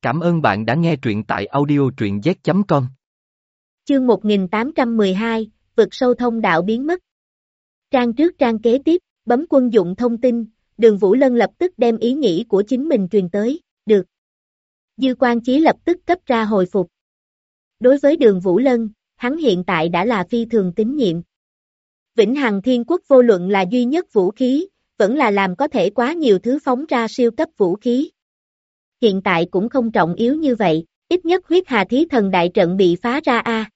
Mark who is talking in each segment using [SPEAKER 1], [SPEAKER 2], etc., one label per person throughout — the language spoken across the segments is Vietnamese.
[SPEAKER 1] Cảm ơn bạn đã nghe truyện tại audio truyện z.com.
[SPEAKER 2] Chương 1812, vực sâu thông đạo biến mất. Trang trước trang kế tiếp, bấm quân dụng thông tin, Đường Vũ Lân lập tức đem ý nghĩ của chính mình truyền tới, được. Dư Quan Chí lập tức cấp ra hồi phục. Đối với Đường Vũ Lân, hắn hiện tại đã là phi thường tín nhiệm. Vĩnh Hằng Thiên Quốc vô luận là duy nhất vũ khí, vẫn là làm có thể quá nhiều thứ phóng ra siêu cấp vũ khí. Hiện tại cũng không trọng yếu như vậy, ít nhất huyết hà thí thần đại trận bị phá ra a.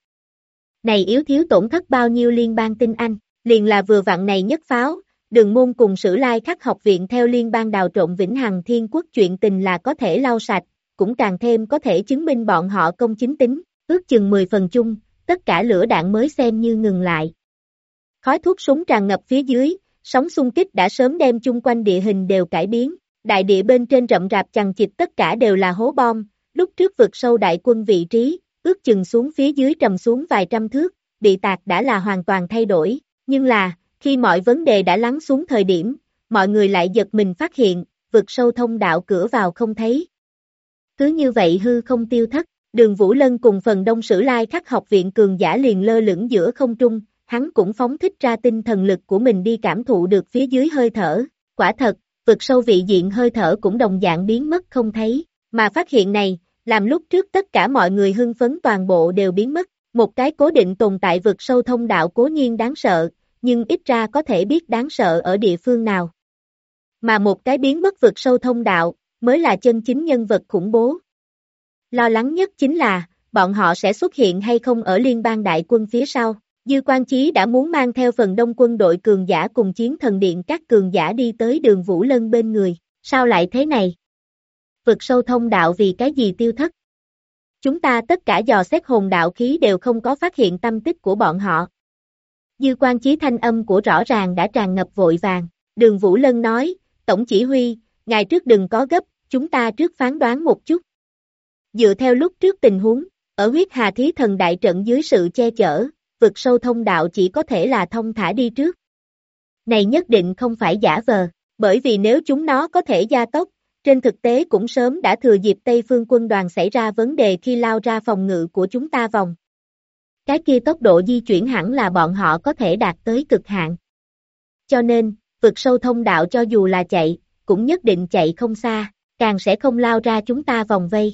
[SPEAKER 2] Này yếu thiếu tổn thất bao nhiêu liên bang tinh anh, liền là vừa vặn này nhất pháo, Đường Môn cùng Sử Lai Khắc học viện theo liên bang đào trộn Vĩnh Hằng Thiên Quốc chuyện tình là có thể lau sạch, cũng càng thêm có thể chứng minh bọn họ công chính tính, ước chừng 10 phần chung, tất cả lửa đạn mới xem như ngừng lại. Khói thuốc súng tràn ngập phía dưới, sóng xung kích đã sớm đem chung quanh địa hình đều cải biến. Đại địa bên trên rậm rạp chằng chịt tất cả đều là hố bom, lúc trước vực sâu đại quân vị trí, ước chừng xuống phía dưới trầm xuống vài trăm thước, bị tạc đã là hoàn toàn thay đổi, nhưng là, khi mọi vấn đề đã lắng xuống thời điểm, mọi người lại giật mình phát hiện, vực sâu thông đạo cửa vào không thấy. Cứ như vậy hư không tiêu thất, Đường Vũ Lân cùng phần đông Sử Lai Khắc học viện cường giả liền lơ lửng giữa không trung, hắn cũng phóng thích ra tinh thần lực của mình đi cảm thụ được phía dưới hơi thở, quả thật. Vực sâu vị diện hơi thở cũng đồng dạng biến mất không thấy, mà phát hiện này, làm lúc trước tất cả mọi người hưng phấn toàn bộ đều biến mất, một cái cố định tồn tại vực sâu thông đạo cố nhiên đáng sợ, nhưng ít ra có thể biết đáng sợ ở địa phương nào. Mà một cái biến mất vực sâu thông đạo, mới là chân chính nhân vật khủng bố. Lo lắng nhất chính là, bọn họ sẽ xuất hiện hay không ở liên bang đại quân phía sau. Dư Quan Chí đã muốn mang theo phần đông quân đội cường giả cùng chiến thần điện các cường giả đi tới Đường Vũ Lân bên người, sao lại thế này? Vực sâu thông đạo vì cái gì tiêu thất? Chúng ta tất cả dò xét hồn đạo khí đều không có phát hiện tâm tích của bọn họ. Dư Quan Chí thanh âm của rõ ràng đã tràn ngập vội vàng, Đường Vũ Lân nói, Tổng chỉ huy, ngài trước đừng có gấp, chúng ta trước phán đoán một chút. Dựa theo lúc trước tình huống, ở huyết hà thí thần đại trận dưới sự che chở, vực sâu thông đạo chỉ có thể là thông thả đi trước. Này nhất định không phải giả vờ, bởi vì nếu chúng nó có thể gia tốc, trên thực tế cũng sớm đã thừa dịp Tây Phương quân đoàn xảy ra vấn đề khi lao ra phòng ngự của chúng ta vòng. Cái kia tốc độ di chuyển hẳn là bọn họ có thể đạt tới cực hạn. Cho nên, vực sâu thông đạo cho dù là chạy, cũng nhất định chạy không xa, càng sẽ không lao ra chúng ta vòng vây.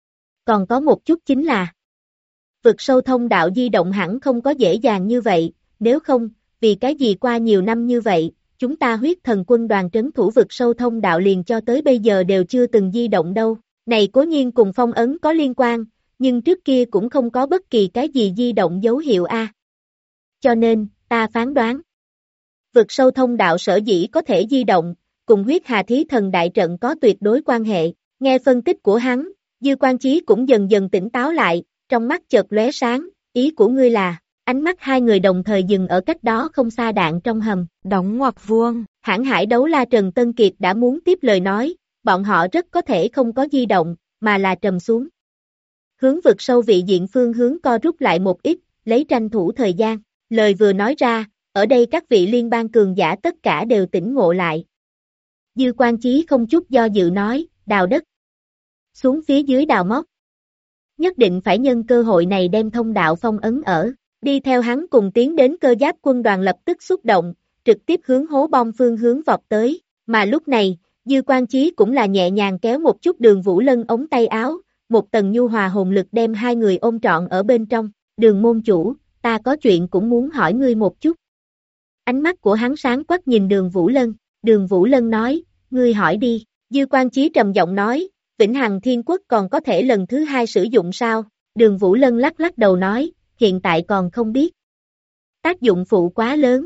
[SPEAKER 2] Còn có một chút chính là vực sâu thông đạo di động hẳn không có dễ dàng như vậy, nếu không, vì cái gì qua nhiều năm như vậy, chúng ta huyết thần quân đoàn trấn thủ vực sâu thông đạo liền cho tới bây giờ đều chưa từng di động đâu, này cố nhiên cùng phong ấn có liên quan, nhưng trước kia cũng không có bất kỳ cái gì di động dấu hiệu A. Cho nên, ta phán đoán, vực sâu thông đạo sở dĩ có thể di động, cùng huyết hà thí thần đại trận có tuyệt đối quan hệ, nghe phân tích của hắn, Dư Quan Chí cũng dần dần tỉnh táo lại. Trong mắt chợt lóe sáng, ý của ngươi là, ánh mắt hai người đồng thời dừng ở cách đó không xa đạn trong hầm, đóng ngoặc vuông, hãng hải đấu la Trần Tân Kiệt đã muốn tiếp lời nói, bọn họ rất có thể không có di động, mà là trầm xuống. Hướng vực sâu vị diện phương hướng co rút lại một ít, lấy tranh thủ thời gian, lời vừa nói ra, ở đây các vị liên bang cường giả tất cả đều tỉnh ngộ lại. Dư Quan Chí không chút do dự nói, đào đất, xuống phía dưới đào móc. Nhất định phải nhân cơ hội này đem thông đạo phong ấn ở, đi theo hắn cùng tiến đến cơ giáp quân đoàn lập tức xúc động, trực tiếp hướng hố bom phương hướng vọt tới, mà lúc này, Dư Quan Chí cũng là nhẹ nhàng kéo một chút Đường Vũ Lân ống tay áo, một tầng nhu hòa hồn lực đem hai người ôm trọn ở bên trong, Đường môn chủ, ta có chuyện cũng muốn hỏi ngươi một chút. Ánh mắt của hắn sáng quắc nhìn Đường Vũ Lân nói, ngươi hỏi đi, Dư Quan Chí trầm giọng nói, Vĩnh Hằng Thiên Quốc còn có thể lần thứ hai sử dụng sao? Đường Vũ Lân lắc lắc đầu nói, hiện tại còn không biết. Tác dụng phụ quá lớn.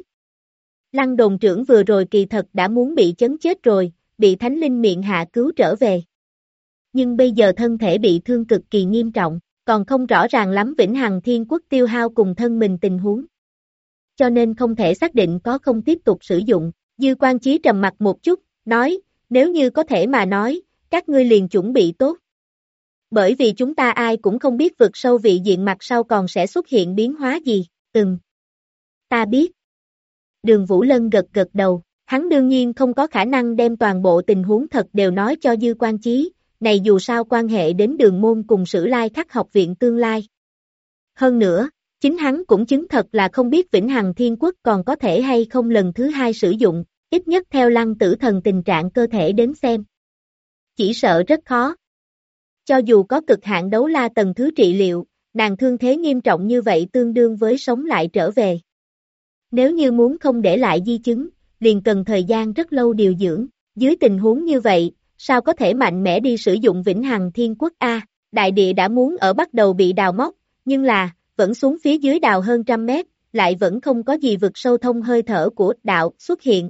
[SPEAKER 2] Lăng đồn trưởng vừa rồi kỳ thật đã muốn bị chấn chết rồi, bị Thánh Linh miệng hạ cứu trở về. Nhưng bây giờ thân thể bị thương cực kỳ nghiêm trọng, còn không rõ ràng lắm Vĩnh Hằng Thiên Quốc tiêu hao cùng thân mình tình huống. Cho nên không thể xác định có không tiếp tục sử dụng. Dư Quan Chí trầm mặt một chút, nói, nếu như có thể mà nói, các ngươi liền chuẩn bị tốt. Bởi vì chúng ta ai cũng không biết vực sâu vị diện mặt sau còn sẽ xuất hiện biến hóa gì, ta biết. Đường Vũ Lân gật gật đầu, hắn đương nhiên không có khả năng đem toàn bộ tình huống thật đều nói cho Dư Quan Chí, này dù sao quan hệ đến Đường Môn cùng Sử Lai Khắc học viện tương lai. Hơn nữa, chính hắn cũng chứng thật là không biết Vĩnh Hằng Thiên Quốc còn có thể hay không lần thứ hai sử dụng, ít nhất theo Lăng Tử Thần tình trạng cơ thể đến xem. Chỉ sợ rất khó. Cho dù có cực hạn đấu la tầng thứ trị liệu, nàng thương thế nghiêm trọng như vậy tương đương với sống lại trở về. Nếu như muốn không để lại di chứng, liền cần thời gian rất lâu điều dưỡng, dưới tình huống như vậy, sao có thể mạnh mẽ đi sử dụng Vĩnh Hằng Thiên Quốc A, đại địa đã muốn ở bắt đầu bị đào móc, nhưng là, vẫn xuống phía dưới đào hơn 100 mét, lại vẫn không có gì vực sâu thông hơi thở của đạo xuất hiện.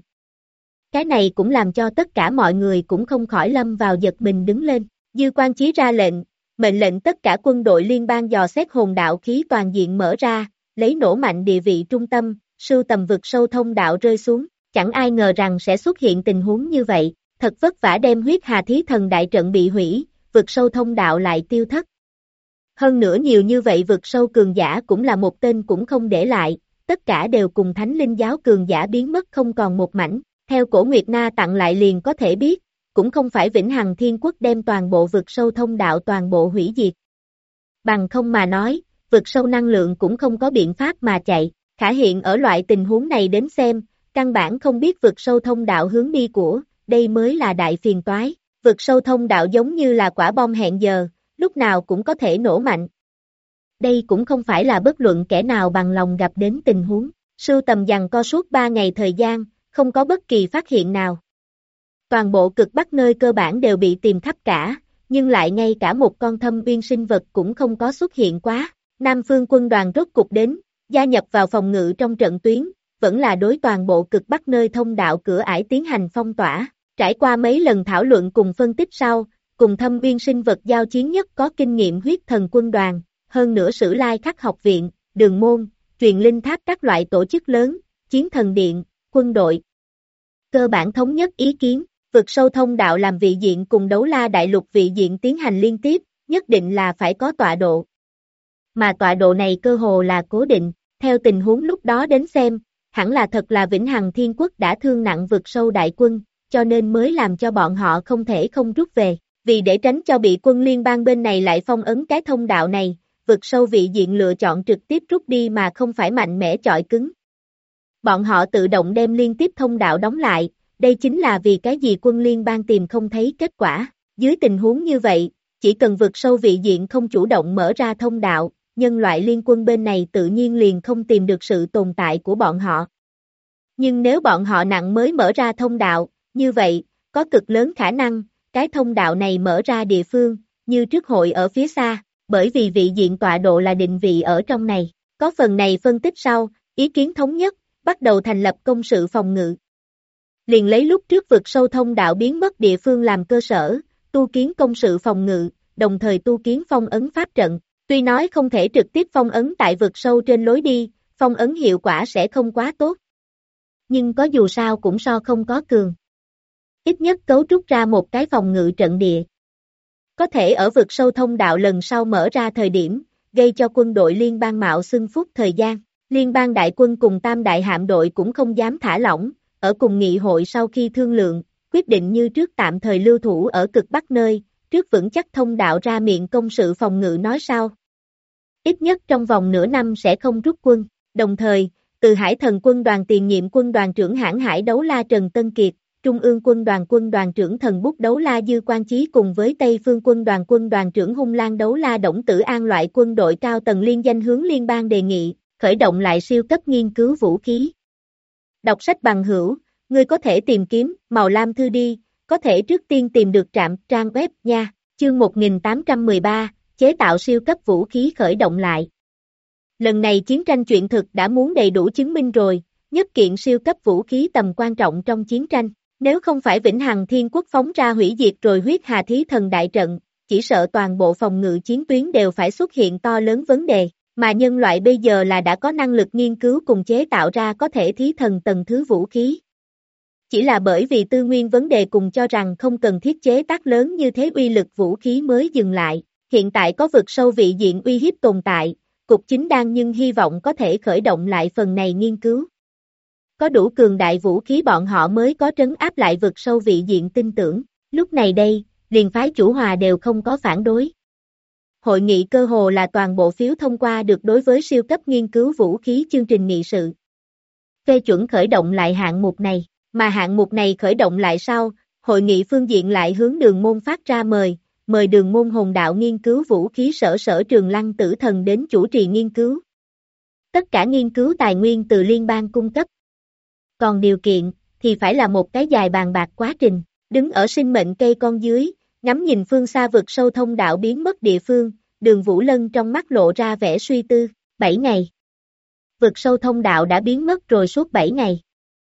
[SPEAKER 2] Cái này cũng làm cho tất cả mọi người cũng không khỏi lâm vào giật mình đứng lên. Dư Quan Chí ra lệnh, mệnh lệnh tất cả quân đội liên bang dò xét hồn đạo khí toàn diện mở ra, lấy nổ mạnh địa vị trung tâm, sưu tầm vực sâu thông đạo rơi xuống, chẳng ai ngờ rằng sẽ xuất hiện tình huống như vậy, thật vất vả đem huyết hà thí thần đại trận bị hủy, vực sâu thông đạo lại tiêu thất. Hơn nữa nhiều như vậy vực sâu cường giả cũng là một tên cũng không để lại, tất cả đều cùng Thánh Linh giáo cường giả biến mất không còn một mảnh, theo Cổ Nguyệt Na tặng lại liền có thể biết, cũng không phải Vĩnh Hằng Thiên Quốc đem toàn bộ vực sâu thông đạo toàn bộ hủy diệt. Bằng không mà nói, vực sâu năng lượng cũng không có biện pháp mà chạy, khả hiện ở loại tình huống này đến xem, căn bản không biết vực sâu thông đạo hướng đi của, đây mới là đại phiền toái, vực sâu thông đạo giống như là quả bom hẹn giờ, lúc nào cũng có thể nổ mạnh. Đây cũng không phải là bất luận kẻ nào bằng lòng gặp đến tình huống, sưu tầm giằng co suốt 3 ngày thời gian, không có bất kỳ phát hiện nào. Toàn bộ cực bắc nơi cơ bản đều bị tìm khắp cả, nhưng lại ngay cả một con thâm uyên sinh vật cũng không có xuất hiện quá. Nam phương quân đoàn rốt cục đến, gia nhập vào phòng ngự trong trận tuyến, vẫn là đối toàn bộ cực bắc nơi thông đạo cửa ải tiến hành phong tỏa. Trải qua mấy lần thảo luận cùng phân tích sau, cùng thâm uyên sinh vật giao chiến nhất có kinh nghiệm huyết thần quân đoàn, hơn nữa Sử Lai Khắc học viện, Đường Môn, truyền linh tháp các loại tổ chức lớn, chiến thần điện, quân đội. Cơ bản thống nhất ý kiến, vực sâu thông đạo làm vị diện cùng đấu la đại lục vị diện tiến hành liên tiếp, nhất định là phải có tọa độ. Mà tọa độ này cơ hồ là cố định, theo tình huống lúc đó đến xem, hẳn là thật là Vĩnh Hằng Thiên Quốc đã thương nặng vực sâu đại quân, cho nên mới làm cho bọn họ không thể không rút về. Vì để tránh cho bị quân liên bang bên này lại phong ấn cái thông đạo này, vực sâu vị diện lựa chọn trực tiếp rút đi mà không phải mạnh mẽ chọi cứng. Bọn họ tự động đem liên tiếp thông đạo đóng lại, đây chính là vì cái gì quân liên bang tìm không thấy kết quả. Dưới tình huống như vậy, chỉ cần vực sâu vị diện không chủ động mở ra thông đạo, nhân loại liên quân bên này tự nhiên liền không tìm được sự tồn tại của bọn họ. Nhưng nếu bọn họ nặng mới mở ra thông đạo, như vậy, có cực lớn khả năng, cái thông đạo này mở ra địa phương, như trước hội ở phía xa, bởi vì vị diện tọa độ là định vị ở trong này. Có phần này phân tích sau, ý kiến thống nhất, bắt đầu thành lập công sự phòng ngự. Liền lấy lúc trước vực sâu thông đạo biến mất địa phương làm cơ sở, tu kiến công sự phòng ngự, đồng thời tu kiến phong ấn pháp trận. Tuy nói không thể trực tiếp phong ấn tại vực sâu trên lối đi, phong ấn hiệu quả sẽ không quá tốt. Nhưng có dù sao cũng so không có cường. Ít nhất cấu trúc ra một cái phòng ngự trận địa. Có thể ở vực sâu thông đạo lần sau mở ra thời điểm, gây cho quân đội liên bang mạo xưng phúc thời gian. Liên bang đại quân cùng tam đại hạm đội cũng không dám thả lỏng, ở cùng nghị hội sau khi thương lượng, quyết định như trước tạm thời lưu thủ ở cực bắc nơi, trước vững chắc thông đạo ra miệng công sự phòng ngự nói sau. Ít nhất trong vòng nửa năm sẽ không rút quân, đồng thời, từ Hải Thần quân đoàn tiền nhiệm quân đoàn trưởng hãng hải đấu la Trần Tân Kiệt, Trung ương quân đoàn trưởng thần bút đấu la Dư Quan Chí cùng với Tây phương quân đoàn trưởng hung lang đấu la Đổng Tử An loại quân đội cao tầng liên danh hướng liên bang đề nghị, khởi động lại siêu cấp nghiên cứu vũ khí. Đọc sách bằng hữu, ngươi có thể tìm kiếm, màu lam thư đi, có thể trước tiên tìm được trạm trang web nha, chương 1813, chế tạo siêu cấp vũ khí khởi động lại. Lần này chiến tranh chuyện thực đã muốn đầy đủ chứng minh rồi, nhất kiện siêu cấp vũ khí tầm quan trọng trong chiến tranh. Nếu không phải Vĩnh Hằng Thiên Quốc phóng ra hủy diệt rồi huyết hà thí thần đại trận, chỉ sợ toàn bộ phòng ngự chiến tuyến đều phải xuất hiện to lớn vấn đề, mà nhân loại bây giờ là đã có năng lực nghiên cứu cùng chế tạo ra có thể thí thần tầng thứ vũ khí. Chỉ là bởi vì tư nguyên vấn đề cùng cho rằng không cần thiết chế tác lớn như thế uy lực vũ khí mới dừng lại, hiện tại có vực sâu vị diện uy hiếp tồn tại, cục chính đang nhưng hy vọng có thể khởi động lại phần này nghiên cứu. Có đủ cường đại vũ khí bọn họ mới có trấn áp lại vực sâu vị diện tin tưởng. Lúc này đây, liền phái chủ hòa đều không có phản đối. Hội nghị cơ hồ là toàn bộ phiếu thông qua được đối với siêu cấp nghiên cứu vũ khí chương trình nghị sự. Phê chuẩn khởi động lại hạng mục này, mà hạng mục này khởi động lại sau, hội nghị phương diện lại hướng Đường Môn phát ra mời Đường Môn hồn đạo nghiên cứu vũ khí sở trường Lăng Tử Thần đến chủ trì nghiên cứu. Tất cả nghiên cứu tài nguyên từ liên bang cung cấp. Còn điều kiện, thì phải là một cái dài bàn bạc quá trình, đứng ở sinh mệnh cây con dưới, ngắm nhìn phương xa vực sâu thông đạo biến mất địa phương, Đường Vũ Lân trong mắt lộ ra vẻ suy tư, 7 ngày. Vực sâu thông đạo đã biến mất rồi suốt 7 ngày.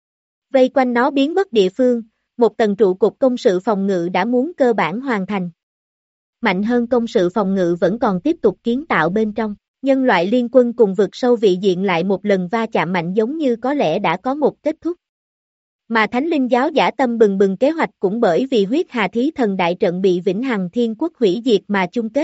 [SPEAKER 2] Vây quanh nó biến mất địa phương, một tầng trụ cột công sự phòng ngự đã muốn cơ bản hoàn thành. Mạnh hơn công sự phòng ngự vẫn còn tiếp tục kiến tạo bên trong, nhân loại liên quân cùng vực sâu vị diện lại một lần va chạm mạnh giống như có lẽ đã có một kết thúc. Mà Thánh Linh giáo dã tâm bừng bừng kế hoạch cũng bởi vì huyết hà thí thần đại trận bị Vĩnh Hằng Thiên Quốc hủy diệt mà chung kết.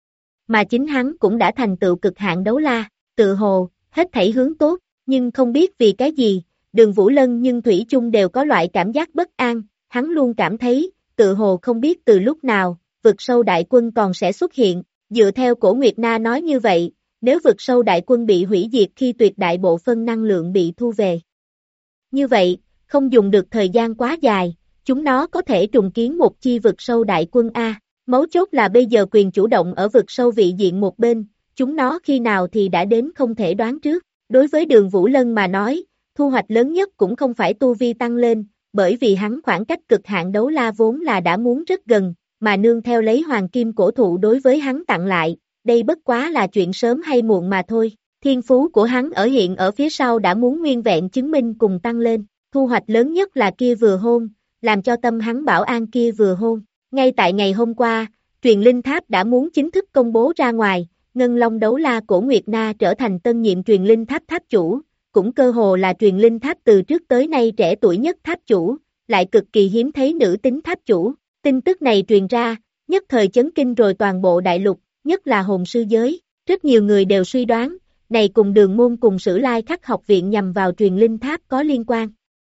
[SPEAKER 2] Mà chính hắn cũng đã thành tựu cực hạn đấu la, tự hồ, hết thảy hướng tốt, nhưng không biết vì cái gì, Đường Vũ Lân nhưng thủy chung đều có loại cảm giác bất an, hắn luôn cảm thấy, tự hồ không biết từ lúc nào, vực sâu đại quân còn sẽ xuất hiện, dựa theo Cổ Nguyệt Na nói như vậy, nếu vực sâu đại quân bị hủy diệt khi tuyệt đại bộ phân năng lượng bị thu về. Như vậy, không dùng được thời gian quá dài, chúng nó có thể trùng kiến một chi vực sâu đại quân A, mấu chốt là bây giờ quyền chủ động ở vực sâu vị diện một bên, chúng nó khi nào thì đã đến không thể đoán trước, đối với Đường Vũ Lân mà nói, thu hoạch lớn nhất cũng không phải tu vi tăng lên, bởi vì hắn khoảng cách cực hạn đấu la vốn là đã muốn rất gần, mà nương theo lấy hoàng kim cổ thụ đối với hắn tặng lại, đây bất quá là chuyện sớm hay muộn mà thôi, thiên phú của hắn hiện ở phía sau đã muốn nguyên vẹn chứng minh cùng tăng lên, thu hoạch lớn nhất là kia vừa hôn, làm cho tâm hắn bảo an kia vừa hôn, ngay tại ngày hôm qua, truyền linh tháp đã muốn chính thức công bố ra ngoài, Ngân Long đấu la Cổ Nguyệt Na trở thành tân nhiệm truyền linh tháp tháp chủ, cũng cơ hồ là truyền linh tháp từ trước tới nay trẻ tuổi nhất tháp chủ, lại cực kỳ hiếm thấy nữ tính tháp chủ. Tin tức này truyền ra, nhất thời chấn kinh rồi toàn bộ đại lục, nhất là hồn sư giới, rất nhiều người đều suy đoán, này cùng Đường Môn cùng Sử Lai Khắc học viện nhằm vào truyền linh tháp có liên quan.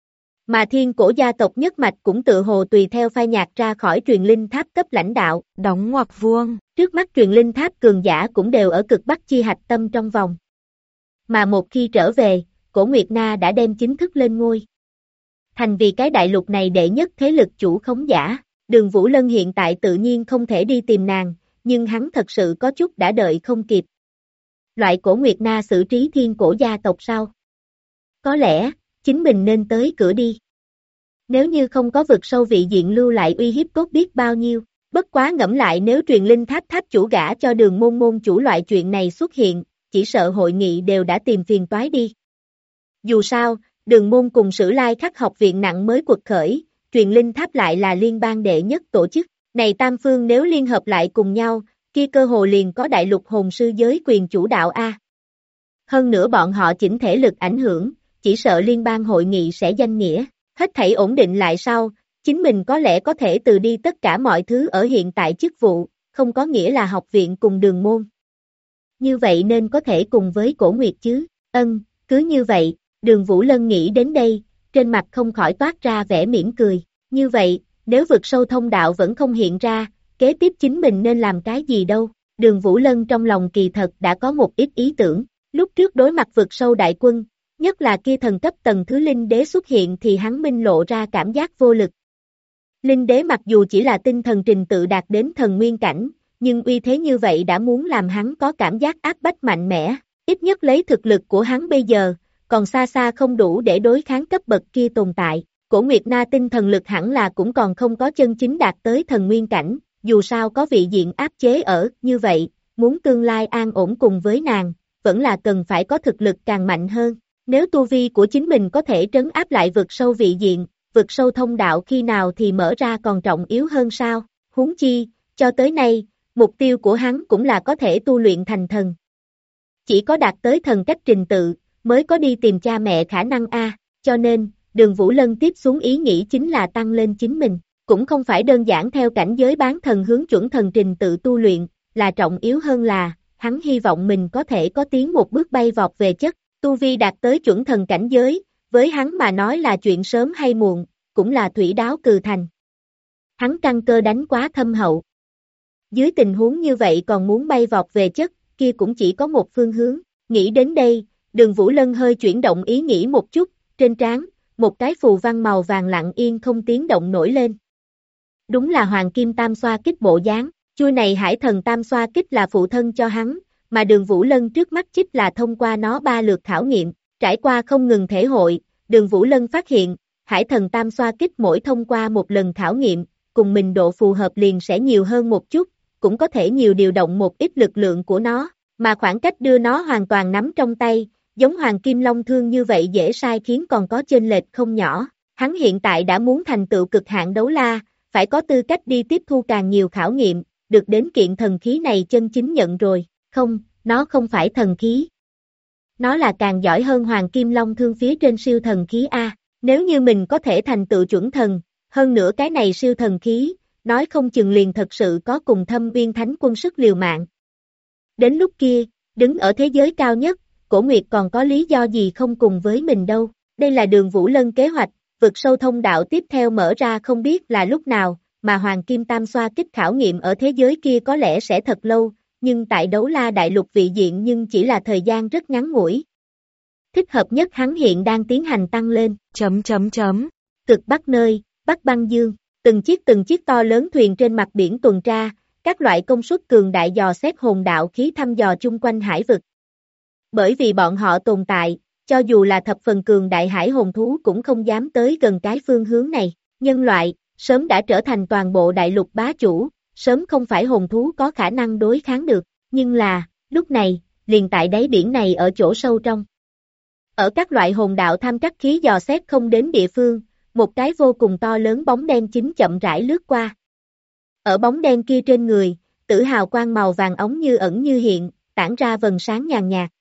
[SPEAKER 2] Mà Thiên Cổ gia tộc nhất mạch cũng tự hồ tùy theo phai nhạt ra khỏi truyền linh tháp cấp lãnh đạo,
[SPEAKER 3] đóng ngoặc vuông,
[SPEAKER 2] trước mắt truyền linh tháp cường giả cũng đều ở cực bắc chi hạch tâm trong vòng. Mà một khi trở về, Cổ Nguyệt Na đã đem chính thức lên ngôi. Thành vì cái đại lục này đệ nhất thế lực chủ khống giả. Đường Vũ Lân hiện tại tự nhiên không thể đi tìm nàng, nhưng hắn thật sự có chút đã đợi không kịp. Loại Cổ Nguyệt Na xử trí Thiên Cổ gia tộc sao? Có lẽ, chính mình nên tới cửa đi. Nếu như không có vực sâu vị diện lưu lại uy hiếp tốt biết bao nhiêu, bất quá ngẫm lại nếu truyền linh tháp tháp chủ gả cho Đường môn chủ loại chuyện này xuất hiện, chỉ sợ hội nghị đều đã tìm phiền toái đi. Dù sao, Đường Môn cùng Sử Lai Khắc học viện nặng mới quật khởi, truyền linh tháp lại là liên bang đệ nhất tổ chức, này tam phương nếu liên hợp lại cùng nhau, kia cơ hồ liền có đại lục hồn sư giới quyền chủ đạo A. Hơn nữa bọn họ chỉnh thể lực ảnh hưởng, chỉ sợ liên bang hội nghị sẽ danh nghĩa, hết thảy ổn định lại sau, chính mình có lẽ có thể từ đi tất cả mọi thứ ở hiện tại chức vụ, không có nghĩa là học viện cùng Đường Môn. Như vậy nên có thể cùng với Cổ Nguyệt chứ, cứ như vậy, Đường Vũ Lân nghĩ đến đây, trên mặt không khỏi toát ra vẻ mỉm cười, như vậy, nếu vực sâu thông đạo vẫn không hiện ra, kế tiếp chính mình nên làm cái gì đâu, Đường Vũ Lân trong lòng kỳ thật đã có một ít ý tưởng, lúc trước đối mặt vực sâu đại quân, nhất là kia thần cấp tầng thứ linh đế xuất hiện thì hắn minh lộ ra cảm giác vô lực. Linh đế mặc dù chỉ là tinh thần trình tự đạt đến thần nguyên cảnh, nhưng uy thế như vậy đã muốn làm hắn có cảm giác áp bách mạnh mẽ, ít nhất lấy thực lực của hắn bây giờ, còn xa xa không đủ để đối kháng cấp bậc kia tồn tại. Cổ Nguyệt Na tinh thần lực hẳn là cũng còn không có chân chính đạt tới thần nguyên cảnh, dù sao có vị diện áp chế ở, như vậy, muốn tương lai an ổn cùng với nàng, vẫn là cần phải có thực lực càng mạnh hơn. Nếu tu vi của chính mình có thể trấn áp lại vực sâu vị diện, vực sâu thông đạo khi nào thì mở ra còn trọng yếu hơn sao, huống chi, cho tới nay, mục tiêu của hắn cũng là có thể tu luyện thành thần. Chỉ có đạt tới thần cách trình tự, mới có đi tìm cha mẹ khả năng A, cho nên, Đường Vũ Lân tiếp xuống ý nghĩ chính là tăng lên chính mình, cũng không phải đơn giản theo cảnh giới bán thần hướng chuẩn thần trình tự tu luyện, là trọng yếu hơn là, hắn hy vọng mình có thể có tiến một bước bay vọt về chất, tu vi đạt tới chuẩn thần cảnh giới, với hắn mà nói là chuyện sớm hay muộn, cũng là thủy đáo cừ thành. Hắn căn cơ đánh quá thâm hậu. Dưới tình huống như vậy còn muốn bay vọt về chất, kia cũng chỉ có một phương hướng. Nghĩ đến đây, Đường Vũ Lân hơi chuyển động ý nghĩ một chút, trên trán, một cái phù văn màu vàng lặng yên không tiếng động nổi lên. Đúng là Hoàng Kim Tam Xoa Kích bộ dáng, chuôi này Hải Thần Tam Xoa Kích là phụ thân cho hắn, mà Đường Vũ Lân trước mắt chích là thông qua nó 3 lượt khảo nghiệm, trải qua không ngừng thể hội, Đường Vũ Lân phát hiện, Hải Thần Tam Xoa Kích mỗi thông qua một lần khảo nghiệm, cùng mình độ phù hợp liền sẽ nhiều hơn một chút, cũng có thể nhiều điều động một ít lực lượng của nó, mà khoảng cách đưa nó hoàn toàn nắm trong tay, giống Hoàng Kim Long Thương như vậy dễ sai khiến còn có chênh lệch không nhỏ. Hắn hiện tại đã muốn thành tựu cực hạn đấu la, phải có tư cách đi tiếp thu càng nhiều khảo nghiệm, được đến kiện thần khí này chân chính nhận rồi. Không, nó không phải thần khí. Nó là càng giỏi hơn Hoàng Kim Long Thương phía trên siêu thần khí A. Nếu như mình có thể thành tựu chuẩn thần, hơn nữa cái này siêu thần khí, nói không chừng liền thật sự có cùng Thâm Uyên Thánh Quân sức liều mạng. Đến lúc kia, đứng ở thế giới cao nhất, Cổ Nguyệt còn có lý do gì không cùng với mình đâu. Đây là Đường Vũ Lân kế hoạch, vực sâu thông đạo tiếp theo mở ra không biết là lúc nào, mà Hoàng Kim Tam Xoa Kích khảo nghiệm ở thế giới kia có lẽ sẽ thật lâu, nhưng tại Đấu La Đại Lục vị diện nhưng chỉ là thời gian rất ngắn ngủi. Thích hợp nhất hắn hiện đang tiến hành tăng lên. Cực Bắc nơi, Bắc Băng Dương, từng chiếc to lớn thuyền trên mặt biển tuần tra, các loại công suất cường đại dò xét hồn đạo khí thăm dò chung quanh hải vực. Bởi vì bọn họ tồn tại, cho dù là thập phần cường đại hải hồn thú cũng không dám tới gần cái phương hướng này. Nhân loại, sớm đã trở thành toàn bộ đại lục bá chủ, sớm không phải hồn thú có khả năng đối kháng được, nhưng là, lúc này, liền tại đáy biển này ở chỗ sâu trong. Ở các loại hồn đạo tham trắc khí dò xét không đến địa phương, một cái vô cùng to lớn bóng đen chính chậm rãi lướt qua. Ở bóng đen kia trên người, tử hào quang màu vàng ống như ẩn như hiện, tản ra vầng sáng nhàn nhạt.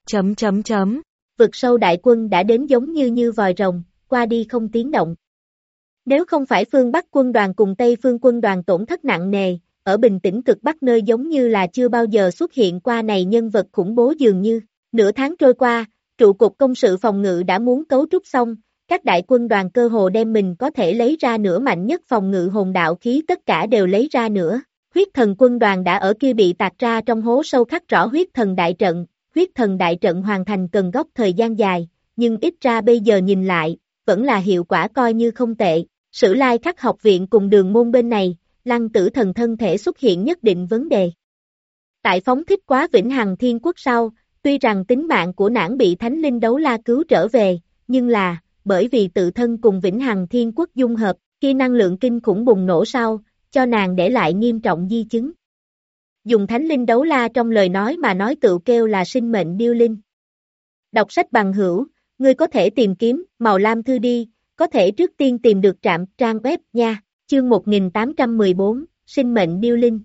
[SPEAKER 2] Vực sâu đại quân đã đến giống như vòi rồng, qua đi không tiếng động. Nếu không phải phương Bắc quân đoàn cùng Tây phương quân đoàn tổn thất nặng nề, ở bình tĩnh cực Bắc nơi giống như là chưa bao giờ xuất hiện qua này nhân vật khủng bố dường như. Nửa tháng trôi qua, trụ cột công sự phòng ngự đã muốn cấu trúc xong, các đại quân đoàn cơ hồ đem mình có thể lấy ra nửa mạnh nhất phòng ngự hồn đạo khí tất cả đều lấy ra nữa. Huyết thần quân đoàn đã ở kia bị tạc ra trong hố sâu khắc rõ huyết thần đại trận hoàn thành cần gốc thời gian dài, nhưng ít ra bây giờ nhìn lại, vẫn là hiệu quả coi như không tệ. Sử Lai Khắc học viện cùng Đường môn bên này, Lăng Tử Thần thân thể xuất hiện nhất định vấn đề. Tại phóng thích quá Vĩnh Hằng Thiên Quốc sau, tuy rằng tính mạng của nàng bị Thánh Linh Đấu La cứu trở về, nhưng là, bởi vì tự thân cùng Vĩnh Hằng Thiên Quốc dung hợp, khi năng lượng kinh khủng bùng nổ sau, cho nàng để lại nghiêm trọng di chứng. Dùng Thánh Linh Đấu La trong lời nói mà nói tựu kêu là sinh mệnh điêu linh. Đọc sách bằng hữu, ngươi có thể tìm kiếm Màu Lam Thư đi, có thể trước tiên tìm được trạm trang web nha, chương 1814, sinh mệnh điêu linh.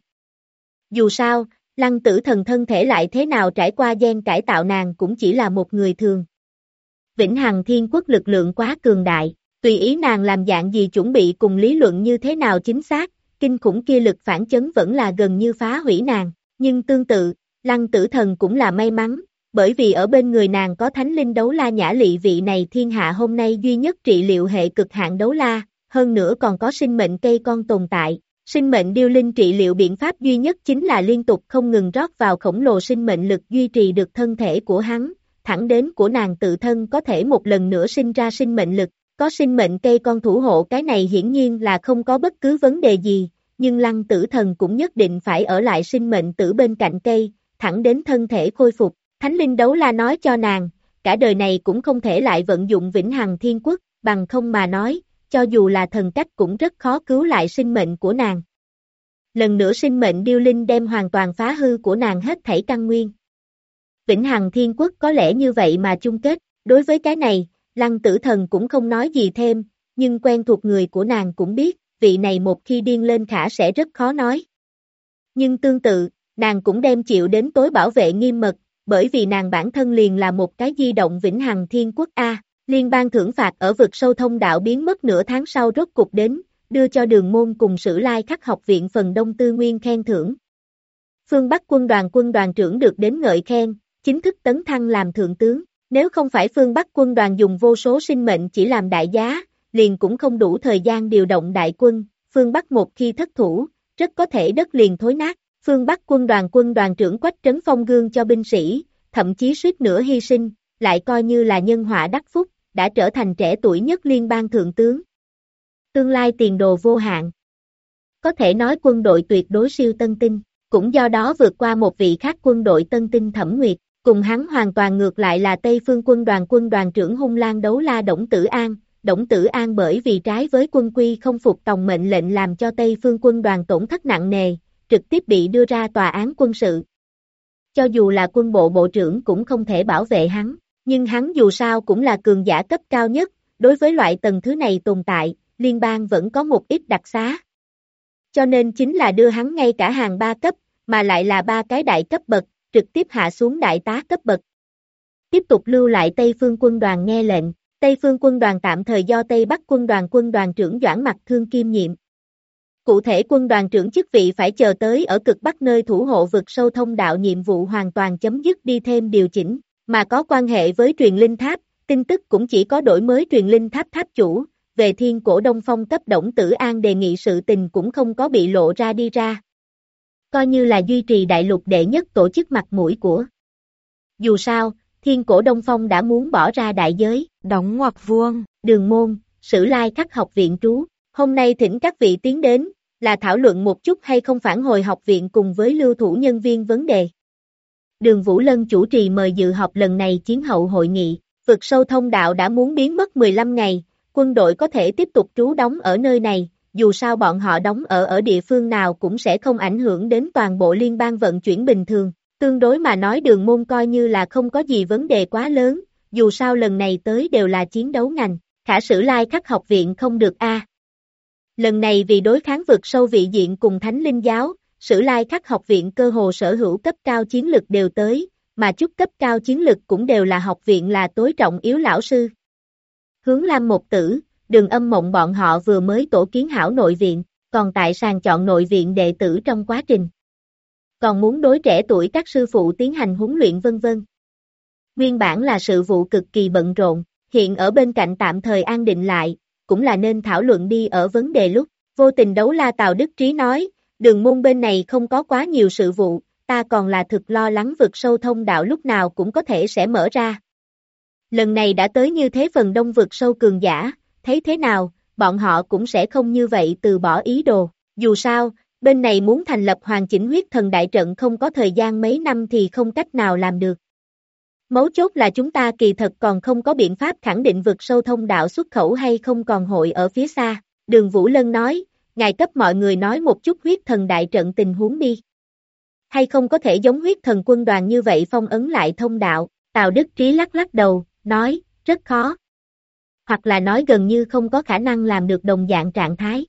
[SPEAKER 2] Dù sao, Lăng Tử Thần thân thể lại thế nào trải qua gen cải tạo nàng cũng chỉ là một người thường. Vĩnh Hằng Thiên Quốc lực lượng quá cường đại, tùy ý nàng làm dạng gì chuẩn bị cùng lý luận như thế nào chính xác, kinh khủng kia lực phản chấn vẫn là gần như phá hủy nàng, nhưng tương tự, Lăng Tử Thần cũng là may mắn, bởi vì ở bên người nàng có Thánh Linh Đấu La Nhã Lị vị này thiên hạ hôm nay duy nhất trị liệu hệ cực hạn đấu la, hơn nữa còn có sinh mệnh cây con tồn tại. Sinh mệnh điêu linh trị liệu biện pháp duy nhất chính là liên tục không ngừng rót vào khổng lồ sinh mệnh lực duy trì được thân thể của hắn, thẳng đến của nàng tự thân có thể một lần nữa sinh ra sinh mệnh lực, có sinh mệnh cây con thủ hộ cái này hiển nhiên là không có bất cứ vấn đề gì, nhưng Lăng Tử Thần cũng nhất định phải ở lại sinh mệnh tử bên cạnh cây, thẳng đến thân thể khôi phục. Thánh Linh Đấu La nói cho nàng, cả đời này cũng không thể lại vận dụng Vĩnh Hằng Thiên Quốc, bằng không mà nói, cho dù là thần cách cũng rất khó cứu lại sinh mệnh của nàng. Lần nữa sinh mệnh điêu linh đem hoàn toàn phá hư của nàng hết thảy căn nguyên. Vĩnh Hằng Thiên Quốc có lẽ như vậy mà chung kết, đối với cái này, Lăng Tử Thần cũng không nói gì thêm, nhưng quen thuộc người của nàng cũng biết, vị này một khi điên lên khả sẽ rất khó nói. Nhưng tương tự, nàng cũng đem chịu đến tối bảo vệ nghiêm mật, bởi vì nàng bản thân liền là một cái di động Vĩnh Hằng Thiên Quốc A. Liên bang thưởng phạt ở vực sâu thông đạo biến mất nửa tháng sau rốt cục đến, đưa cho Đường môn cùng Sử Lai Khắc học viện phần đông tư nguyên khen thưởng. Phương Bắc quân đoàn trưởng được đến ngợi khen, chính thức tấn thăng làm thượng tướng, nếu không phải phương Bắc quân đoàn dùng vô số sinh mệnh chỉ làm đại giá, liền cũng không đủ thời gian điều động đại quân, phương Bắc một khi thất thủ, rất có thể đất liền thối nát. Phương Bắc quân đoàn trưởng Quách Trấn Phong gương cho binh sĩ, thậm chí suýt nữa hy sinh, lại coi như là nhân họa đắc phúc, đã trở thành trẻ tuổi nhất liên bang thượng tướng. Tương lai tiền đồ vô hạn. Có thể nói quân đội tuyệt đối siêu tân tinh, cũng do đó vượt qua một vị khác quân đội tân tinh Thẩm Nguyệt, cùng hắn hoàn toàn ngược lại là Tây Phương quân đoàn trưởng hung lang đấu la Đổng Tử An. Đổng Tử An bởi vì trái với quân quy không phục tòng mệnh lệnh làm cho Tây Phương quân đoàn tổn thất nặng nề, trực tiếp bị đưa ra tòa án quân sự. Cho dù là quân bộ bộ trưởng cũng không thể bảo vệ hắn, nhưng hắn dù sao cũng là cường giả cấp cao nhất, đối với loại tầng thứ này tồn tại, liên bang vẫn có một ít đặc xá. Cho nên chính là đưa hắn ngay cả hàng 3 cấp, mà lại là 3 cái đại cấp bậc, trực tiếp hạ xuống đại tá cấp bậc. Tiếp tục lưu lại Tây Phương quân đoàn nghe lệnh, Tây Phương quân đoàn tạm thời do Tây Bắc quân đoàn trưởng Doãn Mặc Thương kiêm nhiệm. Cụ thể quân đoàn trưởng chức vị phải chờ tới ở cực Bắc nơi thủ hộ vực sâu thông đạo nhiệm vụ hoàn toàn chấm dứt đi thêm điều chỉnh, mà có quan hệ với truyền linh tháp, tin tức cũng chỉ có đổi mới truyền linh tháp tháp chủ, về thiên cổ Đông Phong cấp Đổng Tử An đề nghị sự tình cũng không có bị lộ ra đi ra. Coi như là duy trì đại lục đệ nhất tổ chức mặt mũi của. Dù sao, thiên cổ Đông Phong đã muốn bỏ ra đại giới,
[SPEAKER 3] đóng ngoặc vuông,
[SPEAKER 2] Đường Môn, Sử Lai Khắc học viện trú. Hôm nay thỉnh các vị tiến đến, là thảo luận một chút hay không phản hồi học viện cùng với lưu thủ nhân viên vấn đề. Đường Vũ Lân chủ trì mời dự họp lần này chiến hậu hội nghị, vực sâu thông đạo đã muốn biến mất 15 ngày, quân đội có thể tiếp tục trú đóng ở nơi này, dù sao bọn họ đóng ở địa phương nào cũng sẽ không ảnh hưởng đến toàn bộ liên bang vận chuyển bình thường. Tương đối mà nói Đường Môn coi như là không có gì vấn đề quá lớn, dù sao lần này tới đều là chiến đấu ngành, khả Sử Lai Khắc học viện không được a. Lần này vì đối kháng vực sâu vị diện cùng Thánh Linh giáo, Sử Lai Khắc học viện cơ hồ sở hữu cấp cao chiến lực đều tới, mà chút cấp cao chiến lực cũng đều là học viện là tối trọng yếu lão sư. Hướng Lam Một Tử, Đường Âm Mộng bọn họ vừa mới tổ kiến hảo nội viện, còn tại sàng chọn nội viện đệ tử trong quá trình. Còn muốn đối trẻ tuổi các sư phụ tiến hành huấn luyện vân vân. Nguyên bản là sự vụ cực kỳ bận rộn, hiện ở bên cạnh tạm thời an định lại, cũng là nên thảo luận đi ở vấn đề lúc. Vô tình đấu la Tào Đức Trí nói, Đường Môn bên này không có quá nhiều sự vụ, ta còn là thực lo lắng vực sâu thông đạo lúc nào cũng có thể sẽ mở ra. Lần này đã tới như thế phần đông vực sâu cường giả, thấy thế nào, bọn họ cũng sẽ không như vậy từ bỏ ý đồ. Dù sao, bên này muốn thành lập hoàn chỉnh huyết thần đại trận không có thời gian mấy năm thì không cách nào làm được. Mấu chốt là chúng ta kỳ thật còn không có biện pháp khẳng định vực sâu thông đạo xuất khẩu hay không còn hội ở phía xa. Đường Vũ Lân nói, ngài cấp mọi người nói một chút huyết thần đại trận tình huống đi. Hay không có thể giống huyết thần quân đoàn như vậy phong ấn lại thông đạo, Tào Đức Trí lắc lắc đầu, nói, rất khó. Hoặc là nói gần như không có khả năng làm được đồng dạng trạng thái.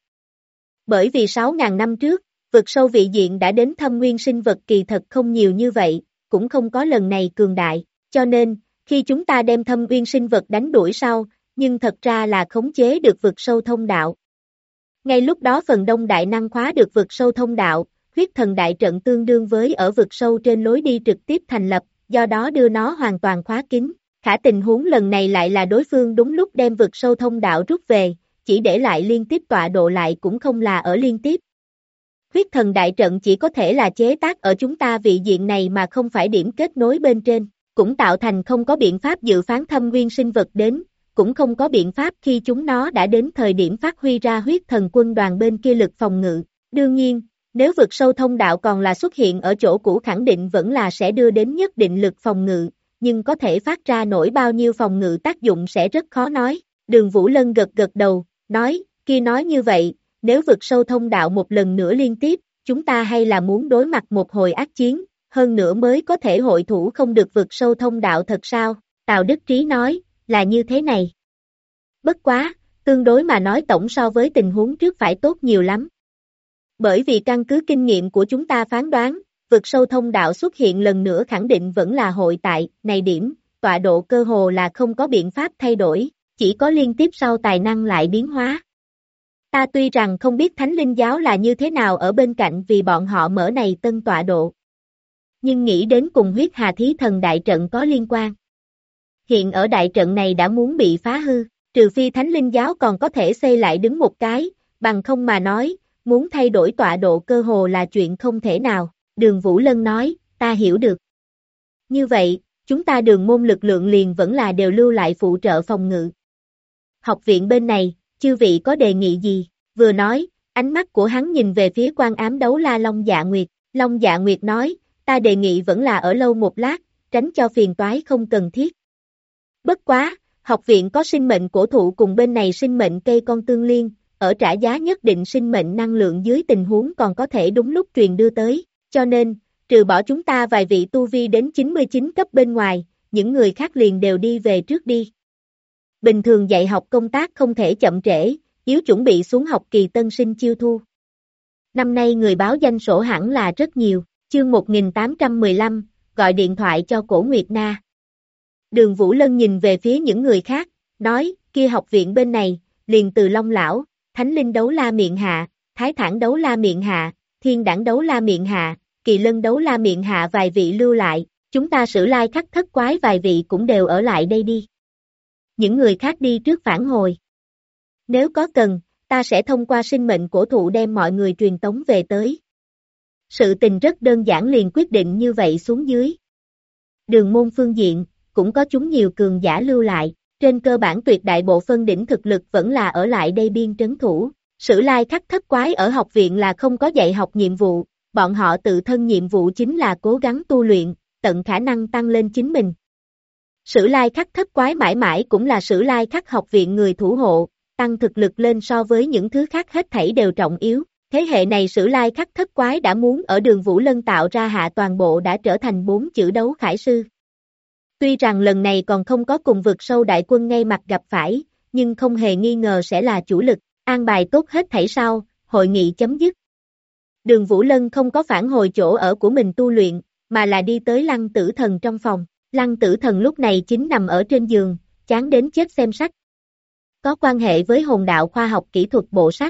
[SPEAKER 2] Bởi vì 6.000 năm trước, vực sâu vị diện đã đến thâm nguyên sinh vật kỳ thật không nhiều như vậy, cũng không có lần này cường đại, cho nên, khi chúng ta đem thâm nguyên sinh vật đánh đuổi sau, nhưng thật ra là khống chế được vực sâu thông đạo. Ngay lúc đó phần đông đại năng khóa được vực sâu thông đạo, huyết thần đại trận tương đương với ở vực sâu trên lối đi trực tiếp thành lập, do đó đưa nó hoàn toàn khóa kín. Khả tình huống lần này lại là đối phương đúng lúc đem vực sâu thông đạo rút về, chỉ để lại liên tiếp tọa độ lại cũng không là ở liên tiếp. Huyết thần đại trận chỉ có thể là chế tác ở chúng ta vị diện này mà không phải điểm kết nối bên trên, cũng tạo thành không có biện pháp dự phán thâm nguyên sinh vật đến, cũng không có biện pháp khi chúng nó đã đến thời điểm phát huy ra huyết thần quân đoàn bên kia lực phòng ngự. Đương nhiên, nếu vực sâu thông đạo còn là xuất hiện ở chỗ cũ khẳng định vẫn là sẽ đưa đến nhất định lực phòng ngự, nhưng có thể phát ra nổi bao nhiêu phòng ngự tác dụng sẽ rất khó nói. Đường Vũ Lân gật gật đầu, nói, kia nói như vậy, nếu vực sâu thông đạo một lần nữa liên tiếp, chúng ta hay là muốn đối mặt một hồi ác chiến, hơn nữa mới có thể hội thủ không được vực sâu thông đạo thật sao? Tào Đức Trí nói, là như thế này. Bất quá, tương đối mà nói tổng so với tình huống trước phải tốt nhiều lắm. Bởi vì căn cứ kinh nghiệm của chúng ta phán đoán, vực sâu thông đạo xuất hiện lần nữa khẳng định vẫn là hội tại, này điểm, tọa độ cơ hồ là không có biện pháp thay đổi, chỉ có liên tiếp sau tài năng lại biến hóa. Ta tuy rằng không biết Thánh Linh giáo là như thế nào ở bên cạnh vì bọn họ mở này tân tọa độ. Nhưng nghĩ đến cùng huyết hà thí thần đại trận có liên quan. Hiện ở đại trận này đã muốn bị phá hư, trừ phi Thánh Linh giáo còn có thể xây lại đứng một cái, bằng không mà nói, muốn thay đổi tọa độ cơ hồ là chuyện không thể nào. Đường Vũ Lân nói, ta hiểu được. Như vậy, chúng ta Đường môn lực lượng liền vẫn là đều lưu lại phụ trợ phòng ngự. Học viện bên này, chư vị có đề nghị gì? Vừa nói, ánh mắt của hắn nhìn về phía Quan Ám Đấu La Long Dạ Nguyệt. Long Dạ Nguyệt nói, ta đề nghị vẫn là ở lâu một lát, tránh cho phiền toái không cần thiết. Bất quá, học viện có sinh mệnh cổ thụ cùng bên này sinh mệnh cây con tương liên, ở trả giá nhất định sinh mệnh năng lượng dưới tình huống còn có thể đúng lúc truyền đưa tới, cho nên, trừ bỏ chúng ta vài vị tu vi đến 99 cấp bên ngoài, những người khác liền đều đi về trước đi. Bình thường dạy học công tác không thể chậm trễ, yếu chuẩn bị xuống học kỳ tân sinh chiêu thu. Năm nay người báo danh sổ hẳn là rất nhiều, chương 1815, gọi điện thoại cho Cổ Nguyệt Na. Đường Vũ Lân nhìn về phía những người khác, nói, kia học viện bên này, liền từ Long Lão, Thánh Linh Đấu La Miện Hạ, Thái Thản Đấu La Miện Hạ, Thiên Đẳng Đấu La Miện Hạ, Kỳ Lân Đấu La Miện Hạ vài vị lưu lại, chúng ta Sử Lai Khắc Thất Quái vài vị cũng đều ở lại đây đi. Những người khác đi trước phản hồi. Nếu có cần, ta sẽ thông qua sinh mệnh cổ thụ đem mọi người truyền tống về tới. Sự tình rất đơn giản liền quyết định như vậy xuống dưới. Đường môn phương diện, cũng có chúng nhiều cường giả lưu lại, trên cơ bản tuyệt đại bộ phân đỉnh thực lực vẫn là ở lại đây biên trấn thủ. Sử Lai Khắc Thất Quái ở học viện là không có dạy học nhiệm vụ, bọn họ tự thân nhiệm vụ chính là cố gắng tu luyện, tận khả năng tăng lên chính mình. Sử Lai Khắc Thất Quái mãi mãi cũng là Sử Lai Khắc học viện người thủ hộ, tăng thực lực lên so với những thứ khác hết thảy đều trọng yếu. Thế hệ này Sử Lai Khắc Thất Quái đã muốn ở Đường Vũ Lân tạo ra hạ toàn bộ đã trở thành 4 chữ đấu khải sư. Tuy rằng lần này còn không có cùng vực sâu đại quân ngay mặt gặp phải, nhưng không hề nghi ngờ sẽ là chủ lực, an bài tốt hết thảy sau, hội nghị chấm dứt. Đường Vũ Lân không có phản hồi chỗ ở của mình tu luyện, mà là đi tới Lăng Tử Thần trong phòng. Lăng Tử Thần lúc này chính nằm ở trên giường, chán đến chết xem sách. Có quan hệ với hồn đạo khoa học kỹ thuật bộ sách.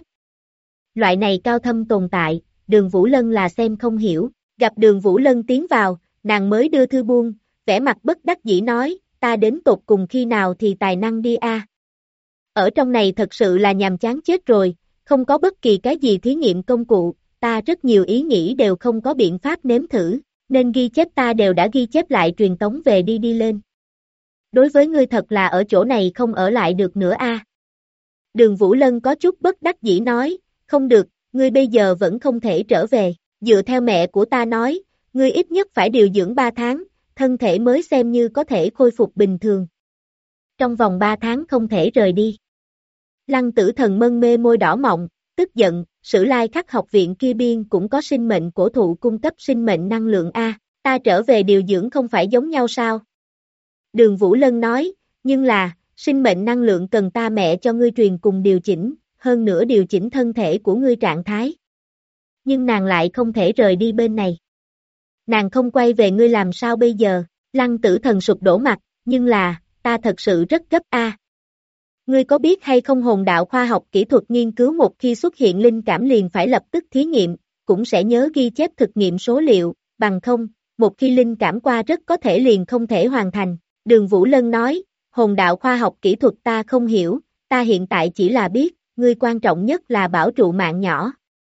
[SPEAKER 2] Loại này cao thâm tồn tại, Đường Vũ Lân là xem không hiểu. Gặp Đường Vũ Lân tiến vào, nàng mới đưa thư buông, vẻ mặt bất đắc dĩ nói, ta đến tột cùng khi nào thì tài năng đi a? Ở trong này thật sự là nhàm chán chết rồi, không có bất kỳ cái gì thí nghiệm công cụ, ta rất nhiều ý nghĩ đều không có biện pháp nếm thử, nên ghi chép ta đều đã ghi chép lại truyền tống về đi lên. Đối với ngươi thật là ở chỗ này không ở lại được nữa a. Đường Vũ Lân có chút bất đắc dĩ nói, không được, ngươi bây giờ vẫn không thể trở về, dựa theo mẹ của ta nói, ngươi ít nhất phải điều dưỡng 3 tháng, thân thể mới xem như có thể khôi phục bình thường. Trong vòng 3 tháng không thể rời đi. Lăng Tử Thần mân mê môi đỏ mọng, tức giận, Sử Lai Khắc học viện kia biên cũng có sinh mệnh cổ thụ cung cấp sinh mệnh năng lượng a, ta trở về điều dưỡng không phải giống nhau sao? Đường Vũ Lân nói, nhưng là, sinh mệnh năng lượng cần ta mẹ cho ngươi truyền cùng điều chỉnh, hơn nữa điều chỉnh thân thể của ngươi trạng thái. Nhưng nàng lại không thể rời đi bên này. Nàng không quay về ngươi làm sao bây giờ? Lăng Tử Thần sụp đổ mặt, nhưng là, ta thật sự rất gấp a. Ngươi có biết hay không hồn đạo khoa học kỹ thuật nghiên cứu một khi xuất hiện linh cảm liền phải lập tức thí nghiệm, cũng sẽ nhớ ghi chép thực nghiệm số liệu, bằng không, một khi linh cảm qua rất có thể liền không thể hoàn thành. Đường Vũ Lân nói, hồn đạo khoa học kỹ thuật ta không hiểu, ta hiện tại chỉ là biết, ngươi quan trọng nhất là bảo trụ mạng nhỏ.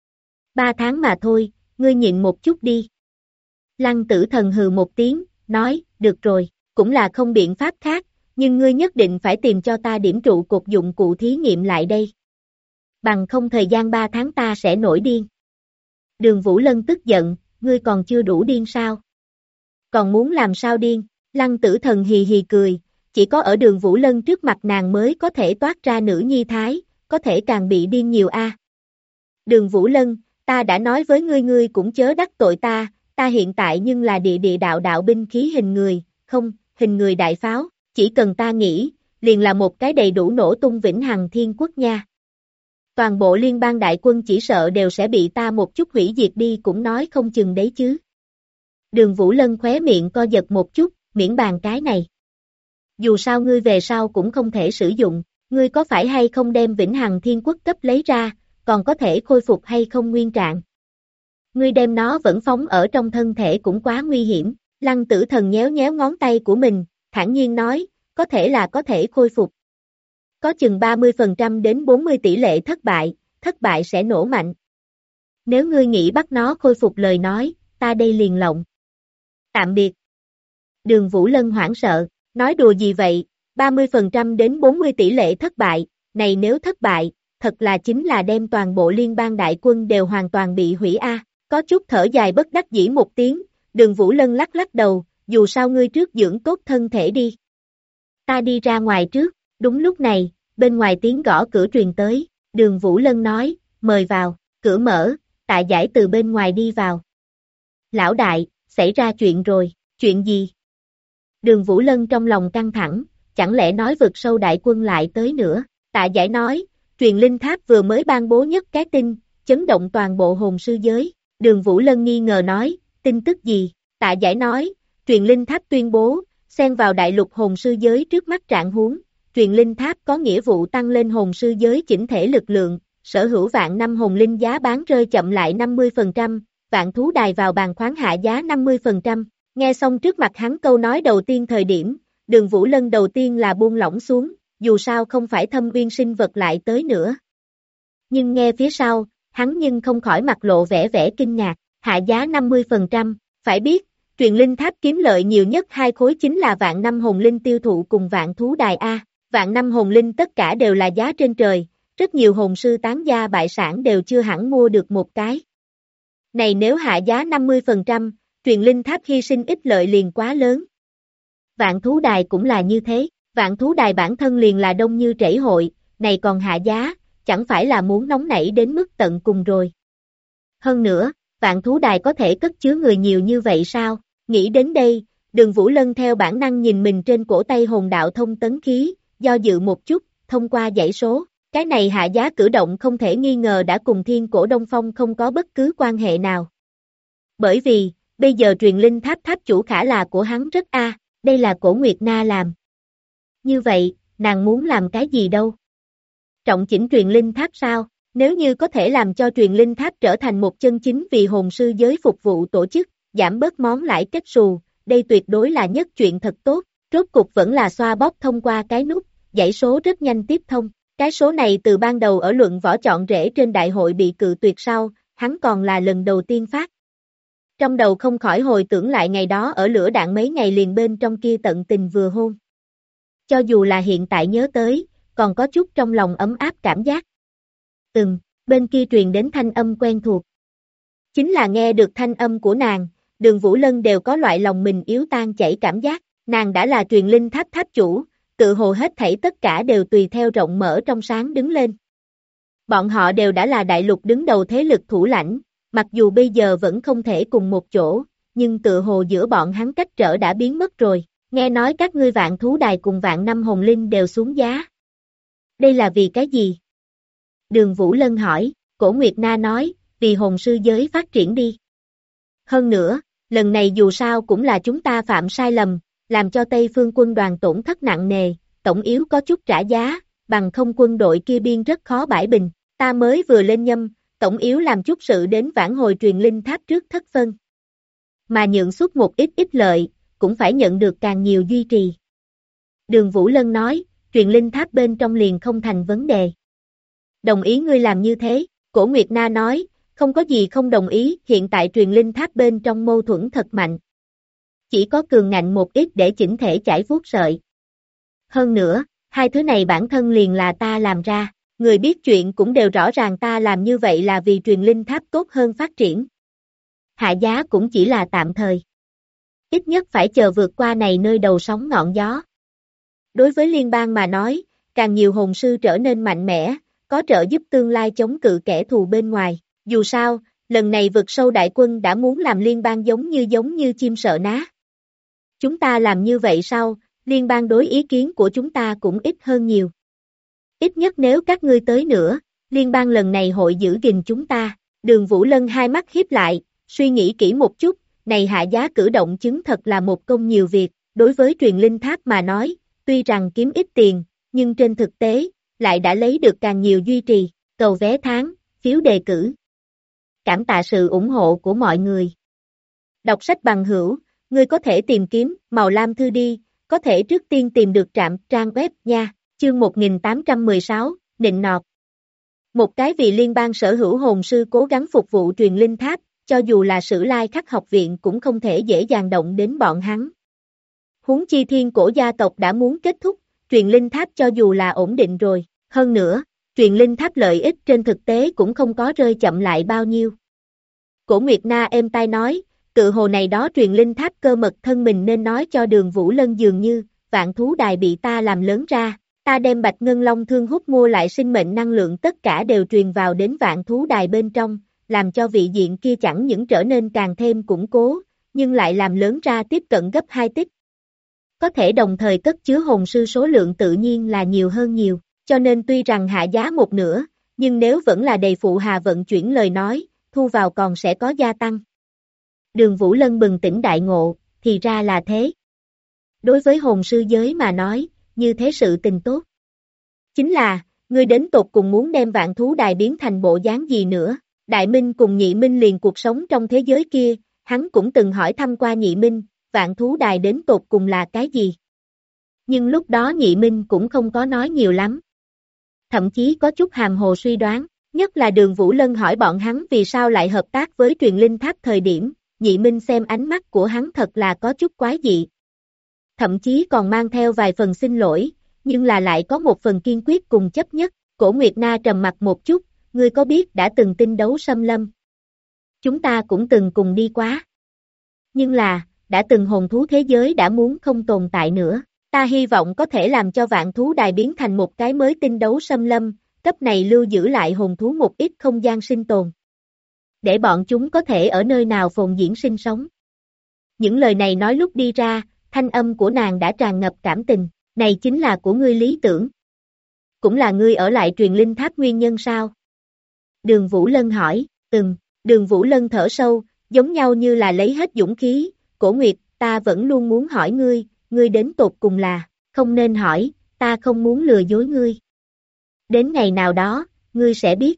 [SPEAKER 2] 3 tháng mà thôi, ngươi nhịn một chút đi. Lăng Tử Thần hừ một tiếng, nói, được rồi, cũng là không biện pháp khác, nhưng ngươi nhất định phải tìm cho ta điểm trụ cột dụng cụ thí nghiệm lại đây. Bằng không thời gian 3 tháng ta sẽ nổi điên. Đường Vũ Lân tức giận, ngươi còn chưa đủ điên sao? Còn muốn làm sao điên? Lăng Tử Thần hì hì cười, chỉ có ở Đường Vũ Lân trước mặt nàng mới có thể toát ra nữ nhi thái, có thể càng bị điên nhiều a. Đường Vũ Lân, ta đã nói với ngươi cũng chớ đắc tội ta hiện tại nhưng là địa đạo binh khí hình người, không, hình người đại pháo, chỉ cần ta nghĩ, liền là một cái đầy đủ nổ tung vĩnh hằng thiên quốc nha. Toàn bộ liên bang đại quân chỉ sợ đều sẽ bị ta một chút hủy diệt đi cũng nói không chừng đấy chứ. Đường Vũ Lân khóe miệng co giật một chút, miễn bàn cái này. Dù sao ngươi về sau cũng không thể sử dụng, ngươi có phải hay không đem vĩnh hằng thiên quốc cấp lấy ra, còn có thể khôi phục hay không nguyên trạng. Ngươi đem nó vẫn phóng ở trong thân thể cũng quá nguy hiểm. Lăng Tử Thần nhéo nhéo ngón tay của mình, thản nhiên nói, có thể là có thể khôi phục. Có chừng 30% đến 40 tỷ lệ thất bại, thất bại sẽ nổ mạnh. Nếu ngươi nghĩ bắt nó khôi phục lời nói, ta đây liền lộng. Tạm biệt. Đường Vũ Lân hoảng sợ, nói đùa gì vậy, 30% đến 40 tỷ lệ thất bại, này nếu thất bại, thật là chính là đem toàn bộ liên bang đại quân đều hoàn toàn bị hủy a. Có chút thở dài bất đắc dĩ một tiếng, Đường Vũ Lân lắc lắc đầu, dù sao ngươi trước dưỡng tốt thân thể đi. Ta đi ra ngoài trước, đúng lúc này, bên ngoài tiếng gõ cửa truyền tới, Đường Vũ Lân nói, mời vào, cửa mở, Tạ Giải từ bên ngoài đi vào. Lão đại, xảy ra chuyện rồi, chuyện gì? Đường Vũ Lân trong lòng căng thẳng, chẳng lẽ nói vực sâu đại quân lại tới nữa, Tạ Giải nói, truyền linh tháp vừa mới ban bố nhất cái tin, chấn động toàn bộ hồn sư giới, Đường Vũ Lân nghi ngờ nói, tin tức gì, Tạ Giải nói, truyền linh tháp tuyên bố, xen vào đại lục hồn sư giới trước mắt trạng huống, truyền linh tháp có nghĩa vụ tăng lên hồn sư giới chỉnh thể lực lượng, sở hữu vạn năm hồn linh giá bán rơi chậm lại 50%, vạn thú đài vào bàn khoáng hạ giá 50%, nghe xong trước mặt hắn câu nói đầu tiên thời điểm, Đường Vũ Lân đầu tiên là buông lỏng xuống, dù sao không phải Thâm Uyên sinh vật lại tới nữa. Nhưng nghe phía sau, hắn nhưng không khỏi mặt lộ vẻ vẻ kinh ngạc, hạ giá 50%, phải biết, truyền linh tháp kiếm lợi nhiều nhất hai khối chính là vạn năm hồn linh tiêu thụ cùng vạn thú đài A, vạn năm hồn linh tất cả đều là giá trên trời, rất nhiều hồn sư tán gia bại sản đều chưa hẳn mua được một cái. Này nếu hạ giá 50%, truyền linh tháp hy sinh ích lợi liền quá lớn. Vạn thú đài cũng là như thế, vạn thú đài bản thân liền là đông như trẩy hội, này còn hạ giá, chẳng phải là muốn nóng nảy đến mức tận cùng rồi. Hơn nữa, vạn thú đài có thể cất chứa người nhiều như vậy sao? Nghĩ đến đây, Đường Vũ Lân theo bản năng nhìn mình trên cổ tay hồn đạo thông tấn khí, do dự một chút, thông qua dãy số. Cái này hạ giá cử động không thể nghi ngờ đã cùng Thiên Cổ Đông Phong không có bất cứ quan hệ nào. Bởi vì, bây giờ truyền linh tháp tháp chủ khả là của hắn rất đây là Cổ Nguyệt Na làm. Như vậy, nàng muốn làm cái gì đâu? Trọng chỉnh truyền linh tháp sao? Nếu như có thể làm cho truyền linh tháp trở thành một chân chính vì hồn sư giới phục vụ tổ chức, giảm bớt món lãi kết xù, đây tuyệt đối là nhất chuyện thật tốt, rốt cục vẫn là xoa bóp thông qua cái nút, dãy số rất nhanh tiếp thông. Cái số này từ ban đầu ở luận võ chọn rễ trên đại hội bị cự tuyệt sau, hắn còn là lần đầu tiên phát. Trong đầu không khỏi hồi tưởng lại ngày đó ở lửa đạn mấy ngày liền bên trong kia tận tình vừa hôn. Cho dù là hiện tại nhớ tới, còn có chút trong lòng ấm áp cảm giác. Bên kia truyền đến thanh âm quen thuộc. Chính là nghe được thanh âm của nàng, Đường Vũ Lân đều có loại lòng mình yếu tan chảy cảm giác, nàng đã là truyền linh tháp tháp chủ, tự hồ hết thảy tất cả đều tùy theo rộng mở trong sáng đứng lên. Bọn họ đều đã là đại lục đứng đầu thế lực thủ lãnh, mặc dù bây giờ vẫn không thể cùng một chỗ, nhưng tự hồ giữa bọn hắn cách trở đã biến mất rồi, nghe nói các ngươi vạn thú đài cùng vạn năm hồn linh đều xuống giá. Đây là vì cái gì? Đường Vũ Lân hỏi, Cổ Nguyệt Na nói, vì hồn sư giới phát triển đi. Hơn nữa, lần này dù sao cũng là chúng ta phạm sai lầm, làm cho Tây Phương quân đoàn tổn thất nặng nề, tổng yếu có chút trả giá, bằng không quân đội kia biên rất khó bãi bình, ta mới vừa lên nhâm, tổng yếu làm chút sự đến vãn hồi truyền linh tháp trước thất phân. Mà nhượng suốt một ít lợi, cũng phải nhận được càng nhiều duy trì. Đường Vũ Lân nói, truyền linh tháp bên trong liền không thành vấn đề. Đồng ý ngươi làm như thế, Cổ Nguyệt Na nói, không có gì không đồng ý, hiện tại truyền linh tháp bên trong mâu thuẫn thật mạnh. Chỉ có cường ngạnh một ít để chỉnh thể chải vuốt sợi. Hơn nữa, hai thứ này bản thân liền là ta làm ra, người biết chuyện cũng đều rõ ràng ta làm như vậy là vì truyền linh tháp tốt hơn phát triển. Hạ giá cũng chỉ là tạm thời. Ít nhất phải chờ vượt qua này nơi đầu sóng ngọn gió. Đối với liên bang mà nói, càng nhiều hồn sư trở nên mạnh mẽ, có trợ giúp tương lai chống cự kẻ thù bên ngoài. Dù sao, lần này vực sâu đại quân đã muốn làm liên bang giống như chim sợ ná. Chúng ta làm như vậy sau, liên bang đối ý kiến của chúng ta cũng ít hơn nhiều. Ít nhất nếu các ngươi tới nữa, liên bang lần này hội giữ gìn chúng ta. Đường Vũ Lân hai mắt híp lại, suy nghĩ kỹ một chút, này hạ giá cử động chứng thật là một công nhiều việc, đối với truyền linh tháp mà nói, tuy rằng kiếm ít tiền, nhưng trên thực tế, lại đã lấy được càng nhiều duy trì, cầu vé tháng, phiếu đề cử. Cảm tạ sự ủng hộ của mọi người. Đọc sách bằng hữu, ngươi có thể tìm kiếm, màu lam thư đi, có thể trước tiên tìm được trang web nha, chương 1816, nịnh nọt. Một cái vì liên bang sở hữu hồn sư cố gắng phục vụ truyền linh tháp, cho dù là Sử Lai Khắc học viện cũng không thể dễ dàng động đến bọn hắn. Huống chi thiên cổ gia tộc đã muốn kết thúc, truyền linh tháp cho dù là ổn định rồi, hơn nữa, truyền linh tháp lợi ích trên thực tế cũng không có rơi chậm lại bao nhiêu. Cổ Nguyệt Na êm tai nói, tự hồ này đó truyền linh tháp cơ mật thân mình nên nói cho Đường Vũ Lân dường như, vạn thú đài bị ta làm lớn ra, ta đem Bạch Ngân Long Thương hút mua lại sinh mệnh năng lượng tất cả đều truyền vào đến vạn thú đài bên trong, làm cho vị diện kia chẳng những trở nên càng thêm củng cố, nhưng lại làm lớn ra tiếp cận gấp 2 tích. Có thể đồng thời cất chứa hồn sư số lượng tự nhiên là nhiều hơn nhiều, cho nên tuy rằng hạ giá một nửa, nhưng nếu vẫn là đầy phụ hà vận chuyển lời nói, thu vào còn sẽ có gia tăng. Đường Vũ Lân bừng tỉnh đại ngộ, thì ra là thế. Đối với hồn sư giới mà nói, như thế sự tình tốt. Chính là, ngươi đến tột cùng muốn đem vạn thú đài biến thành bộ dáng gì nữa. Đại Minh cùng Nhị Minh liền cuộc sống trong thế giới kia, hắn cũng từng hỏi thăm qua Nhị Minh, vạn thú đài đến tột cùng là cái gì. Nhưng lúc đó Nhị Minh cũng không có nói nhiều lắm. Thậm chí có chút hàm hồ suy đoán, nhất là Đường Vũ Lân hỏi bọn hắn vì sao lại hợp tác với truyền linh tháp thời điểm, Nhị Minh xem ánh mắt của hắn thật là có chút quái dị. Thậm chí còn mang theo vài phần xin lỗi, nhưng là lại có một phần kiên quyết cùng chấp nhất. Cổ Nguyệt Na trầm mặt một chút, ngươi có biết đã từng tinh đấu xâm lâm. Chúng ta cũng từng cùng đi quá. Nhưng là, đã từng hồn thú thế giới đã muốn không tồn tại nữa. Ta hy vọng có thể làm cho vạn thú đài biến thành một cái mới tinh đấu xâm lâm, cấp này lưu giữ lại hồn thú một ít không gian sinh tồn. Để bọn chúng có thể ở nơi nào phồn diễn sinh sống. Những lời này nói lúc đi ra, thanh âm của nàng đã tràn ngập cảm tình, này chính là của ngươi lý tưởng. Cũng là ngươi ở lại truyền linh tháp nguyên nhân sao? Đường Vũ Lân hỏi, Đường Vũ Lân thở sâu, giống nhau như là lấy hết dũng khí, Cổ Nguyệt, ta vẫn luôn muốn hỏi ngươi đến tột cùng là, không nên hỏi, ta không muốn lừa dối ngươi. Đến ngày nào đó, ngươi sẽ biết.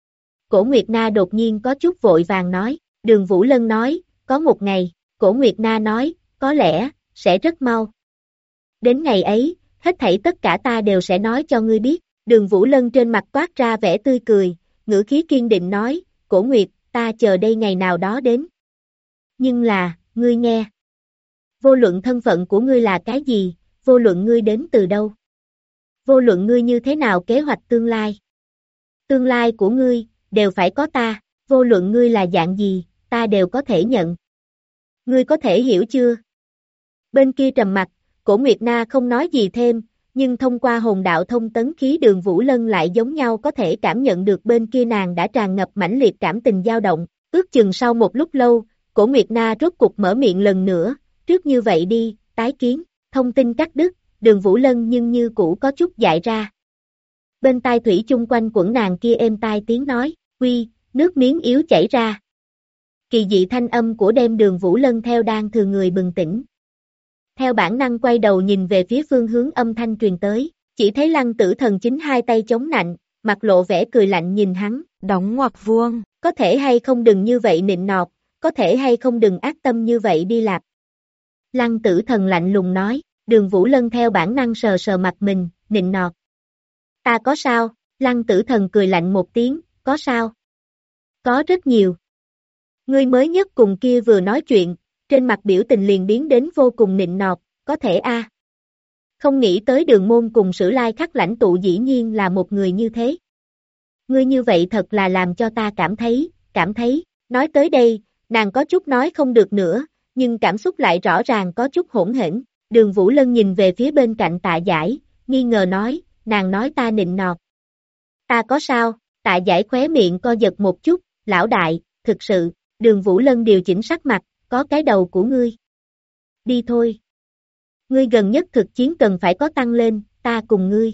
[SPEAKER 2] Cổ Nguyệt Na đột nhiên có chút vội vàng nói, Đường Vũ Lân nói, có một ngày, Cổ Nguyệt Na nói, có lẽ, sẽ rất mau. Đến ngày ấy, hết thảy tất cả ta đều sẽ nói cho ngươi biết. Đường Vũ Lân trên mặt toát ra vẻ tươi cười, ngữ khí kiên định nói, Cổ Nguyệt, ta chờ đây ngày nào đó đến. Nhưng là, ngươi nghe. Vô luận thân phận của ngươi là cái gì, vô luận ngươi đến từ đâu. Vô luận ngươi như thế nào kế hoạch tương lai. Tương lai của ngươi, đều phải có ta, vô luận ngươi là dạng gì, ta đều có thể nhận. Ngươi có thể hiểu chưa? Bên kia trầm mặt, Cổ Nguyệt Na không nói gì thêm, nhưng thông qua hồn đạo thông tấn khí Đường Vũ Lân lại giống nhau có thể cảm nhận được bên kia nàng đã tràn ngập mãnh liệt cảm tình dao động. Ước chừng sau một lúc lâu, Cổ Nguyệt Na rốt cục mở miệng lần nữa, trước như vậy đi, tái kiến, thông tin cắt đứt, Đường Vũ Lân nhưng như cũ có chút dại ra. Bên tai thủy chung quanh quẩn nàng kia êm tai tiếng nói, quy, nước miếng yếu chảy ra. Kỳ dị thanh âm của đem Đường Vũ Lân theo đang thừa người bừng tỉnh. Theo bản năng quay đầu nhìn về phía phương hướng âm thanh truyền tới, chỉ thấy Lăng Tử Thần chính hai tay chống nạnh, mặt lộ vẻ cười lạnh nhìn hắn,
[SPEAKER 3] đóng ngoặc vuông,
[SPEAKER 2] có thể hay không đừng như vậy nịnh nọt, có thể hay không đừng ác tâm như vậy đi lạp. Lăng Tử Thần lạnh lùng nói, Đường Vũ Lân theo bản năng sờ sờ mặt mình, nịnh nọt. Ta có sao? Lăng Tử Thần cười lạnh một tiếng, có sao? Có rất nhiều. Ngươi mới nhất cùng kia vừa nói chuyện, trên mặt biểu tình liền biến đến vô cùng nịnh nọt, có thể a. Không nghĩ tới Đường Môn cùng Sử Lai Khắc lãnh tụ dĩ nhiên là một người như thế. Ngươi như vậy thật là làm cho ta cảm thấy, nói tới đây, nàng có chút nói không được nữa, nhưng cảm xúc lại rõ ràng có chút hỗn hển. Đường Vũ Lân nhìn về phía bên cạnh Tạ Giải, nghi ngờ nói, nàng nói ta nịnh nọt. Ta có sao? Tạ Giải khóe miệng co giật một chút, lão đại, thực sự, Đường Vũ Lân điều chỉnh sắc mặt, có cái đầu của ngươi. Đi thôi. Ngươi gần nhất thực chiến cần phải có tăng lên, ta cùng ngươi,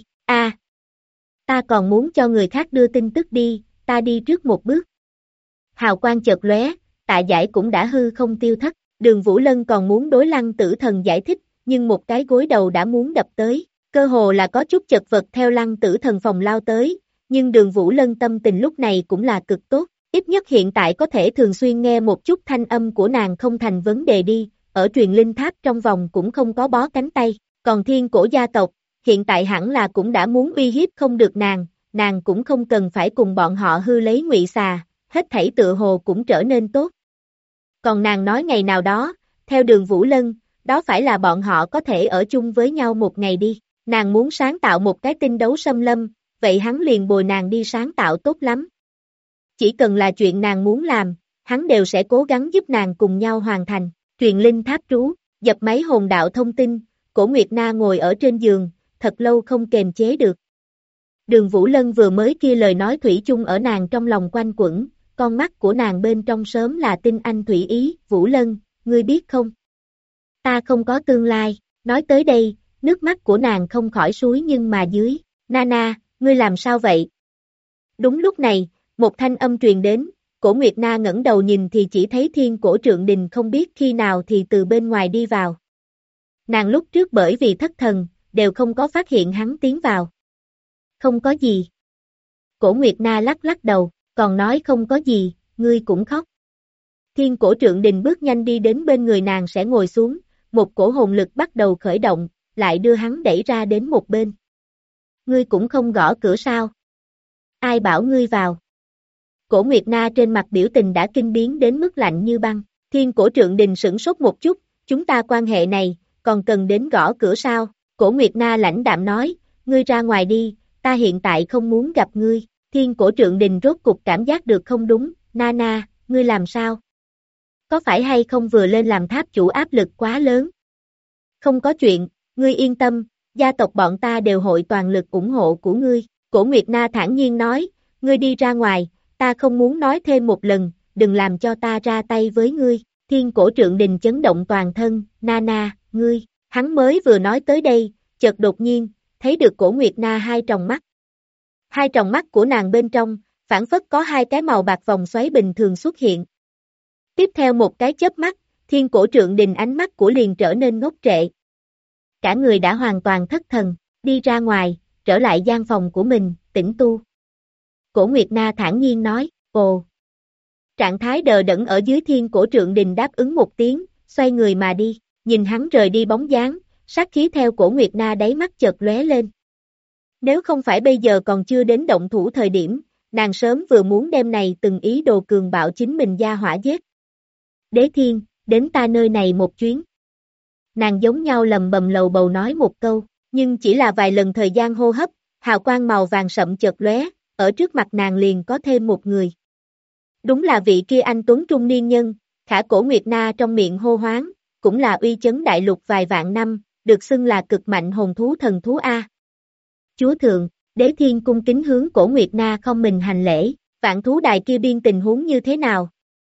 [SPEAKER 2] ta còn muốn cho người khác đưa tin tức đi, ta đi trước một bước. Hào quang chợt lóe, Tạ Giải cũng đã hư không tiêu thất, Đường Vũ Lân còn muốn đối Lăng Tử Thần giải thích, nhưng một cái gối đầu đã muốn đập tới, cơ hồ là có chút chật vật theo Lăng Tử Thần phòng lao tới, nhưng Đường Vũ Lân tâm tình lúc này cũng là cực tốt, ít nhất hiện tại có thể thường xuyên nghe một chút thanh âm của nàng không thành vấn đề đi, ở truyền linh tháp trong vòng cũng không có bó cánh tay, còn thiên cổ gia tộc, hiện tại hẳn là cũng đã muốn uy hiếp không được nàng, nàng cũng không cần phải cùng bọn họ hư lấy ngụy xà, hết thảy tựa hồ cũng trở nên tốt. Còn nàng nói ngày nào đó, theo Đường Vũ Lân, đó phải là bọn họ có thể ở chung với nhau một ngày đi. Nàng muốn sáng tạo một cái tinh đấu xâm lâm, vậy hắn liền bồi nàng đi sáng tạo tốt lắm. Chỉ cần là chuyện nàng muốn làm, hắn đều sẽ cố gắng giúp nàng cùng nhau hoàn thành. Truyền linh tháp trú, dập máy hồn đạo thông tin, Cổ Nguyệt Na ngồi ở trên giường, thật lâu không kềm chế được. Đường Vũ Lân vừa mới kia lời nói thủy chung ở nàng trong lòng quanh quẩn, con mắt của nàng bên trong sớm là tinh anh thủy ý. Vũ Lân, ngươi biết không? Ta không có tương lai. Nói tới đây, nước mắt của nàng không khỏi suối nhưng mà dưới. Nana, ngươi làm sao vậy? Đúng lúc này, một thanh âm truyền đến, Cổ Nguyệt Na ngẩng đầu nhìn thì chỉ thấy Thiên Cổ Trượng Đình không biết khi nào thì từ bên ngoài đi vào. Nàng lúc trước bởi vì thất thần, đều không có phát hiện hắn tiến vào. Không có gì. Cổ Nguyệt Na lắc lắc đầu, còn nói không có gì, ngươi cũng khóc. Thiên Cổ Trượng Đình bước nhanh đi đến bên người nàng sẽ ngồi xuống, một cổ hồn lực bắt đầu khởi động, lại đưa hắn đẩy ra đến một bên. Ngươi cũng không gõ cửa sao? Ai bảo ngươi vào? Cổ Nguyệt Na trên mặt biểu tình đã kinh biến đến mức lạnh như băng. Thiên Cổ Trượng Đình sửng sốt một chút, chúng ta quan hệ này, còn cần đến gõ cửa sao? Cổ Nguyệt Na lãnh đạm nói, ngươi ra ngoài đi, ta hiện tại không muốn gặp ngươi. Thiên Cổ Trượng Đình rốt cục cảm giác được không đúng, Nana, ngươi làm sao? Có phải hay không vừa lên làm tháp chủ áp lực quá lớn? Không có chuyện, ngươi yên tâm, gia tộc bọn ta đều hội toàn lực ủng hộ của ngươi. Cổ Nguyệt Na thản nhiên nói, ngươi đi ra ngoài, ta không muốn nói thêm một lần, đừng làm cho ta ra tay với ngươi. Thiên Cổ Trượng Đình chấn động toàn thân, Nana, ngươi, hắn mới vừa nói tới đây, chợt đột nhiên, thấy được Cổ Nguyệt Na hai tròng mắt. Hai tròng mắt của nàng bên trong, phảng phất có hai cái màu bạc vòng xoáy bình thường xuất hiện. Tiếp theo một cái chớp mắt, Thiên Cổ Trượng Đình ánh mắt của liền trở nên ngốc trệ. Cả người đã hoàn toàn thất thần, đi ra ngoài, trở lại gian phòng của mình, tĩnh tu. Cổ Nguyệt Na thản nhiên nói, ồ. Trạng thái đờ đẫn ở dưới Thiên Cổ Trượng Đình đáp ứng một tiếng, xoay người mà đi, nhìn hắn rời đi bóng dáng, sát khí theo Cổ Nguyệt Na đáy mắt chợt lóe lên. Nếu không phải bây giờ còn chưa đến động thủ thời điểm, nàng sớm vừa muốn đem này từng ý đồ cường bạo chính mình gia hỏa giết. Đế Thiên, đến ta nơi này một chuyến. Nàng giống nhau lầm bầm lầu bầu nói một câu, nhưng chỉ là vài lần thời gian hô hấp, hào quang màu vàng sậm chợt lóe, ở trước mặt nàng liền có thêm một người. Đúng là vị kia anh tuấn trung niên nhân, Khả Cổ Nguyệt Na trong miệng hô hoáng, cũng là uy chấn đại lục vài vạn năm, được xưng là cực mạnh hồn thú thần thú A. Chúa thượng, Đế Thiên cung kính hướng Cổ Nguyệt Na không mình hành lễ, vạn thú đài kia biên tình huống như thế nào?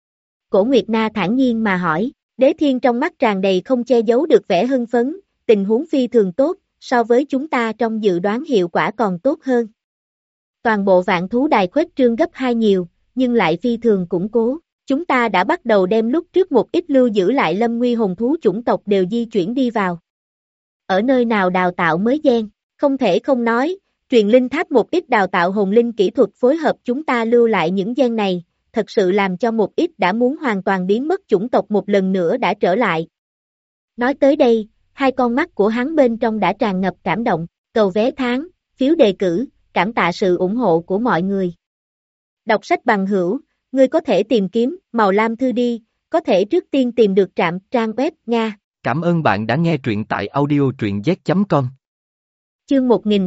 [SPEAKER 2] Cổ Nguyệt Na thản nhiên mà hỏi, Đế Thiên trong mắt tràn đầy không che giấu được vẻ hưng phấn, tình huống phi thường tốt, so với chúng ta trong dự đoán hiệu quả còn tốt hơn. Toàn bộ vạn thú đài khuếch trương gấp 2 nhiều, nhưng lại phi thường củng cố. Chúng ta đã bắt đầu đem lúc trước một ít lưu giữ lại lâm nguy hồn thú chủng tộc đều di chuyển đi vào. Ở nơi nào đào tạo mới gen, không thể không nói, truyền linh tháp một ít đào tạo hồn linh kỹ thuật phối hợp chúng ta lưu lại những gen này, thật sự làm cho một ít đã muốn hoàn toàn biến mất chủng tộc một lần nữa đã trở lại. Nói tới đây, hai con mắt của hắn bên trong đã tràn ngập cảm động, cầu vé tháng, phiếu đề cử, cảm tạ sự ủng hộ của mọi người. Đọc sách bằng hữu, ngươi có thể tìm kiếm màu lam thư đi, có thể trước tiên tìm được trạm trang web Nga.
[SPEAKER 1] Cảm ơn bạn đã nghe truyện tại audio truyện z.com.
[SPEAKER 2] Chương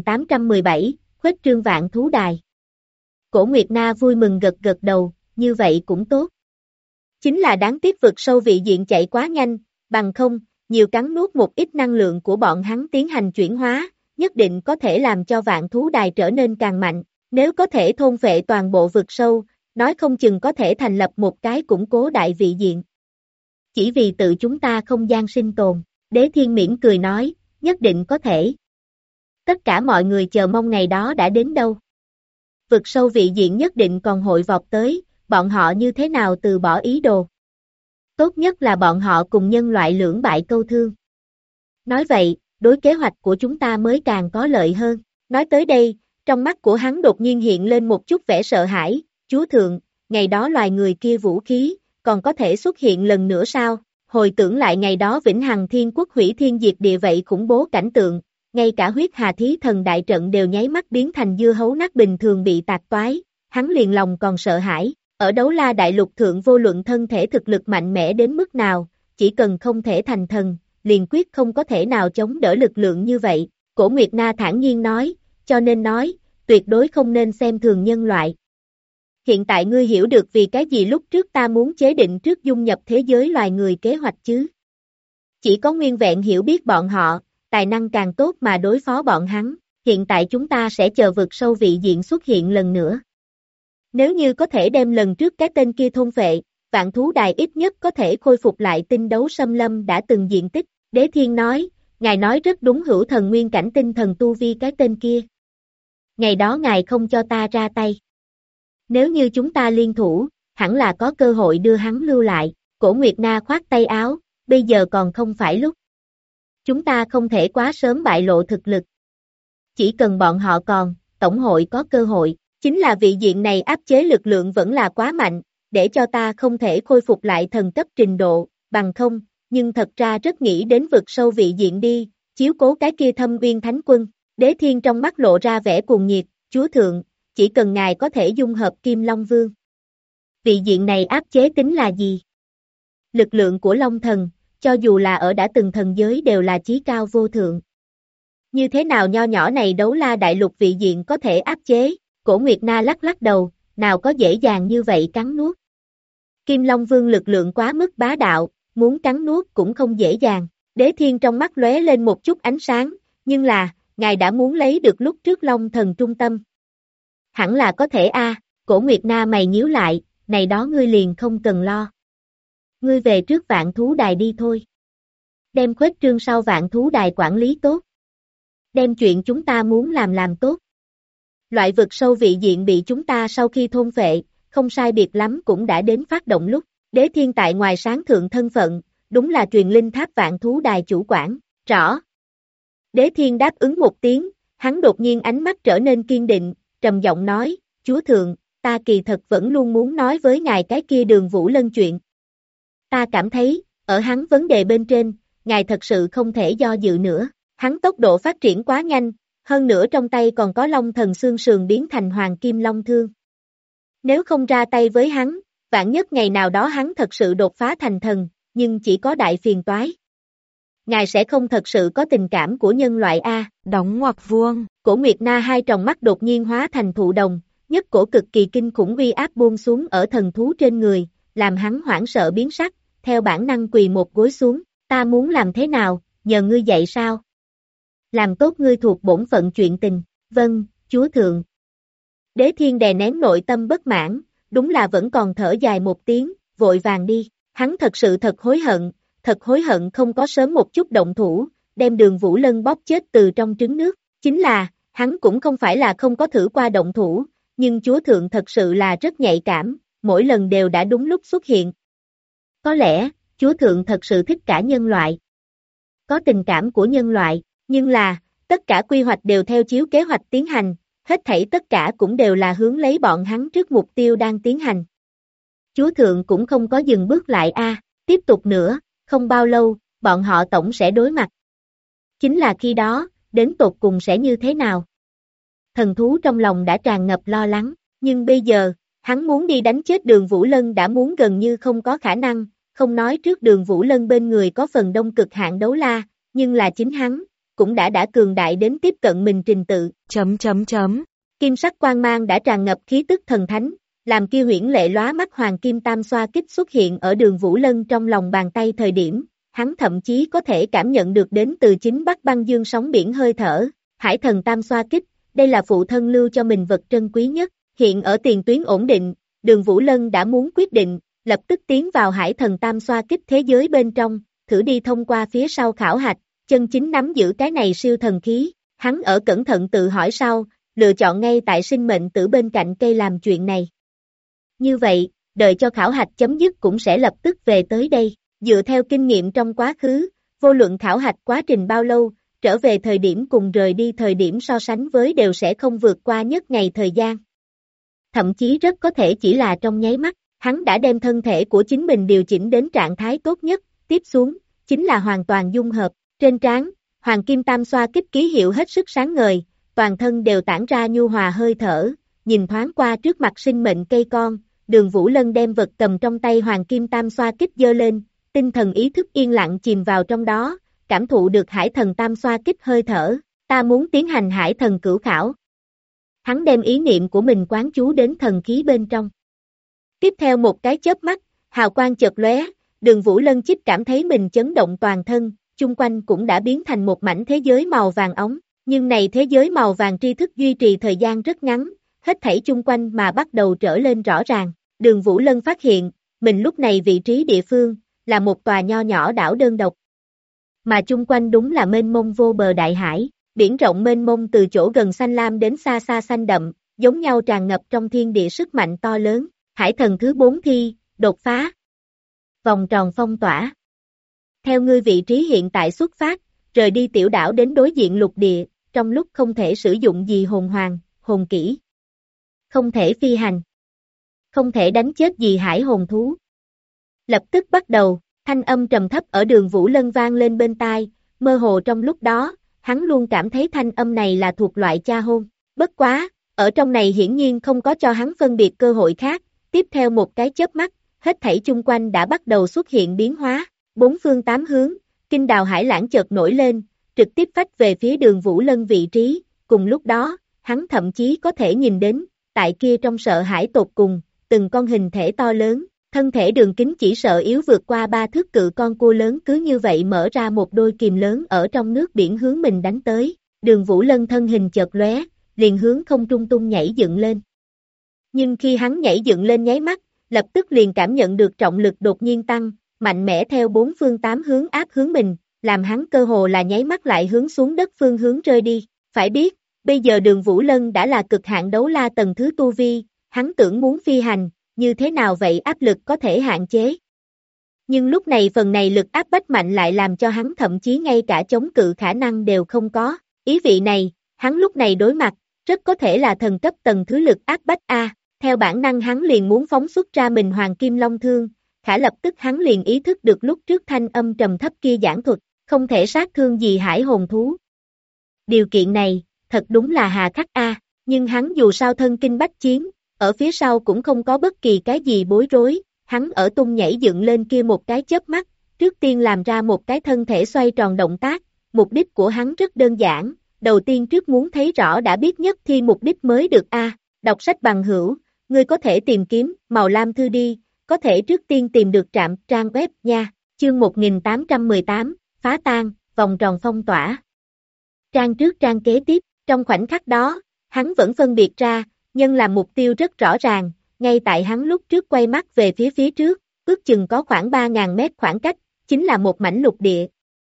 [SPEAKER 2] 1817, khuếch trương vạn thú đài. Cổ Nguyệt Na vui mừng gật gật đầu, như vậy cũng tốt. Chính là đáng tiếc vực sâu vị diện chạy quá nhanh, bằng không, nhiều cắn nuốt một ít năng lượng của bọn hắn tiến hành chuyển hóa, nhất định có thể làm cho vạn thú đài trở nên càng mạnh. Nếu có thể thôn phệ toàn bộ vực sâu, nói không chừng có thể thành lập một cái củng cố đại vị diện. Chỉ vì tự chúng ta không gian sinh tồn, Đế Thiên mỉm cười nói, nhất định có thể. Tất cả mọi người chờ mong ngày đó đã đến đâu. Vực sâu vị diện nhất định còn hội vọt tới, bọn họ như thế nào từ bỏ ý đồ. Tốt nhất là bọn họ cùng nhân loại lưỡng bại câu thương. Nói vậy, đối kế hoạch của chúng ta mới càng có lợi hơn. Nói tới đây, trong mắt của hắn đột nhiên hiện lên một chút vẻ sợ hãi, chúa thượng, ngày đó loài người kia vũ khí, còn có thể xuất hiện lần nữa sao? Hồi tưởng lại ngày đó Vĩnh Hằng Thiên Quốc hủy thiên diệt địa vậy khủng bố cảnh tượng, ngay cả huyết hà thí thần đại trận đều nháy mắt biến thành dưa hấu nát bình thường bị tạc toái, hắn liền lòng còn sợ hãi, ở Đấu La Đại Lục thượng vô luận thân thể thực lực mạnh mẽ đến mức nào, chỉ cần không thể thành thần, liền quyết không có thể nào chống đỡ lực lượng như vậy, Cổ Nguyệt Na thản nhiên nói, cho nên nói, tuyệt đối không nên xem thường nhân loại. Hiện tại ngươi hiểu được vì cái gì lúc trước ta muốn chế định trước dung nhập thế giới loài người kế hoạch chứ? Chỉ có nguyên vẹn hiểu biết bọn họ, tài năng càng tốt mà đối phó bọn hắn, hiện tại chúng ta sẽ chờ vực sâu vị diện xuất hiện lần nữa. Nếu như có thể đem lần trước cái tên kia thôn phệ, Vạn Thú Đài ít nhất có thể khôi phục lại tinh đấu xâm lâm đã từng diện tích, Đế Thiên nói, ngài nói rất đúng hữu thần nguyên cảnh tinh thần tu vi cái tên kia. Ngày đó ngài không cho ta ra tay. Nếu như chúng ta liên thủ, hẳn là có cơ hội đưa hắn lưu lại, Cổ Nguyệt Na khoát tay áo, bây giờ còn không phải lúc. Chúng ta không thể quá sớm bại lộ thực lực. Chỉ cần bọn họ còn, Tổng hội có cơ hội, chính là vị diện này áp chế lực lượng vẫn là quá mạnh, để cho ta không thể khôi phục lại thần cấp trình độ, bằng không, nhưng thật ra rất nghĩ đến vực sâu vị diện đi, chiếu cố cái kia Thâm Uyên Thánh Quân. Đế Thiên trong mắt lộ ra vẻ cuồng nhiệt, chúa thượng, chỉ cần ngài có thể dung hợp Kim Long Vương. Vị diện này áp chế tính là gì? Lực lượng của Long Thần, cho dù là ở đã từng thần giới đều là chí cao vô thượng. Như thế nào nho nhỏ này Đấu La Đại Lục vị diện có thể áp chế? Cổ Nguyệt Na lắc lắc đầu, nào có dễ dàng như vậy cắn nuốt. Kim Long Vương lực lượng quá mức bá đạo, muốn cắn nuốt cũng không dễ dàng. Đế Thiên trong mắt lóe lên một chút ánh sáng, nhưng là, ngài đã muốn lấy được lúc trước Long Thần trung tâm. Hẳn là có thể a. Cổ Nguyệt Na mày nhíu lại, này đó ngươi liền không cần lo. Ngươi về trước Vạn Thú Đài đi thôi. Đem khuếch trương sau Vạn Thú Đài quản lý tốt. Đem chuyện chúng ta muốn làm tốt. Loại vực sâu vị diện bị chúng ta sau khi thôn phệ, không sai biệt lắm cũng đã đến phát động lúc. Đế Thiên tại ngoài sáng thượng thân phận, đúng là truyền linh tháp Vạn Thú Đài chủ quản, rõ. Đế Thiên đáp ứng một tiếng, hắn đột nhiên ánh mắt trở nên kiên định, trầm giọng nói, chúa thượng, ta kỳ thật vẫn luôn muốn nói với ngài cái kia Đường Vũ Lân chuyện. Ta cảm thấy, ở hắn vấn đề bên trên, ngài thật sự không thể do dự nữa, hắn tốc độ phát triển quá nhanh, hơn nữa trong tay còn có Long Thần xương sườn biến thành Hoàng Kim Long Thương. Nếu không ra tay với hắn, vạn nhất ngày nào đó hắn thật sự đột phá thành thần, nhưng chỉ có đại phiền toái. Ngài sẽ không thật sự có tình cảm của nhân loại A.
[SPEAKER 3] Đóng ngoặc vuông.
[SPEAKER 2] Cổ Nguyệt Na hai tròng mắt đột nhiên hóa thành thụ đồng, nhất cổ cực kỳ kinh khủng uy áp buông xuống ở thần thú trên người, làm hắn hoảng sợ biến sắc, theo bản năng quỳ một gối xuống, ta muốn làm thế nào, nhờ ngươi dạy sao? Làm tốt ngươi thuộc bổn phận chuyện tình, vâng, chúa thượng. Đế Thiên đè nén nội tâm bất mãn, đúng là vẫn còn thở dài một tiếng, vội vàng đi, hắn thật sự thật hối hận không có sớm một chút động thủ, đem Đường Vũ Lân bóp chết từ trong trứng nước, chính là, hắn cũng không phải là không có thử qua động thủ, nhưng chúa thượng thật sự là rất nhạy cảm, mỗi lần đều đã đúng lúc xuất hiện. Có lẽ, chúa thượng thật sự thích cả nhân loại, có tình cảm của nhân loại, nhưng là, tất cả quy hoạch đều theo chiếu kế hoạch tiến hành, hết thảy tất cả cũng đều là hướng lấy bọn hắn trước mục tiêu đang tiến hành. Chúa thượng cũng không có dừng bước lại a, tiếp tục nữa, không bao lâu, bọn họ tổng sẽ đối mặt. Chính là khi đó, đến tột cùng sẽ như thế nào? Thần thú trong lòng đã tràn ngập lo lắng, nhưng bây giờ, hắn muốn đi đánh chết Đường Vũ Lân đã muốn gần như không có khả năng, không nói trước Đường Vũ Lân bên người có phần đông cực hạn đấu la, nhưng là chính hắn, cũng đã cường đại đến tiếp cận mình trình tự. Kim sắc quang mang đã tràn ngập khí tức thần thánh, làm kia huyễn lệ lóa mắt hoàng kim tam xoa kích xuất hiện ở Đường Vũ Lân trong lòng bàn tay thời điểm, hắn thậm chí có thể cảm nhận được đến từ chính Bắc Băng Dương sóng biển hơi thở, Hải Thần tam xoa kích, đây là phụ thân lưu cho mình vật trân quý nhất, hiện ở tiền tuyến ổn định, Đường Vũ Lân đã muốn quyết định, lập tức tiến vào Hải Thần tam xoa kích thế giới bên trong, thử đi thông qua phía sau khảo hạch, chân chính nắm giữ cái này siêu thần khí, hắn ở cẩn thận tự hỏi sau, lựa chọn ngay tại sinh mệnh tử bên cạnh cây làm chuyện này. Như vậy, đợi cho khảo hạch chấm dứt cũng sẽ lập tức về tới đây, dựa theo kinh nghiệm trong quá khứ, vô luận khảo hạch quá trình bao lâu, trở về thời điểm cùng rời đi thời điểm so sánh với đều sẽ không vượt qua nhất ngày thời gian. Thậm chí rất có thể chỉ là trong nháy mắt, hắn đã đem thân thể của chính mình điều chỉnh đến trạng thái tốt nhất, tiếp xuống, chính là hoàn toàn dung hợp, trên trán, Hoàng kim tam xoa kích ký hiệu hết sức sáng ngời, toàn thân đều tản ra nhu hòa hơi thở, nhìn thoáng qua trước mặt sinh mệnh cây con, Đường Vũ Lân đem vật cầm trong tay hoàng kim tam xoa kích giơ lên, tinh thần ý thức yên lặng chìm vào trong đó, cảm thụ được hải thần tam xoa kích hơi thở, ta muốn tiến hành hải thần cửu khảo. Hắn đem ý niệm của mình quán chú đến thần khí bên trong. Tiếp theo một cái chớp mắt, hào quang chợt lóe, Đường Vũ Lân chích cảm thấy mình chấn động toàn thân, chung quanh cũng đã biến thành một mảnh thế giới màu vàng óng, nhưng này thế giới màu vàng tri thức duy trì thời gian rất ngắn, hết thảy chung quanh mà bắt đầu trở lên rõ ràng. Đường Vũ Lân phát hiện, mình lúc này vị trí địa phương, là một tòa nho nhỏ đảo đơn độc. Mà chung quanh đúng là mênh mông vô bờ đại hải, biển rộng mênh mông từ chỗ gần xanh lam đến xa xa xanh đậm, giống nhau tràn ngập trong thiên địa sức mạnh to lớn. Hải thần thứ 4 thi, đột phá. Vòng tròn phong tỏa. Theo ngươi vị trí hiện tại xuất phát, rời đi tiểu đảo đến đối diện lục địa, trong lúc không thể sử dụng gì hồn hoàng, hồn kỹ. Không thể phi hành. Không thể đánh chết gì hải hồn thú. Lập tức bắt đầu, thanh âm trầm thấp ở Đường Vũ Lân vang lên bên tai, mơ hồ trong lúc đó, hắn luôn cảm thấy thanh âm này là thuộc loại cha hôn. Bất quá, ở trong này hiển nhiên không có cho hắn phân biệt cơ hội khác, tiếp theo một cái chớp mắt, hết thảy chung quanh đã bắt đầu xuất hiện biến hóa, bốn phương tám hướng, kinh đào hải lãng chợt nổi lên, trực tiếp phách về phía Đường Vũ Lân vị trí, cùng lúc đó, hắn thậm chí có thể nhìn đến, tại kia trong sợ hãi tột cùng, từng con hình thể to lớn, thân thể đường kính chỉ sợ yếu vượt qua 3 thước cự con cua lớn cứ như vậy mở ra một đôi kìm lớn ở trong nước biển hướng mình đánh tới, Đường Vũ Lân thân hình chợt lóe, liền hướng không trung tung nhảy dựng lên. Nhưng khi hắn nhảy dựng lên nháy mắt, lập tức liền cảm nhận được trọng lực đột nhiên tăng, mạnh mẽ theo bốn phương tám hướng áp hướng mình, làm hắn cơ hồ là nháy mắt lại hướng xuống đất phương hướng rơi đi. Phải biết, bây giờ Đường Vũ Lân đã là cực hạn đấu la tầng thứ tu vi, hắn tưởng muốn phi hành, như thế nào vậy áp lực có thể hạn chế. Nhưng lúc này phần này lực áp bách mạnh lại làm cho hắn thậm chí ngay cả chống cự khả năng đều không có. Ý vị này, hắn lúc này đối mặt, rất có thể là thần cấp tầng thứ lực áp bách A. Theo bản năng hắn liền muốn phóng xuất ra mình hoàng kim long thương, khả lập tức hắn liền ý thức được lúc trước thanh âm trầm thấp kia giảng thuật, không thể sát thương gì hải hồn thú. Điều kiện này, thật đúng là hà khắc A, nhưng hắn dù sao thân kinh bách chiến, ở phía sau cũng không có bất kỳ cái gì bối rối, hắn ở tung nhảy dựng lên kia một cái chớp mắt, trước tiên làm ra một cái thân thể xoay tròn động tác, mục đích của hắn rất đơn giản, đầu tiên trước muốn thấy rõ đã biết nhất thi mục đích mới được A, đọc sách bằng hữu. Ngươi có thể tìm kiếm, màu lam thư đi, có thể trước tiên tìm được trạm trang web nha, chương 1818, phá tan, vòng tròn phong tỏa. Trang trước trang kế tiếp, trong khoảnh khắc đó, hắn vẫn phân biệt ra, nhân là mục tiêu rất rõ ràng, ngay tại hắn lúc trước quay mắt về phía trước, ước chừng có khoảng 3.000 mét khoảng cách, chính là một mảnh lục địa.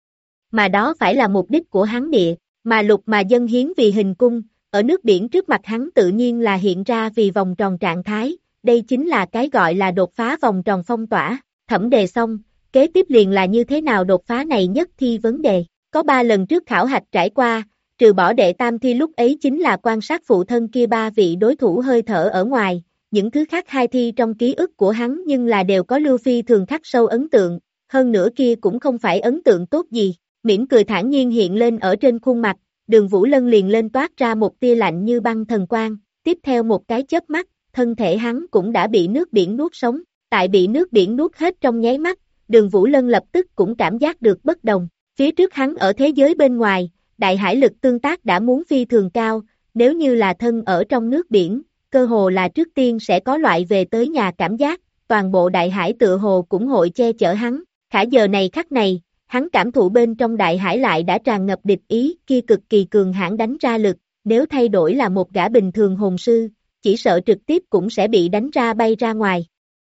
[SPEAKER 2] Mà đó phải là mục đích của hắn địa, mà lục mà dân hiến vì hình cung. Ở nước biển trước mặt hắn tự nhiên là hiện ra vì vòng tròn trạng thái, đây chính là cái gọi là đột phá vòng tròn phong tỏa, thẩm đề xong, kế tiếp liền là như thế nào đột phá này nhất thi vấn đề, có 3 lần trước khảo hạch trải qua, trừ bỏ đệ tam thi lúc ấy chính là quan sát phụ thân kia 3 vị đối thủ hơi thở ở ngoài, những thứ khác 2 thi trong ký ức của hắn nhưng là đều có Lưu Phi thường khắc sâu ấn tượng, hơn nữa kia cũng không phải ấn tượng tốt gì, mỉm cười thản nhiên hiện lên ở trên khuôn mặt. Đường Vũ Lân liền lên toát ra một tia lạnh như băng thần quang, tiếp theo một cái chớp mắt, thân thể hắn cũng đã bị nước biển nuốt sống, tại bị nước biển nuốt hết trong nháy mắt, Đường Vũ Lân lập tức cũng cảm giác được bất đồng, phía trước hắn ở thế giới bên ngoài, đại hải lực tương tác đã muốn phi thường cao, nếu như là thân ở trong nước biển, cơ hồ là trước tiên sẽ có loại về tới nhà cảm giác, toàn bộ đại hải tựa hồ cũng hội che chở hắn, khả giờ này khắc này, hắn cảm thụ bên trong đại hải lại đã tràn ngập địch ý, kia cực kỳ cường hãn đánh ra lực, nếu thay đổi là một gã bình thường hồn sư, chỉ sợ trực tiếp cũng sẽ bị đánh ra bay ra ngoài.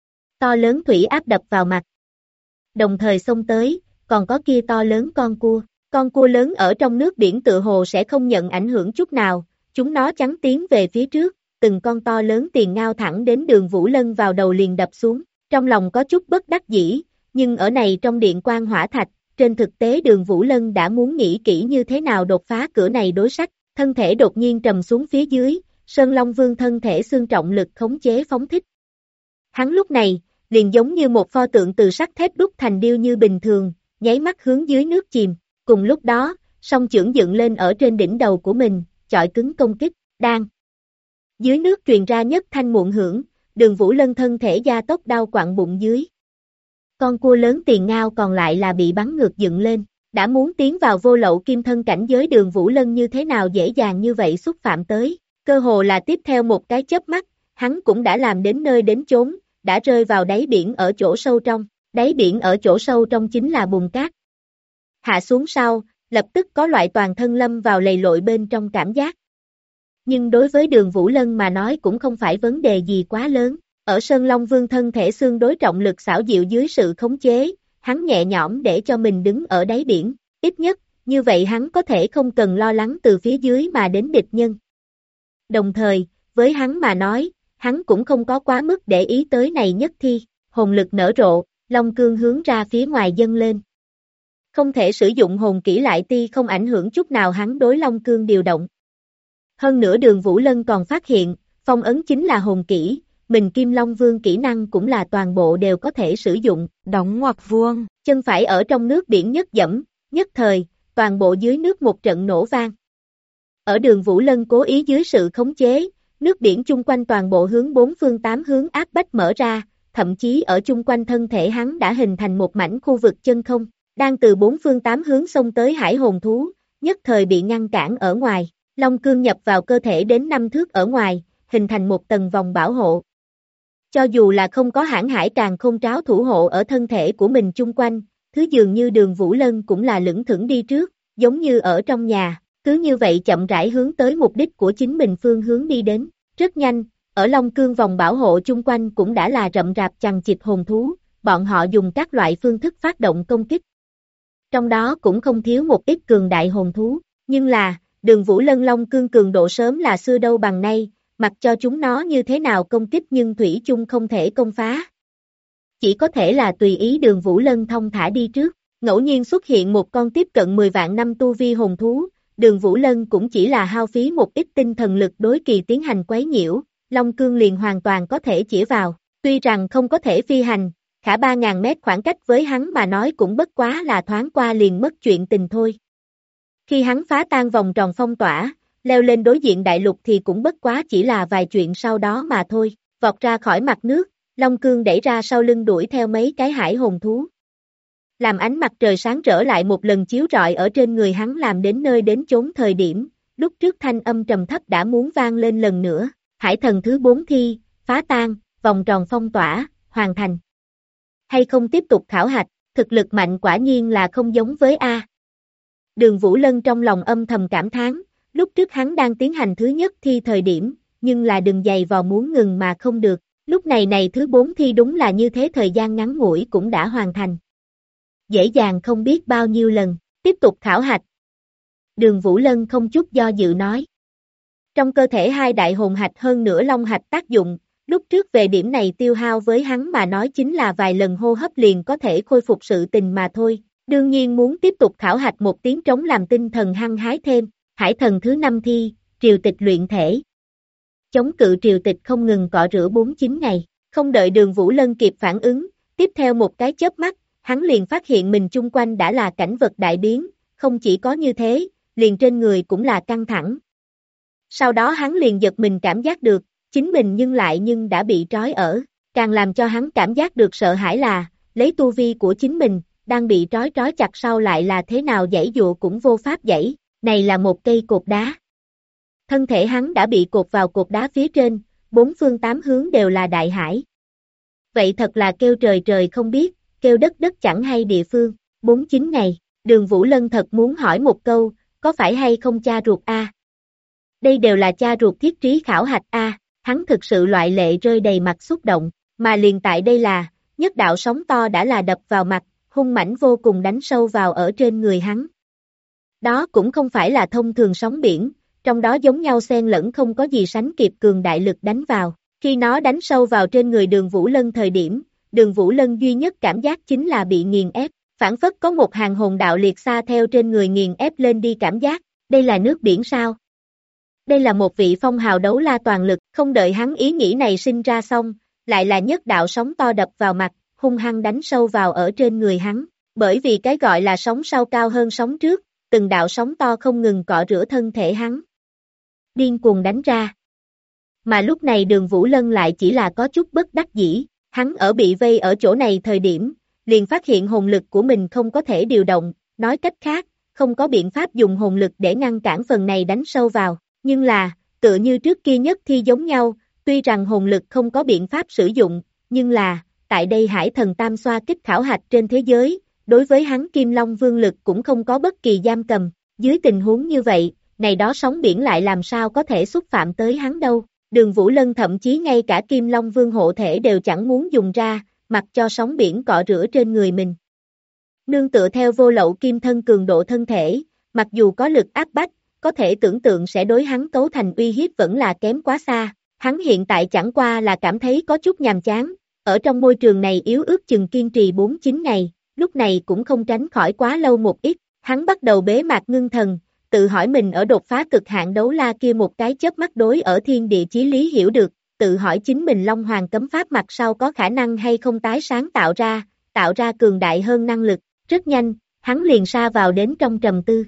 [SPEAKER 2] To lớn thủy áp đập vào mặt. Đồng thời xông tới, còn có kia to lớn con cua lớn ở trong nước biển tựa hồ sẽ không nhận ảnh hưởng chút nào, chúng nó chắn tiến về phía trước, từng con to lớn tiền ngao thẳng đến Đường Vũ Lân vào đầu liền đập xuống, trong lòng có chút bất đắc dĩ, nhưng ở này trong điện quan hỏa thạch, trên thực tế Đường Vũ Lân đã muốn nghĩ kỹ như thế nào đột phá cửa này đối sách, thân thể đột nhiên trầm xuống phía dưới, Sơn Long Vương thân thể xương trọng lực khống chế phóng thích. Hắn lúc này, liền giống như một pho tượng từ sắt thép đúc thành điêu như bình thường, nháy mắt hướng dưới nước chìm, cùng lúc đó, song chưởng dựng lên ở trên đỉnh đầu của mình, chọi cứng công kích, đang. Dưới nước truyền ra nhất thanh muộn hưởng, Đường Vũ Lân thân thể gia tốc đau quặn bụng dưới. Con cua lớn tiền ngao còn lại là bị bắn ngược dựng lên, đã muốn tiến vào vô lậu kim thân cảnh giới Đường Vũ Lân như thế nào dễ dàng như vậy xúc phạm tới, cơ hồ là tiếp theo một cái chớp mắt, hắn cũng đã làm đến nơi đến chốn, đã rơi vào đáy biển ở chỗ sâu trong, đáy biển ở chỗ sâu trong chính là bùn cát. Hạ xuống sau, lập tức có loại toàn thân lâm vào lầy lội bên trong cảm giác. Nhưng đối với Đường Vũ Lân mà nói cũng không phải vấn đề gì quá lớn, ở Sơn Long Vương thân thể xương đối trọng lực xảo diệu dưới sự khống chế, hắn nhẹ nhõm để cho mình đứng ở đáy biển, ít nhất, như vậy hắn có thể không cần lo lắng từ phía dưới mà đến địch nhân. Đồng thời, với hắn mà nói, hắn cũng không có quá mức để ý tới này nhất thi, hồn lực nở rộ, Long cương hướng ra phía ngoài dâng lên. Không thể sử dụng hồn kỹ lại ti không ảnh hưởng chút nào hắn đối Long cương điều động. Hơn nữa Đường Vũ Lân còn phát hiện, phong ấn chính là hồn kỹ, mình Kim Long Vương kỹ năng cũng là toàn bộ đều có thể sử dụng,
[SPEAKER 3] đóng ngoặc vuông,
[SPEAKER 2] chân phải ở trong nước biển nhất dẫm, nhất thời, toàn bộ dưới nước một trận nổ vang. Ở Đường Vũ Lân cố ý dưới sự khống chế, nước biển chung quanh toàn bộ hướng bốn phương tám hướng áp bách mở ra, thậm chí ở chung quanh thân thể hắn đã hình thành một mảnh khu vực chân không, đang từ bốn phương tám hướng xông tới hải hồn thú, nhất thời bị ngăn cản ở ngoài, Long cương nhập vào cơ thể đến 5 thước ở ngoài, hình thành một tầng vòng bảo hộ. Cho dù là không có hãn hải càng khôn tráo thủ hộ ở thân thể của mình chung quanh, thứ dường như Đường Vũ Lân cũng là lững thững đi trước, giống như ở trong nhà, cứ như vậy chậm rãi hướng tới mục đích của chính mình phương hướng đi đến, rất nhanh, ở Long cương vòng bảo hộ chung quanh cũng đã là rậm rạp chằng chịt hồn thú, bọn họ dùng các loại phương thức phát động công kích. Trong đó cũng không thiếu một ít cường đại hồn thú, nhưng là, Đường Vũ Lân Long cương cường độ sớm là xưa đâu bằng nay, mặc cho chúng nó như thế nào công kích nhưng thủy chung không thể công phá. Chỉ có thể là tùy ý Đường Vũ Lân thông thả đi trước, ngẫu nhiên xuất hiện một con tiếp cận 10 vạn năm tu vi hồn thú, Đường Vũ Lân cũng chỉ là hao phí một ít tinh thần lực đối kỳ tiến hành quấy nhiễu, Long cương liền hoàn toàn có thể chĩa vào, tuy rằng không có thể phi hành, khả 3.000 mét khoảng cách với hắn mà nói cũng bất quá là thoáng qua liền mất chuyện tình thôi. Khi hắn phá tan vòng tròn phong tỏa, leo lên đối diện đại lục thì cũng bất quá chỉ là vài chuyện sau đó mà thôi, vọt ra khỏi mặt nước, Long cương đẩy ra sau lưng đuổi theo mấy cái hải hồn thú. Làm ánh mặt trời sáng rỡ lại một lần chiếu rọi ở trên người hắn làm đến nơi đến chốn thời điểm, lúc trước thanh âm trầm thấp đã muốn vang lên lần nữa, hải thần thứ 4 thi, phá tan, vòng tròn phong tỏa, hoàn thành. Hay không tiếp tục khảo hạch, thực lực mạnh quả nhiên là không giống với A. Đường Vũ Lân trong lòng âm thầm cảm thán, lúc trước hắn đang tiến hành thứ nhất thi thời điểm, nhưng là đừng giày vò muốn ngừng mà không được, lúc này thứ 4 thi đúng là như thế thời gian ngắn ngủi cũng đã hoàn thành. Dễ dàng không biết bao nhiêu lần, tiếp tục khảo hạch. Đường Vũ Lân không chút do dự nói. Trong cơ thể hai đại hồn hạch hơn nữa long hạch tác dụng, lúc trước về điểm này tiêu hao với hắn mà nói chính là vài lần hô hấp liền có thể khôi phục sự tình mà thôi, đương nhiên muốn tiếp tục khảo hạch một tiếng trống làm tinh thần hăng hái thêm, hải thần thứ 5 thi, triều tịch luyện thể. Chống cự triều tịch không ngừng cọ rửa 49 ngày, không đợi Đường Vũ Lân kịp phản ứng, tiếp theo một cái chớp mắt, hắn liền phát hiện mình chung quanh đã là cảnh vật đại biến, không chỉ có như thế, liền trên người cũng là căng thẳng. Sau đó hắn liền giật mình cảm giác được, chính mình nhưng đã bị trói ở, càng làm cho hắn cảm giác được sợ hãi là, lấy tu vi của chính mình, đang bị trói chặt sau lại là thế nào giãy dụa cũng vô pháp giãy, này là một cây cột đá. Thân thể hắn đã bị cột vào cột đá phía trên, bốn phương tám hướng đều là đại hải. Vậy thật là kêu trời không biết, kêu đất chẳng hay địa phương, 49 ngày, Đường Vũ Lân thật muốn hỏi một câu, có phải hay không cha ruột A? Đây đều là cha ruột thiết trí khảo hạch A, hắn thực sự loại lệ rơi đầy mặt xúc động, mà liền tại đây là, nhất đạo sóng to đã là đập vào mặt, hung mãnh vô cùng đánh sâu vào ở trên người hắn. Đó cũng không phải là thông thường sóng biển, trong đó giống nhau xen lẫn không có gì sánh kịp cường đại lực đánh vào, khi nó đánh sâu vào trên người Đường Vũ Lân thời điểm, Đường Vũ Lân duy nhất cảm giác chính là bị nghiền ép, phản phất có một hàng hồn đạo liệt xa theo trên người nghiền ép lên đi cảm giác, đây là nước biển sao? Đây là một vị phong hào đấu la toàn lực, không đợi hắn ý nghĩ này sinh ra xong, lại là nhất đạo sóng to đập vào mặt, hung hăng đánh sâu vào ở trên người hắn, bởi vì cái gọi là sóng sau cao hơn sóng trước, từng đạo sóng to không ngừng cọ rửa thân thể hắn. Điên cuồng đánh ra. Mà lúc này Đường Vũ Lân lại chỉ là có chút bất đắc dĩ, hắn ở bị vây ở chỗ này thời điểm, liền phát hiện hồn lực của mình không có thể điều động, nói cách khác, không có biện pháp dùng hồn lực để ngăn cản phần này đánh sâu vào, nhưng là, tựa như trước kia nhất thi giống nhau, tuy rằng hồn lực không có biện pháp sử dụng, nhưng là, tại đây Hải Thần Tam Xoa Kích khảo hạch trên thế giới, đối với hắn Kim Long Vương lực cũng không có bất kỳ giam cầm, dưới tình huống như vậy, này đó sóng biển lại làm sao có thể xúc phạm tới hắn đâu. Đường Vũ Lân thậm chí ngay cả Kim Long Vương hộ thể đều chẳng muốn dùng ra, mặc cho sóng biển cọ rửa trên người mình. Nương tựa theo vô lậu kim thân cường độ thân thể, mặc dù có lực áp bách, có thể tưởng tượng sẽ đối hắn cấu thành uy hiếp vẫn là kém quá xa. Hắn hiện tại chẳng qua là cảm thấy có chút nhàm chán, ở trong môi trường này yếu ước chừng kiên trì 4-9 ngày, lúc này cũng không tránh khỏi quá lâu một ít. Hắn bắt đầu bế mạc ngưng thần, tự hỏi mình ở đột phá cực hạn đấu la kia một cái chớp mắt đối ở thiên địa chí lý hiểu được, tự hỏi chính mình Long Hoàng cấm pháp mặt sau có khả năng hay không tái sáng tạo ra cường đại hơn năng lực. Rất nhanh, hắn liền sa vào đến trong trầm tư.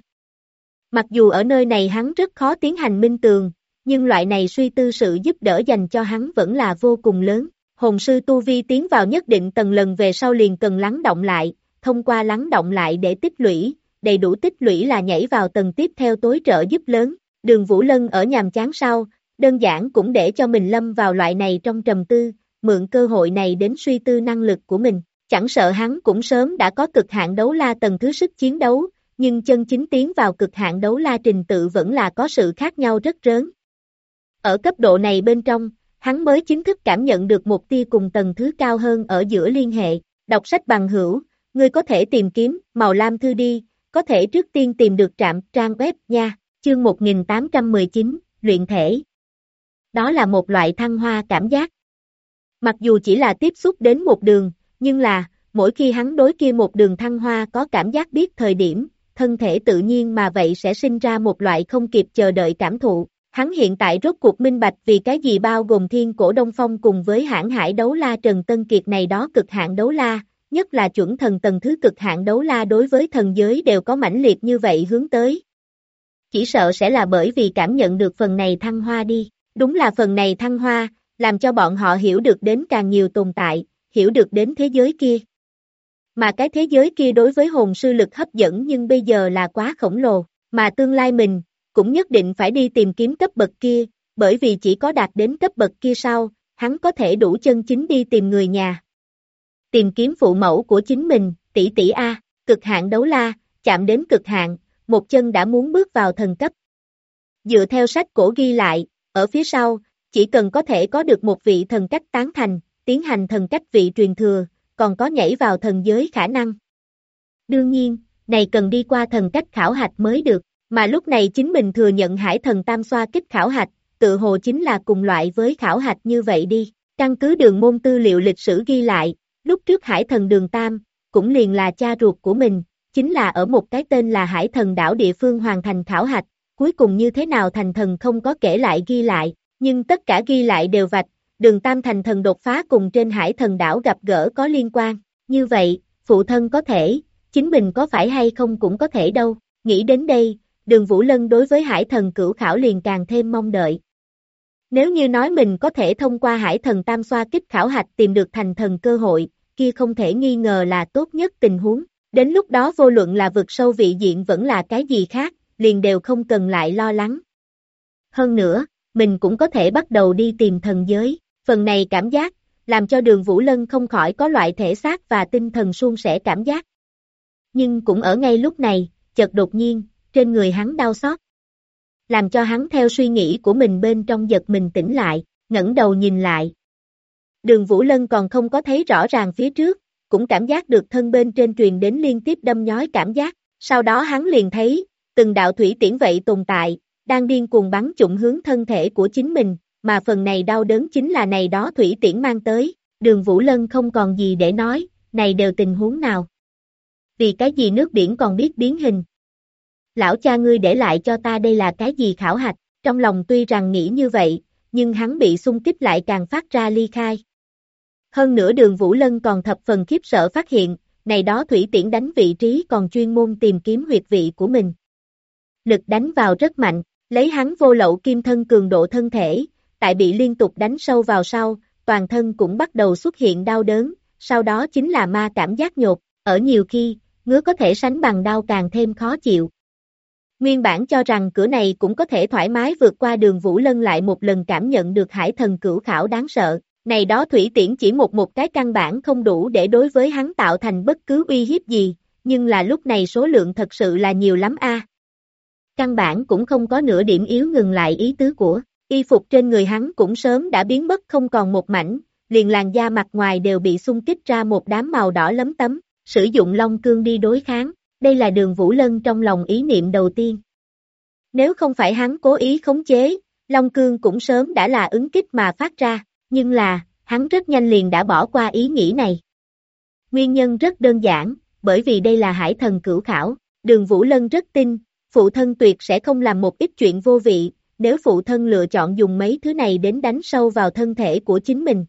[SPEAKER 2] Mặc dù ở nơi này hắn rất khó tiến hành minh tường, nhưng loại này suy tư sự giúp đỡ dành cho hắn vẫn là vô cùng lớn. Hồn sư tu vi tiến vào nhất định tầng lần về sau liền cần lắng động lại, thông qua lắng động lại để tích lũy, đầy đủ tích lũy là nhảy vào tầng tiếp theo tối trợ giúp lớn. Đường Vũ Lân ở nhàm chán sau, đơn giản cũng để cho mình lâm vào loại này trong trầm tư, mượn cơ hội này đến suy tư năng lực của mình. Chẳng sợ hắn cũng sớm đã có cực hạn đấu la tầng thứ sức chiến đấu, nhưng chân chính tiến vào cực hạn đấu la trình tự vẫn là có sự khác nhau rất lớn. Ở cấp độ này bên trong, hắn mới chính thức cảm nhận được một tia cùng tầng thứ cao hơn ở giữa liên hệ. Đọc sách bằng hữu, ngươi có thể tìm kiếm màu lam thư đi, có thể trước tiên tìm được trang web nha. Chương 1819, luyện thể. Đó là một loại thăng hoa cảm giác. Mặc dù chỉ là tiếp xúc đến một đường, nhưng là, mỗi khi hắn đối kia một đường thăng hoa có cảm giác biết thời điểm, thân thể tự nhiên mà vậy sẽ sinh ra một loại không kịp chờ đợi cảm thụ. Hắn hiện tại rốt cuộc minh bạch vì cái gì bao gồm Thiên Cổ Đông Phong cùng với hãn hải đấu la Trần Tân Kiệt này đó cực hạn đấu la, nhất là chuẩn thần tầng thứ cực hạn đấu la đối với thần giới đều có mãnh liệt như vậy hướng tới. Chỉ sợ sẽ là bởi vì cảm nhận được phần này thăng hoa đi, đúng là phần này thăng hoa, làm cho bọn họ hiểu được đến càng nhiều tồn tại, hiểu được đến thế giới kia. Mà cái thế giới kia đối với hồn sư lực hấp dẫn nhưng bây giờ là quá khổng lồ, mà tương lai mình, cũng nhất định phải đi tìm kiếm cấp bậc kia, bởi vì chỉ có đạt đến cấp bậc kia sau, hắn có thể đủ chân chính đi tìm người nhà. Tìm kiếm phụ mẫu của chính mình, tỷ tỷ A, cực hạn đấu la, chạm đến cực hạn, một chân đã muốn bước vào thần cấp. Dựa theo sách cổ ghi lại, ở phía sau, chỉ cần có thể có được một vị thần cách tán thành, tiến hành thần cách vị truyền thừa, còn có nhảy vào thần giới khả năng. Đương nhiên, này cần đi qua thần cách khảo hạch mới được, mà lúc này chính mình thừa nhận Hải Thần Tam Xoa Kích khảo hạch, tự hồ chính là cùng loại với khảo hạch như vậy đi. Căn cứ đường môn tư liệu lịch sử ghi lại, lúc trước Hải Thần Đường Tam, cũng liền là cha ruột của mình, chính là ở một cái tên là Hải Thần đảo địa phương hoàn thành khảo hạch, cuối cùng như thế nào thành thần không có kể lại ghi lại, nhưng tất cả ghi lại đều vạch, Đường Tam thành thần đột phá cùng trên Hải Thần đảo gặp gỡ có liên quan, như vậy, phụ thân có thể, chính mình có phải hay không cũng có thể đâu. Nghĩ đến đây, Đường Vũ Lân đối với Hải Thần cửu khảo liền càng thêm mong đợi. Nếu như nói mình có thể thông qua Hải Thần Tam Xoa Kích khảo hạch tìm được thành thần cơ hội, kia không thể nghi ngờ là tốt nhất tình huống. Đến lúc đó vô luận là vực sâu vị diện vẫn là cái gì khác, liền đều không cần lại lo lắng. Hơn nữa, mình cũng có thể bắt đầu đi tìm thần giới. Phần này cảm giác, làm cho Đường Vũ Lân không khỏi có loại thể xác và tinh thần suôn sẻ cảm giác. Nhưng cũng ở ngay lúc này, chợt đột nhiên, trên người hắn đau xót. Làm cho hắn theo suy nghĩ của mình bên trong giật mình tỉnh lại, ngẩng đầu nhìn lại. Đường Vũ Lân còn không có thấy rõ ràng phía trước, cũng cảm giác được thân bên trên truyền đến liên tiếp đâm nhói cảm giác, sau đó hắn liền thấy, từng đạo thủy tiễn vậy tồn tại, đang điên cuồng bắn trụng hướng thân thể của chính mình, mà phần này đau đớn chính là này đó thủy tiễn mang tới. Đường Vũ Lân không còn gì để nói, này đều tình huống nào? Vì cái gì nước biển còn biết biến hình? Lão cha ngươi để lại cho ta đây là cái gì khảo hạch? Trong lòng tuy rằng nghĩ như vậy, nhưng hắn bị xung kích lại càng phát ra ly khai. Hơn nữa Đường Vũ Lân còn thập phần khiếp sợ phát hiện, này đó thủy tiễn đánh vị trí còn chuyên môn tìm kiếm huyệt vị của mình. lực đánh vào rất mạnh, lấy hắn vô lậu kim thân cường độ thân thể, tại bị liên tục đánh sâu vào sau, toàn thân cũng bắt đầu xuất hiện đau đớn, sau đó chính là ma cảm giác nhột, ở nhiều khi, ngứa có thể sánh bằng đau càng thêm khó chịu. Nguyên bản cho rằng cửa này cũng có thể thoải mái vượt qua Đường Vũ Lân lại một lần cảm nhận được hải thần cửu khảo đáng sợ, này đó thủy tiễn chỉ một cái căn bản không đủ để đối với hắn tạo thành bất cứ uy hiếp gì, nhưng là lúc này số lượng thật sự là nhiều lắm a. Căn bản cũng không có nửa điểm yếu ngừng lại ý tứ của, y phục trên người hắn cũng sớm đã biến mất không còn một mảnh, liền làn da mặt ngoài đều bị xung kích ra một đám màu đỏ lấm tấm, sử dụng long cương đi đối kháng, đây là Đường Vũ Lân trong lòng ý niệm đầu tiên. Nếu không phải hắn cố ý khống chế, long cương cũng sớm đã là ứng kích mà phát ra, nhưng là, hắn rất nhanh liền đã bỏ qua ý nghĩ này. Nguyên nhân rất đơn giản, bởi vì đây là hải thần cửu khảo, Đường Vũ Lân rất tin, phụ thân tuyệt sẽ không làm một ít chuyện vô vị, nếu phụ thân lựa chọn dùng mấy thứ này đến đánh sâu vào thân thể của chính mình.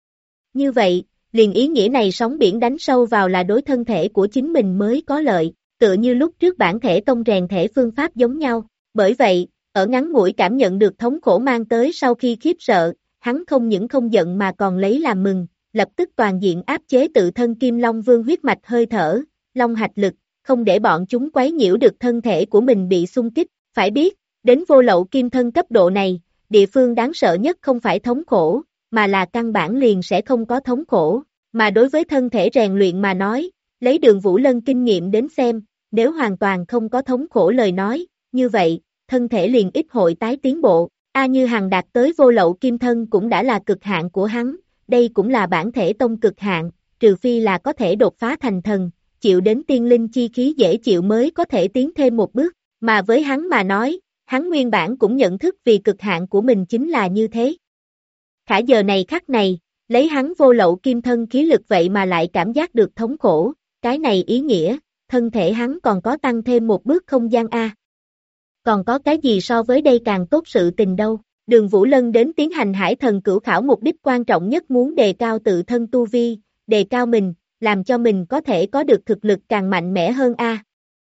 [SPEAKER 2] Như vậy, liền ý nghĩa này sóng biển đánh sâu vào là đối thân thể của chính mình mới có lợi, tựa như lúc trước bản thể tông rèn thể phương pháp giống nhau, bởi vậy, ở ngắn ngủi cảm nhận được thống khổ mang tới sau khi khiếp sợ, hắn không những không giận mà còn lấy làm mừng, lập tức toàn diện áp chế tự thân Kim Long Vương huyết mạch hơi thở, long hạch lực, không để bọn chúng quấy nhiễu được thân thể của mình bị xung kích, phải biết, đến vô lậu kim thân cấp độ này, địa phương đáng sợ nhất không phải thống khổ, mà là căn bản liền sẽ không có thống khổ, mà đối với thân thể rèn luyện mà nói, lấy Đường Vũ Lân kinh nghiệm đến xem, nếu hoàn toàn không có thống khổ lời nói, như vậy, thân thể liền ít hội tái tiến bộ, Như Hằng đạt tới vô lậu kim thân cũng đã là cực hạn của hắn, đây cũng là bản thể tông cực hạn, trừ phi là có thể đột phá thành thần, chịu đến tiên linh chi khí dễ chịu mới có thể tiến thêm một bước, mà với hắn mà nói, hắn nguyên bản cũng nhận thức vì cực hạn của mình chính là như thế. Khả giờ này khắc này, lấy hắn vô lậu kim thân khí lực vậy mà lại cảm giác được thống khổ, cái này ý nghĩa, thân thể hắn còn có tăng thêm một bước không gian a. Còn có cái gì so với đây càng tốt sự tình đâu, Đường Vũ Lân đến tiến hành hải thần cửu khảo mục đích quan trọng nhất muốn đề cao tự thân tu vi, đề cao mình, làm cho mình có thể có được thực lực càng mạnh mẽ hơn a.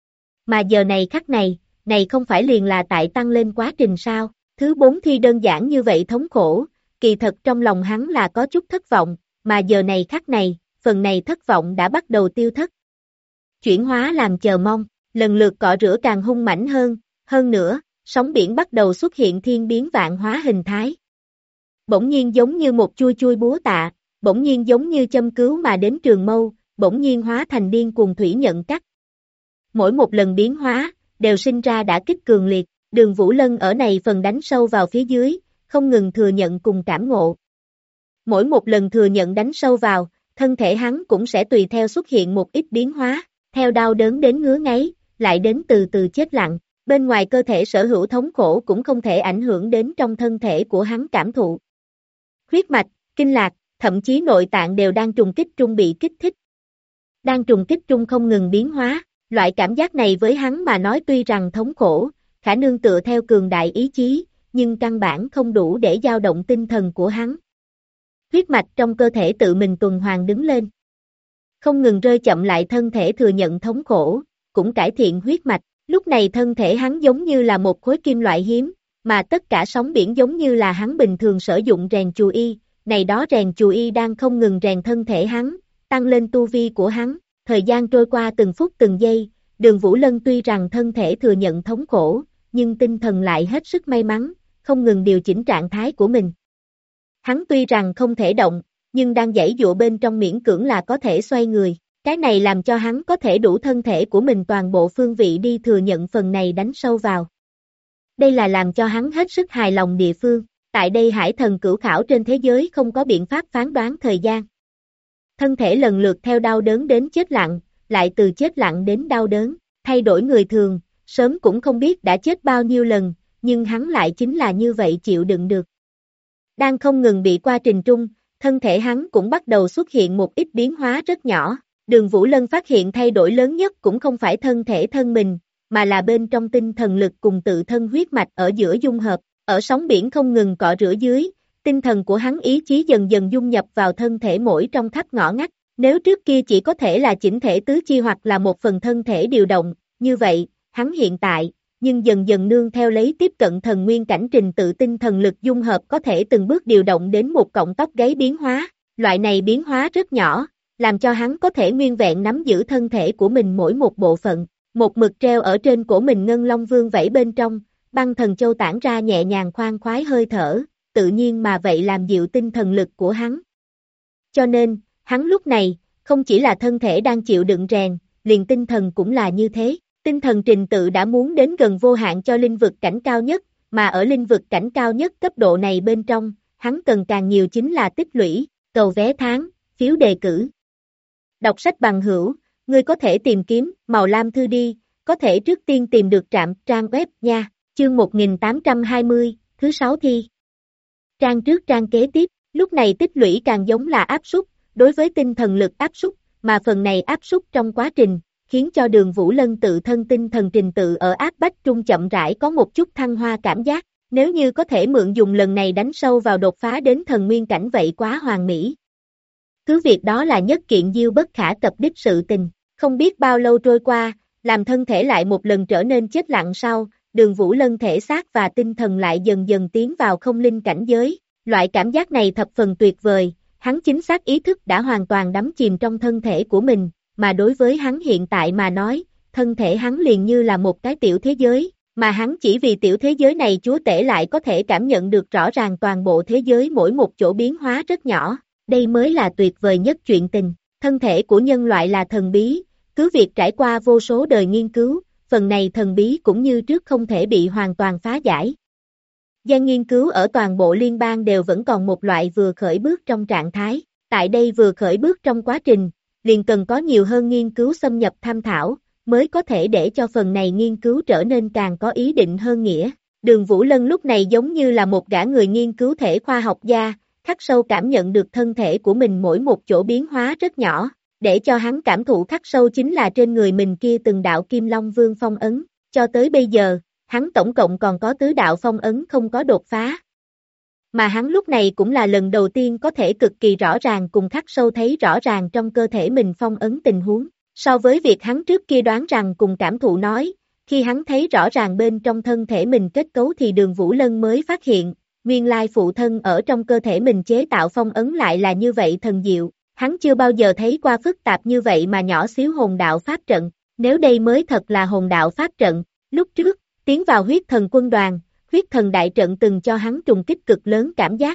[SPEAKER 2] Mà giờ này khắc này không phải liền là tại tăng lên quá trình sao, thứ 4 thi đơn giản như vậy thống khổ, kỳ thật trong lòng hắn là có chút thất vọng, mà giờ này khắc này, phần này thất vọng đã bắt đầu tiêu thất. Chuyển hóa làm chờ mong, lần lượt cọ rửa càng hung mãnh hơn nữa, sóng biển bắt đầu xuất hiện thiên biến vạn hóa hình thái. Bỗng nhiên giống như một chui búa tạ, bỗng nhiên giống như châm cứu mà đến trường mâu, bỗng nhiên hóa thành điên cuồng thủy nhận cắt. Mỗi một lần biến hóa, đều sinh ra đả kích cường liệt, Đường Vũ Lân ở này phần đánh sâu vào phía dưới, không ngừng thừa nhận cùng cảm ngộ. Mỗi một lần thừa nhận đánh sâu vào, thân thể hắn cũng sẽ tùy theo xuất hiện một ít biến hóa, theo đau đớn đến ngứa ngáy, lại đến từ từ chết lặng, bên ngoài cơ thể sở hữu thống khổ cũng không thể ảnh hưởng đến trong thân thể của hắn cảm thụ. Huyết mạch, kinh lạc, thậm chí nội tạng đều đang trùng kích trung bị kích thích. Đang trùng kích trung không ngừng biến hóa, loại cảm giác này với hắn mà nói tuy rằng thống khổ, khả nương tựa theo cường đại ý chí, nhưng căn bản không đủ để dao động tinh thần của hắn. Huyết mạch trong cơ thể tự mình tuần hoàn đứng lên. Không ngừng rơi chậm lại thân thể thừa nhận thống khổ, cũng cải thiện huyết mạch, lúc này thân thể hắn giống như là một khối kim loại hiếm, mà tất cả sóng biển giống như là hắn bình thường sử dụng rèn chù y, này đó rèn chù y đang không ngừng rèn thân thể hắn, tăng lên tu vi của hắn, thời gian trôi qua từng phút từng giây, Đường Vũ Lân tuy rằng thân thể thừa nhận thống khổ, nhưng tinh thần lại hết sức may mắn, không ngừng điều chỉnh trạng thái của mình. Hắn tuy rằng không thể động, nhưng đang giãy giụa bên trong miễn cưỡng là có thể xoay người, cái này làm cho hắn có thể đủ thân thể của mình toàn bộ phương vị đi thừa nhận phần này đánh sâu vào. Đây là làm cho hắn hết sức hài lòng địa phương, tại đây hải thần cửu khảo trên thế giới không có biện pháp phán đoán thời gian. Thân thể lần lượt theo đau đớn đến chết lặng, lại từ chết lặng đến đau đớn, thay đổi người thường, sớm cũng không biết đã chết bao nhiêu lần, nhưng hắn lại chính là như vậy chịu đựng được. Đang không ngừng bị qua trình trung, thân thể hắn cũng bắt đầu xuất hiện một ít biến hóa rất nhỏ, Đường Vũ Lân phát hiện thay đổi lớn nhất cũng không phải thân thể thân mình, mà là bên trong tinh thần lực cùng tự thân huyết mạch ở giữa dung hợp, ở sóng biển không ngừng cọ rửa dưới, tinh thần của hắn ý chí dần dần dung nhập vào thân thể mỗi trong khắp ngõ ngách, nếu trước kia chỉ có thể là chỉnh thể tứ chi hoặc là một phần thân thể điều động, như vậy, hắn hiện tại, nhưng dần dần nương theo lấy tiếp cận thần nguyên cảnh trình tự tinh thần lực dung hợp có thể từng bước điều động đến một cọng tóc gáy biến hóa, loại này biến hóa rất nhỏ, làm cho hắn có thể nguyên vẹn nắm giữ thân thể của mình mỗi một bộ phận, một mực treo ở trên cổ mình ngân long vương vẫy bên trong, băng thần châu tản ra nhẹ nhàng khoan khoái hơi thở, tự nhiên mà vậy làm dịu tinh thần lực của hắn. Cho nên, hắn lúc này, không chỉ là thân thể đang chịu đựng rèn, liền tinh thần cũng là như thế. Tinh thần trình tự đã muốn đến gần vô hạn cho linh vực cảnh cao nhất, mà ở linh vực cảnh cao nhất cấp độ này bên trong, hắn cần càng nhiều chính là tích lũy, cầu vé tháng, phiếu đề cử. Đọc sách bằng hữu, ngươi có thể tìm kiếm, màu lam thư đi, có thể trước tiên tìm được trạm trang web nha, chương 1820, thứ 6 thi. Trang trước trang kế tiếp, lúc này tích lũy càng giống là áp suất, đối với tinh thần lực áp suất, mà phần này áp suất trong quá trình, khiến cho Đường Vũ Lân tự thân tinh thần trình tự ở áp bách trung chậm rãi có một chút thăng hoa cảm giác, nếu như có thể mượn dùng lần này đánh sâu vào đột phá đến thần nguyên cảnh vậy quá hoàn mỹ. Cứ việc đó là nhất kiện diêu bất khả cập đích sự tình, không biết bao lâu trôi qua, làm thân thể lại một lần trở nên chết lặng sau, Đường Vũ Lân thể xác và tinh thần lại dần dần tiến vào không linh cảnh giới, loại cảm giác này thập phần tuyệt vời, hắn chính xác ý thức đã hoàn toàn đắm chìm trong thân thể của mình, mà đối với hắn hiện tại mà nói, thân thể hắn liền như là một cái tiểu thế giới, mà hắn chỉ vì tiểu thế giới này chúa tể lại có thể cảm nhận được rõ ràng toàn bộ thế giới mỗi một chỗ biến hóa rất nhỏ, đây mới là tuyệt vời nhất chuyện tình, thân thể của nhân loại là thần bí, cứ việc trải qua vô số đời nghiên cứu, phần này thần bí cũng như trước không thể bị hoàn toàn phá giải. Gian nghiên cứu ở toàn bộ liên bang đều vẫn còn một loại vừa khởi bước trong trạng thái, tại đây vừa khởi bước trong quá trình, liền cần có nhiều hơn nghiên cứu xâm nhập tham thảo, mới có thể để cho phần này nghiên cứu trở nên càng có ý định hơn nghĩa. Đường Vũ Lân lúc này giống như là một gã người nghiên cứu thể khoa học gia, khắc sâu cảm nhận được thân thể của mình mỗi một chỗ biến hóa rất nhỏ, để cho hắn cảm thụ khắc sâu chính là trên người mình kia từng đạo Kim Long Vương phong ấn, cho tới bây giờ, hắn tổng cộng còn có tứ đạo phong ấn không có đột phá. Mà hắn lúc này cũng là lần đầu tiên có thể cực kỳ rõ ràng cùng khắc sâu thấy rõ ràng trong cơ thể mình phong ấn tình huống, so với việc hắn trước kia đoán rằng cùng cảm thụ nói, khi hắn thấy rõ ràng bên trong thân thể mình kết cấu thì Đường Vũ Lân mới phát hiện, nguyên lai phụ thân ở trong cơ thể mình chế tạo phong ấn lại là như vậy thần diệu, hắn chưa bao giờ thấy qua phức tạp như vậy mà nhỏ xíu hồn đạo pháp trận, nếu đây mới thật là hồn đạo pháp trận, lúc trước, tiến vào huyết thần quân đoàn, huyết thần đại trận từng cho hắn trùng kích cực lớn cảm giác.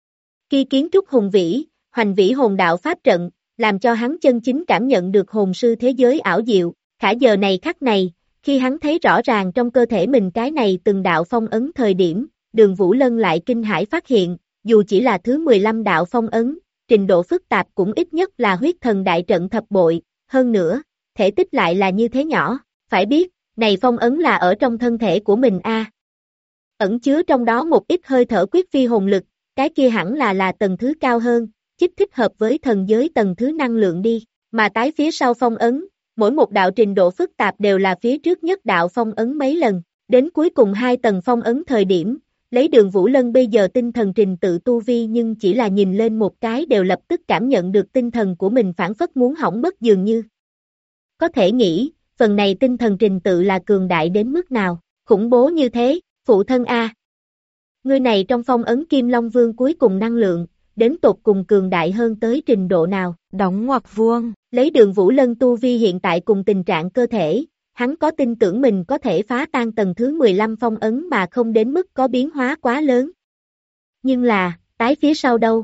[SPEAKER 2] Khi kiến trúc hùng vĩ, hoành vĩ hồn đạo pháp trận, làm cho hắn chân chính cảm nhận được hồn sư thế giới ảo diệu, khả giờ này khắc này, khi hắn thấy rõ ràng trong cơ thể mình cái này từng đạo phong ấn thời điểm, Đường Vũ Lân lại kinh hãi phát hiện, dù chỉ là thứ 15 đạo phong ấn, trình độ phức tạp cũng ít nhất là huyết thần đại trận thập bội, hơn nữa, thể tích lại là như thế nhỏ, phải biết, này phong ấn là ở trong thân thể của mình a. Ẩn chứa trong đó một ít hơi thở quyết phi hồn lực, cái kia hẳn là tầng thứ cao hơn, chích thích hợp với thần giới tầng thứ năng lượng đi, mà tái phía sau phong ấn, mỗi một đạo trình độ phức tạp đều là phía trước nhất đạo phong ấn mấy lần, đến cuối cùng hai tầng phong ấn thời điểm, lấy Đường Vũ Lân bây giờ tinh thần trình tự tu vi nhưng chỉ là nhìn lên một cái đều lập tức cảm nhận được tinh thần của mình phản phất muốn hỏng mất dường như. Có thể nghĩ, phần này tinh thần trình tự là cường đại đến mức nào, khủng bố như thế, phụ thân a. Người này trong phong ấn Kim Long Vương cuối cùng năng lượng, đến tột cùng cường đại hơn tới trình độ nào,
[SPEAKER 3] đóng ngoặc vuông,
[SPEAKER 2] lấy Đường Vũ Lân tu vi hiện tại cùng tình trạng cơ thể, hắn có tin tưởng mình có thể phá tan tầng thứ 15 phong ấn mà không đến mức có biến hóa quá lớn. Nhưng là, tái phía sau đâu?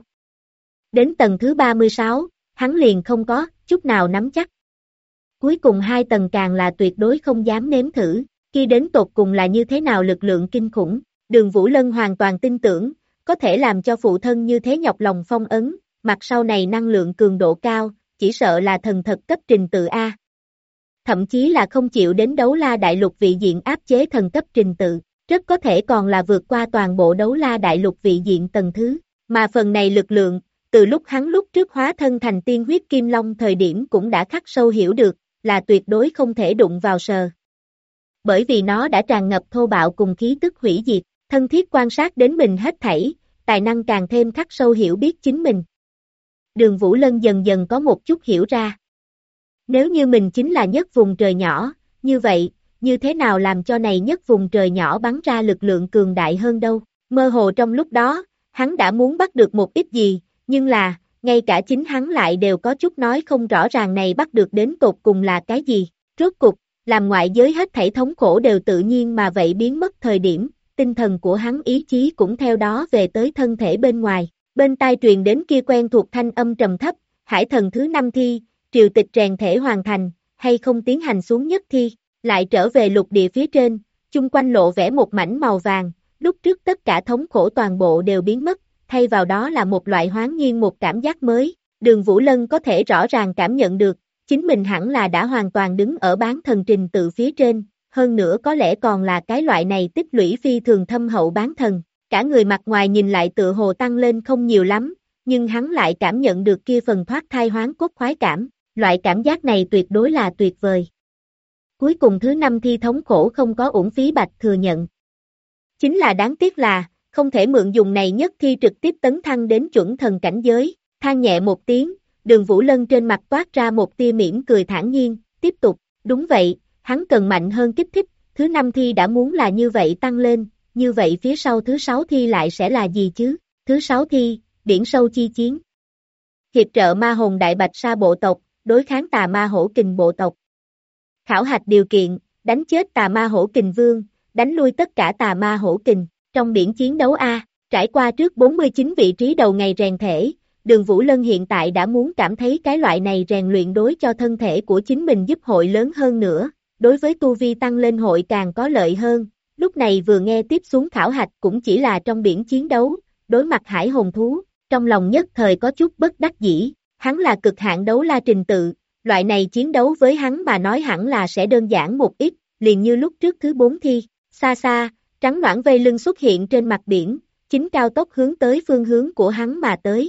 [SPEAKER 2] Đến tầng thứ 36, hắn liền không có chút nào nắm chắc. Cuối cùng hai tầng càng là tuyệt đối không dám nếm thử, khi đến tột cùng là như thế nào lực lượng kinh khủng, Đường Vũ Lân hoàn toàn tin tưởng, có thể làm cho phụ thân như thế nhọc lòng phong ấn, mặt sau này năng lượng cường độ cao, chỉ sợ là thần thật cấp trình tự A. Thậm chí là không chịu đến đấu la đại lục vị diện áp chế thần cấp trình tự, rất có thể còn là vượt qua toàn bộ đấu la đại lục vị diện tầng thứ, mà phần này lực lượng, từ lúc hắn lúc trước hóa thân thành tiên huyết kim long thời điểm cũng đã khắc sâu hiểu được, là tuyệt đối không thể đụng vào sờ. Bởi vì nó đã tràn ngập thô bạo cùng khí tức hủy diệt, thân thiết quan sát đến mình hết thảy, tài năng càng thêm khắc sâu hiểu biết chính mình. Đường Vũ Lân dần dần có một chút hiểu ra. Nếu như mình chính là nhất vùng trời nhỏ, như vậy, như thế nào làm cho này nhất vùng trời nhỏ bắn ra lực lượng cường đại hơn đâu. Mơ hồ trong lúc đó, hắn đã muốn bắt được một ít gì, nhưng là, ngay cả chính hắn lại đều có chút nói không rõ ràng này bắt được đến tột cùng là cái gì. Rốt cục, làm ngoại giới hết thảy thống khổ đều tự nhiên mà vậy biến mất thời điểm, tinh thần của hắn ý chí cũng theo đó về tới thân thể bên ngoài. Bên tai truyền đến kia quen thuộc thanh âm trầm thấp, hải thần thứ 5 thi, triều tịch rèn thể hoàn thành, hay không tiến hành xuống nhất thi, lại trở về lục địa phía trên, chung quanh lộ vẻ một mảnh màu vàng, lúc trước tất cả thống khổ toàn bộ đều biến mất, thay vào đó là một loại hoán nhiên một cảm giác mới. Đường Vũ Lân có thể rõ ràng cảm nhận được, chính mình hẳn là đã hoàn toàn đứng ở bán thần trình tự phía trên, hơn nữa có lẽ còn là cái loại này tích lũy phi thường thâm hậu bán thần. Cả người mặt ngoài nhìn lại tựa hồ tăng lên không nhiều lắm, nhưng hắn lại cảm nhận được kia phần thoát thai hoán cốt khoái cảm, loại cảm giác này tuyệt đối là tuyệt vời. Cuối cùng thứ 5 thi thống khổ không có uổng phí bạch thừa nhận. Chính là đáng tiếc là, không thể mượn dùng này nhất thi trực tiếp tấn thăng đến chuẩn thần cảnh giới, than nhẹ một tiếng, Đường Vũ Lân trên mặt toát ra một tia mỉm cười thản nhiên, tiếp tục, đúng vậy, hắn cần mạnh hơn kích thích, thứ 5 thi đã muốn là như vậy tăng lên, như vậy phía sau thứ 6 thi lại sẽ là gì chứ? Thứ 6 thi, biển sâu chi chiến. Hiệp trợ ma hồn đại bạch sa bộ tộc, đối kháng tà ma hổ kình bộ tộc. Khảo hạch điều kiện, đánh chết tà ma hổ kình vương, đánh lui tất cả tà ma hổ kình. Trong biển chiến đấu A, trải qua trước 49 vị trí đầu ngày rèn thể, Đường Vũ Lân hiện tại đã muốn cảm thấy cái loại này rèn luyện đối cho thân thể của chính mình giúp hội lớn hơn nữa, đối với tu vi tăng lên hội càng có lợi hơn. Lúc này vừa nghe tiếp xuống khảo hạch cũng chỉ là trong biển chiến đấu, đối mặt hải hồn thú, trong lòng nhất thời có chút bất đắc dĩ, hắn là cực hạn đấu la trình tự, loại này chiến đấu với hắn mà nói hẳn là sẽ đơn giản một ít, liền như lúc trước thứ 4 thi, xa xa, trắng noãn vây lưng xuất hiện trên mặt biển, chính cao tốc hướng tới phương hướng của hắn mà tới.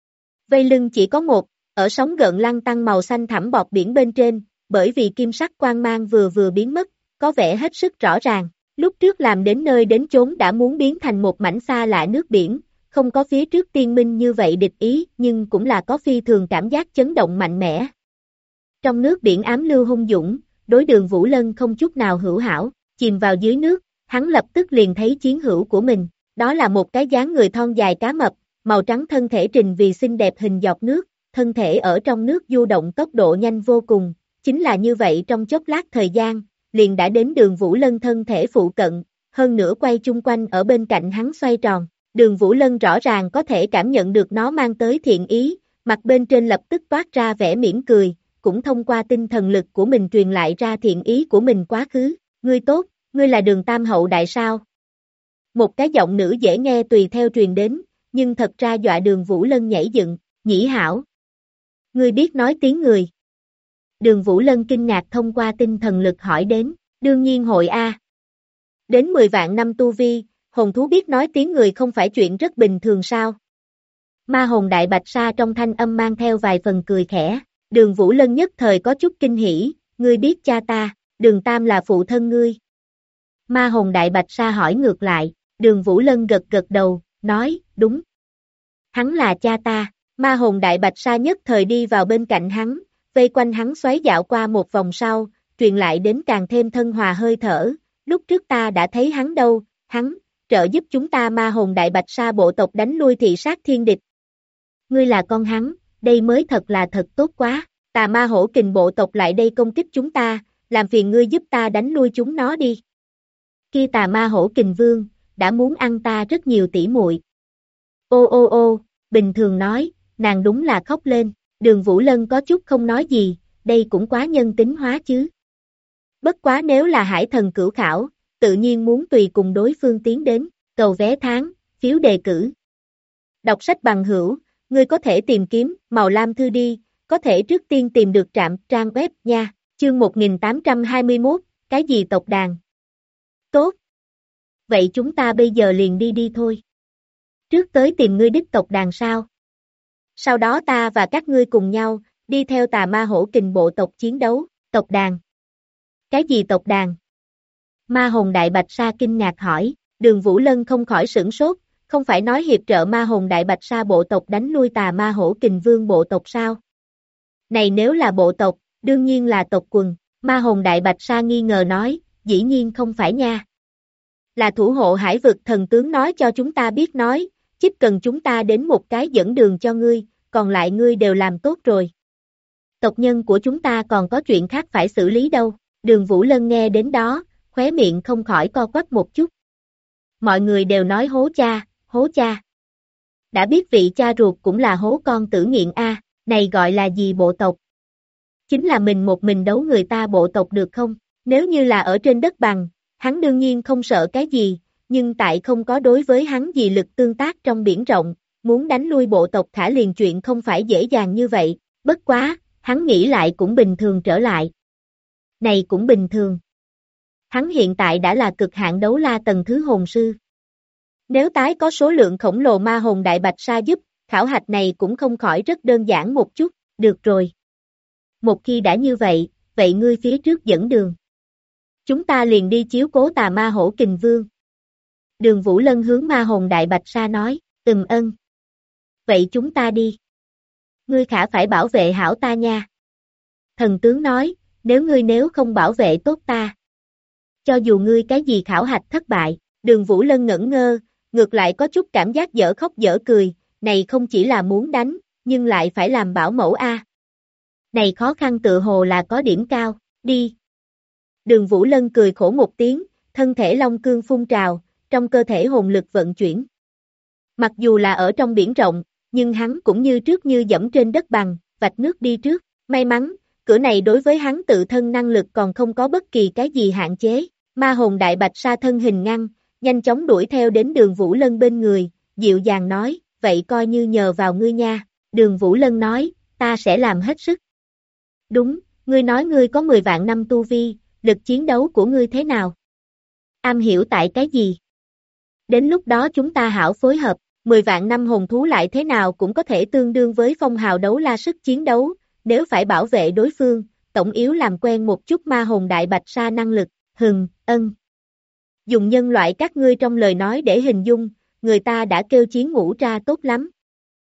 [SPEAKER 2] Vây lưng chỉ có một, ở sóng gợn lăn tăng màu xanh thẳm bọt biển bên trên, bởi vì kim sắc quang mang vừa biến mất, có vẻ hết sức rõ ràng. Lúc trước làm đến nơi đến chốn đã muốn biến thành một mảnh xa lạ nước biển, không có phía trước tiên minh như vậy địch ý, nhưng cũng là có phi thường cảm giác chấn động mạnh mẽ. Trong nước biển ám lưu hung dũng, đối Đường Vũ Lân không chút nào hữu hảo, chìm vào dưới nước, hắn lập tức liền thấy chiến hữu của mình, đó là một cái dáng người thon dài cá mập, màu trắng thân thể trình vì xinh đẹp hình giọt nước, thân thể ở trong nước du động tốc độ nhanh vô cùng, chính là như vậy trong chốc lát thời gian, liền đã đến Đường Vũ Lân thân thể phụ cận, hơn nữa quay chung quanh ở bên cạnh hắn xoay tròn. Đường Vũ Lân rõ ràng có thể cảm nhận được nó mang tới thiện ý, mặt bên trên lập tức toát ra vẻ mỉm cười, cũng thông qua tinh thần lực của mình truyền lại ra thiện ý của mình quá khứ. Ngươi tốt, ngươi là Đường Tam hậu đại sao? Một cái giọng nữ dễ nghe tùy theo truyền đến, nhưng thật ra dọa Đường Vũ Lân nhảy dựng, Nhĩ hảo. Ngươi biết nói tiếng người. Đường Vũ Lân kinh ngạc thông qua tinh thần lực hỏi đến, đương nhiên hội A. Đến 10 vạn năm tu vi, hồn thú biết nói tiếng người không phải chuyện rất bình thường sao? Ma hồn đại bạch sa trong thanh âm mang theo vài phần cười khẽ, Đường Vũ Lân nhất thời có chút kinh hỉ, ngươi biết cha ta, Đường Tam là phụ thân ngươi. Ma hồn đại bạch sa hỏi ngược lại, Đường Vũ Lân gật gật đầu, nói, đúng. Hắn là cha ta, ma hồn đại bạch sa nhất thời đi vào bên cạnh hắn, vây quanh hắn xoáy dạo qua một vòng sau, truyền lại đến càng thêm thân hòa hơi thở, lúc trước ta đã thấy hắn đâu, hắn, trợ giúp chúng ta ma hồn đại bạch sa bộ tộc đánh lui thị sát thiên địch. Ngươi là con hắn, đây mới thật là thật tốt quá, tà ma hổ kình bộ tộc lại đây công kích chúng ta, làm phiền ngươi giúp ta đánh lui chúng nó đi. Kia tà ma hổ kình vương, đã muốn ăn ta rất nhiều tỷ muội. Ô, bình thường nói, nàng đúng là khóc lên, Đường Vũ Lân có chút không nói gì, đây cũng quá nhân tính hóa chứ. Bất quá nếu là hải thần cửu khảo, tự nhiên muốn tùy cùng đối phương tiến đến, cầu vé tháng, phiếu đề cử. Đọc sách bằng hữu, ngươi có thể tìm kiếm, màu lam thư đi, có thể trước tiên tìm được trạm trang web nha, chương 1821, cái gì tộc đàn. Tốt. Vậy chúng ta bây giờ liền đi thôi. Trước tới tìm ngươi đích tộc đàn sao? Sau đó ta và các ngươi cùng nhau, đi theo tà ma hổ kình bộ tộc chiến đấu, tộc đàn. Cái gì tộc đàn? Ma hồn đại bạch sa kinh ngạc hỏi, Đường Vũ Lân không khỏi sửng sốt, không phải nói hiệp trợ ma hồn đại bạch sa bộ tộc đánh lui tà ma hổ kình vương bộ tộc sao? Này nếu là bộ tộc, đương nhiên là tộc quần, ma hồn đại bạch sa nghi ngờ nói, dĩ nhiên không phải nha. Là thủ hộ hải vực thần tướng nói cho chúng ta biết nói, chỉ cần chúng ta đến một cái dẫn đường cho ngươi, còn lại ngươi đều làm tốt rồi. Tộc nhân của chúng ta còn có chuyện khác phải xử lý đâu. Đường Vũ Lân nghe đến đó, khóe miệng không khỏi co quắp một chút. Mọi người đều nói hố cha, hố cha. Đã biết vị cha ruột cũng là hố con tử nghiện a, này gọi là gì bộ tộc? Chính là mình một mình đấu người ta bộ tộc được không? Nếu như là ở trên đất bằng, hắn đương nhiên không sợ cái gì, nhưng tại không có đối với hắn gì lực tương tác trong biển rộng, muốn đánh lui bộ tộc Khả liền chuyện không phải dễ dàng như vậy, bất quá, hắn nghĩ lại cũng bình thường trở lại. Này cũng bình thường. Hắn hiện tại đã là cực hạn đấu la tầng thứ hồn sư. Nếu tái có số lượng khổng lồ ma hồn đại bạch sa giúp, khảo hạch này cũng không khỏi rất đơn giản một chút, được rồi. Một khi đã như vậy, vậy ngươi phía trước dẫn đường. Chúng ta liền đi chiếu cố tà ma hổ kình vương. Đường Vũ Lân hướng ma hồn đại bạch sa nói, ân. Vậy chúng ta đi. Ngươi khả phải bảo vệ hảo ta nha. Thần tướng nói, nếu không bảo vệ tốt ta. Cho dù ngươi cái gì khảo hạch thất bại, Đường Vũ Lân ngẩn ngơ, ngược lại có chút cảm giác dở khóc dở cười, này không chỉ là muốn đánh, nhưng lại phải làm bảo mẫu a. Này khó khăn tựa hồ là có điểm cao, đi. Đường Vũ Lân cười khổ một tiếng, thân thể long cương phun trào, trong cơ thể hồn lực vận chuyển. Mặc dù là ở trong biển rộng, nhưng hắn cũng như trước như dẫm trên đất bằng, vạch nước đi trước, may mắn, cửa này đối với hắn tự thân năng lực còn không có bất kỳ cái gì hạn chế, ma hồn đại bạch sa thân hình ngăn, nhanh chóng đuổi theo đến Đường Vũ Lân bên người, dịu dàng nói, vậy coi như nhờ vào ngươi nha, Đường Vũ Lân nói, ta sẽ làm hết sức. Đúng, ngươi nói ngươi có 10 vạn năm tu vi, lực chiến đấu của ngươi thế nào? Am hiểu tại cái gì? Đến lúc đó chúng ta hảo phối hợp, 10 vạn năm hồn thú lại thế nào cũng có thể tương đương với phong hào đấu la sức chiến đấu, nếu phải bảo vệ đối phương, tổng yếu làm quen một chút ma hồn đại bạch sa năng lực, ân. Dùng nhân loại các ngươi trong lời nói để hình dung, người ta đã kêu chiến ngũ ra tốt lắm.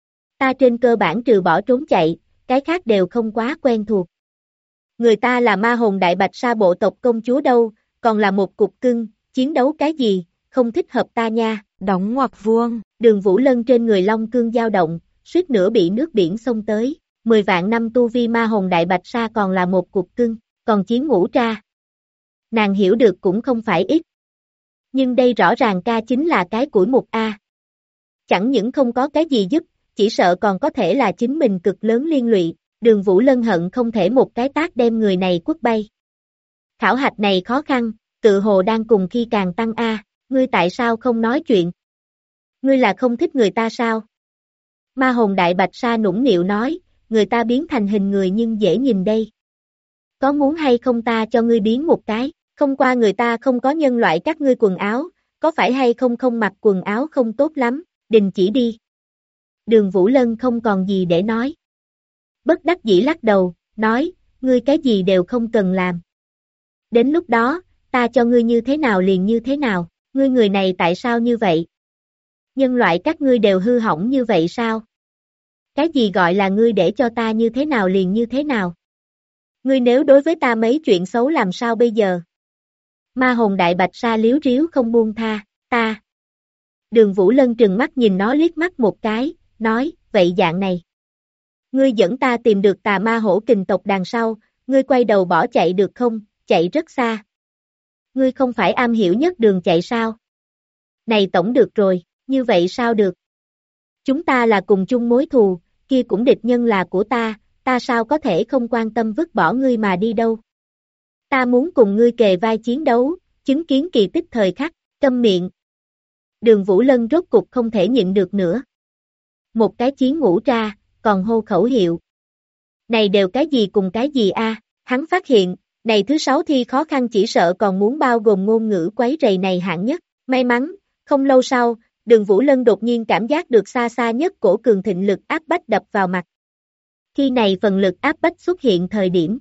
[SPEAKER 2] Ta trên cơ bản trừ bỏ trốn chạy, cái khác đều không quá quen thuộc. Người ta là ma hồn đại bạch sa bộ tộc công chúa đâu, còn là một cục cưng, chiến đấu cái gì, không thích hợp ta nha.
[SPEAKER 3] Đóng ngoặc vuông.
[SPEAKER 2] Đường Vũ Lân trên người long cương dao động, suýt nữa bị nước biển xông tới. 10 vạn năm tu vi ma hồn đại bạch sa còn là một cục cưng, còn chiến ngũ tra. Nàng hiểu được cũng không phải ít. Nhưng đây rõ ràng ca chính là cái củi mục A. Chẳng những không có cái gì giúp, chỉ sợ còn có thể là chính mình cực lớn liên lụy. Đường Vũ Lân hận không thể một cái tát đem người này quất bay. Khảo hạch này khó khăn, tự hồ đang cùng khi càng tăng A, ngươi tại sao không nói chuyện? Ngươi là không thích người ta sao? Ma hồn đại bạch sa nũng nịu nói, người ta biến thành hình người nhưng dễ nhìn đây. Có muốn hay không ta cho ngươi biến một cái, không qua người ta không có nhân loại các ngươi quần áo, có phải hay không không mặc quần áo không tốt lắm, đình chỉ đi. Đường Vũ Lân không còn gì để nói. Bất đắc dĩ lắc đầu, nói, ngươi cái gì đều không cần làm. Đến lúc đó, ta cho ngươi như thế nào liền như thế nào, ngươi người này tại sao như vậy? Nhân loại các ngươi đều hư hỏng như vậy sao? Cái gì gọi là ngươi để cho ta như thế nào liền như thế nào? Ngươi nếu đối với ta mấy chuyện xấu làm sao bây giờ? Ma hồn đại bạch sa liếu riếu không buông tha, ta. Đường Vũ Lân trừng mắt nhìn nó liếc mắt một cái, nói, vậy dạng này. Ngươi dẫn ta tìm được tà ma hổ kình tộc đằng sau, ngươi quay đầu bỏ chạy được không, chạy rất xa. Ngươi không phải am hiểu nhất đường chạy sao? Này tổng được rồi, như vậy sao được? Chúng ta là cùng chung mối thù, kia cũng địch nhân là của ta sao có thể không quan tâm vứt bỏ ngươi mà đi đâu? Ta muốn cùng ngươi kề vai chiến đấu, chứng kiến kỳ tích thời khắc, câm miệng. Đường Vũ Lân rốt cục không thể nhịn được nữa. Một cái chiến ngũ ra, còn hô khẩu hiệu. Này đều cái gì cùng cái gì a? Hắn phát hiện, này thứ 6 thi khó khăn chỉ sợ còn muốn bao gồm ngôn ngữ quấy rầy này hạng nhất. May mắn, không lâu sau, Đường Vũ Lân đột nhiên cảm giác được xa xa nhất cổ cường thịnh lực áp bách đập vào mặt. Khi này phần lực áp bách xuất hiện thời điểm.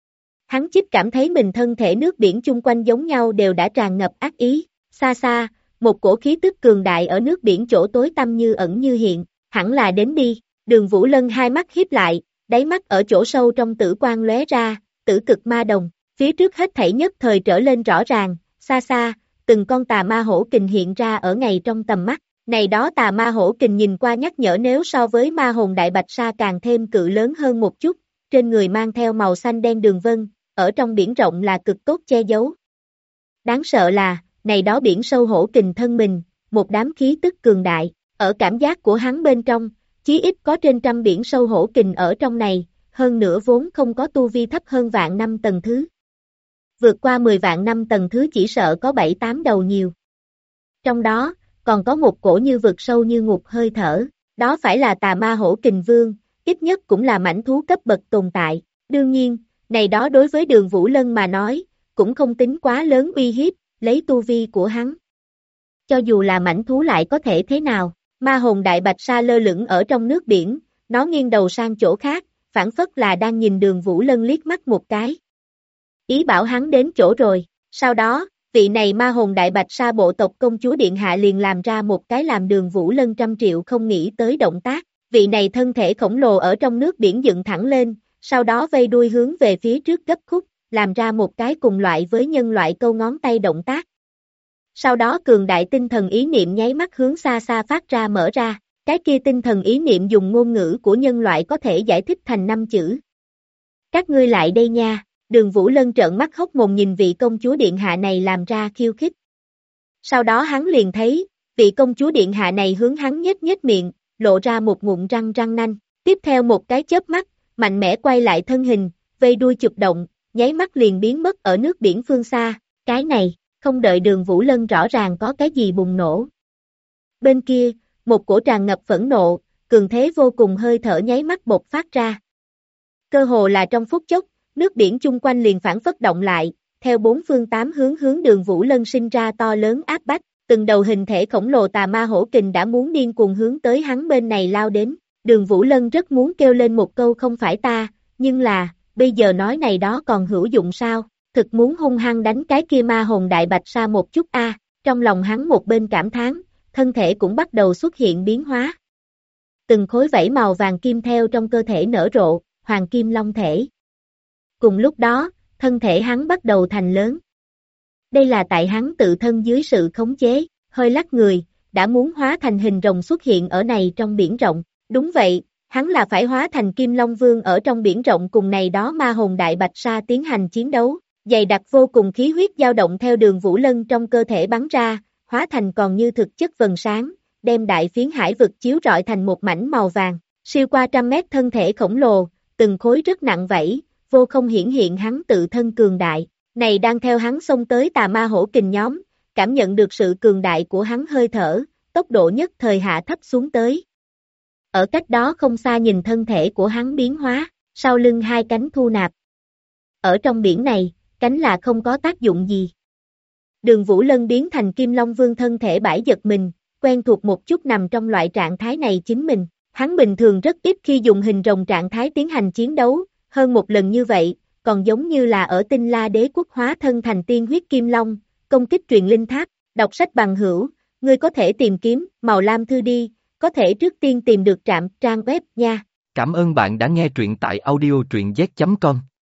[SPEAKER 2] Hắn chích cảm thấy mình thân thể nước biển chung quanh giống nhau đều đã tràn ngập ác ý. Xa xa, một cổ khí tức cường đại ở nước biển chỗ tối tăm như ẩn như hiện, hẳn là đến đi. Đường Vũ Lân hai mắt híp lại, đáy mắt ở chỗ sâu trong tử quang lóe ra, tử cực ma đồng, Phía trước hết thảy nhất thời trở lên rõ ràng, xa xa, từng con tà ma hổ kình hiện ra ở ngay trong tầm mắt. Này đó tà ma hổ kình nhìn qua nhắc nhở nếu so với ma hồn đại bạch sa càng thêm cự lớn hơn một chút, trên người mang theo màu xanh đen đường vân, ở trong biển rộng là cực tốt che giấu. Đáng sợ là, này đó biển sâu hổ kình thân mình, một đám khí tức cường đại, ở cảm giác của hắn bên trong, chí ít có trên trăm biển sâu hổ kình ở trong này, hơn nữa vốn không có tu vi thấp hơn vạn năm tầng thứ. Vượt qua 10 vạn năm tầng thứ chỉ sợ có 7-8 đầu nhiều. Trong đó, còn có một cổ như vực sâu như ngục hơi thở, đó phải là tà ma hổ kình vương, ít nhất cũng là mãnh thú cấp bậc tồn tại. Đương nhiên, này đó đối với Đường Vũ Lân mà nói, cũng không tính quá lớn uy hiếp, lấy tu vi của hắn. Cho dù là mãnh thú lại có thể thế nào, ma hồn đại bạch sa lơ lửng ở trong nước biển, nó nghiêng đầu sang chỗ khác, phản phất là đang nhìn Đường Vũ Lân liếc mắt một cái. Ý bảo hắn đến chỗ rồi, sau đó, vị này ma hồn đại bạch sa bộ tộc công chúa điện hạ liền làm ra một cái làm Đường Vũ Lân trăm triệu không nghĩ tới động tác, vị này thân thể khổng lồ ở trong nước biển dựng thẳng lên, sau đó vây đuôi hướng về phía trước gấp khúc, làm ra một cái cùng loại với nhân loại câu ngón tay động tác. Sau đó cường đại tinh thần ý niệm nháy mắt hướng xa xa phát ra mở ra, cái kia tinh thần ý niệm dùng ngôn ngữ của nhân loại có thể giải thích thành 5 chữ. Các ngươi lại đây nha. Đường Vũ Lân trợn mắt hốc mồm nhìn vị công chúa điện hạ này làm ra khiêu khích. Sau đó hắn liền thấy, vị công chúa điện hạ này hướng hắn nhếch miệng, lộ ra một ngụm răng nanh, tiếp theo một cái chớp mắt, mạnh mẽ quay lại thân hình, vây đuôi chụp động, nháy mắt liền biến mất ở nước biển phương xa, cái này, không đợi Đường Vũ Lân rõ ràng có cái gì bùng nổ. Bên kia, một cổ tràn ngập phẫn nộ, cường thế vô cùng hơi thở nháy mắt bộc phát ra. Cơ hồ là trong phút chốc, nước biển chung quanh liền phản phất động lại, theo bốn phương tám hướng Đường Vũ Lân sinh ra to lớn áp bách, từng đầu hình thể khổng lồ tà ma hổ kình đã muốn điên cuồng hướng tới hắn bên này lao đến. Đường Vũ Lân rất muốn kêu lên một câu không phải ta, nhưng là, bây giờ nói này đó còn hữu dụng sao, thực muốn hung hăng đánh cái kia ma hồn đại bạch sa một chút trong lòng hắn một bên cảm thán, thân thể cũng bắt đầu xuất hiện biến hóa. Từng khối vảy màu vàng kim theo trong cơ thể nở rộ, hoàng kim long thể. Cùng lúc đó, thân thể hắn bắt đầu thành lớn. Đây là tại hắn tự thân dưới sự khống chế, hơi lắc người, đã muốn hóa thành hình rồng xuất hiện ở này trong biển rộng. Đúng vậy, hắn là phải hóa thành Kim Long Vương ở trong biển rộng cùng này đó ma hồn đại bạch sa tiến hành chiến đấu. Dày đặc vô cùng khí huyết dao động theo Đường Vũ Lân trong cơ thể bắn ra, hóa thành còn như thực chất vầng sáng, đem đại phiến hải vực chiếu rọi thành một mảnh màu vàng. Siêu qua 100 mét thân thể khổng lồ, từng khối rất nặng vảy, vô không hiển hiện hắn tự thân cường đại, này đang theo hắn xông tới tà ma hổ kình nhóm, cảm nhận được sự cường đại của hắn hơi thở, tốc độ nhất thời hạ thấp xuống tới. Ở cách đó không xa nhìn thân thể của hắn biến hóa, sau lưng hai cánh thu nạp. Ở trong biển này, cánh là không có tác dụng gì. Đường Vũ Lân biến thành Kim Long Vương thân thể bãi giật mình, quen thuộc một chút nằm trong loại trạng thái này chính mình, hắn bình thường rất ít khi dùng hình rồng trạng thái tiến hành chiến đấu. Hơn một lần như vậy, còn giống như là ở Tinh La Đế quốc hóa thân thành tiên huyết kim long, công kích truyền linh tháp, đọc sách bằng hữu, ngươi có thể tìm kiếm, màu lam thư đi, có thể trước tiên tìm được trang web nha.
[SPEAKER 1] Cảm ơn bạn đã nghe truyện tại audio truyện z.com.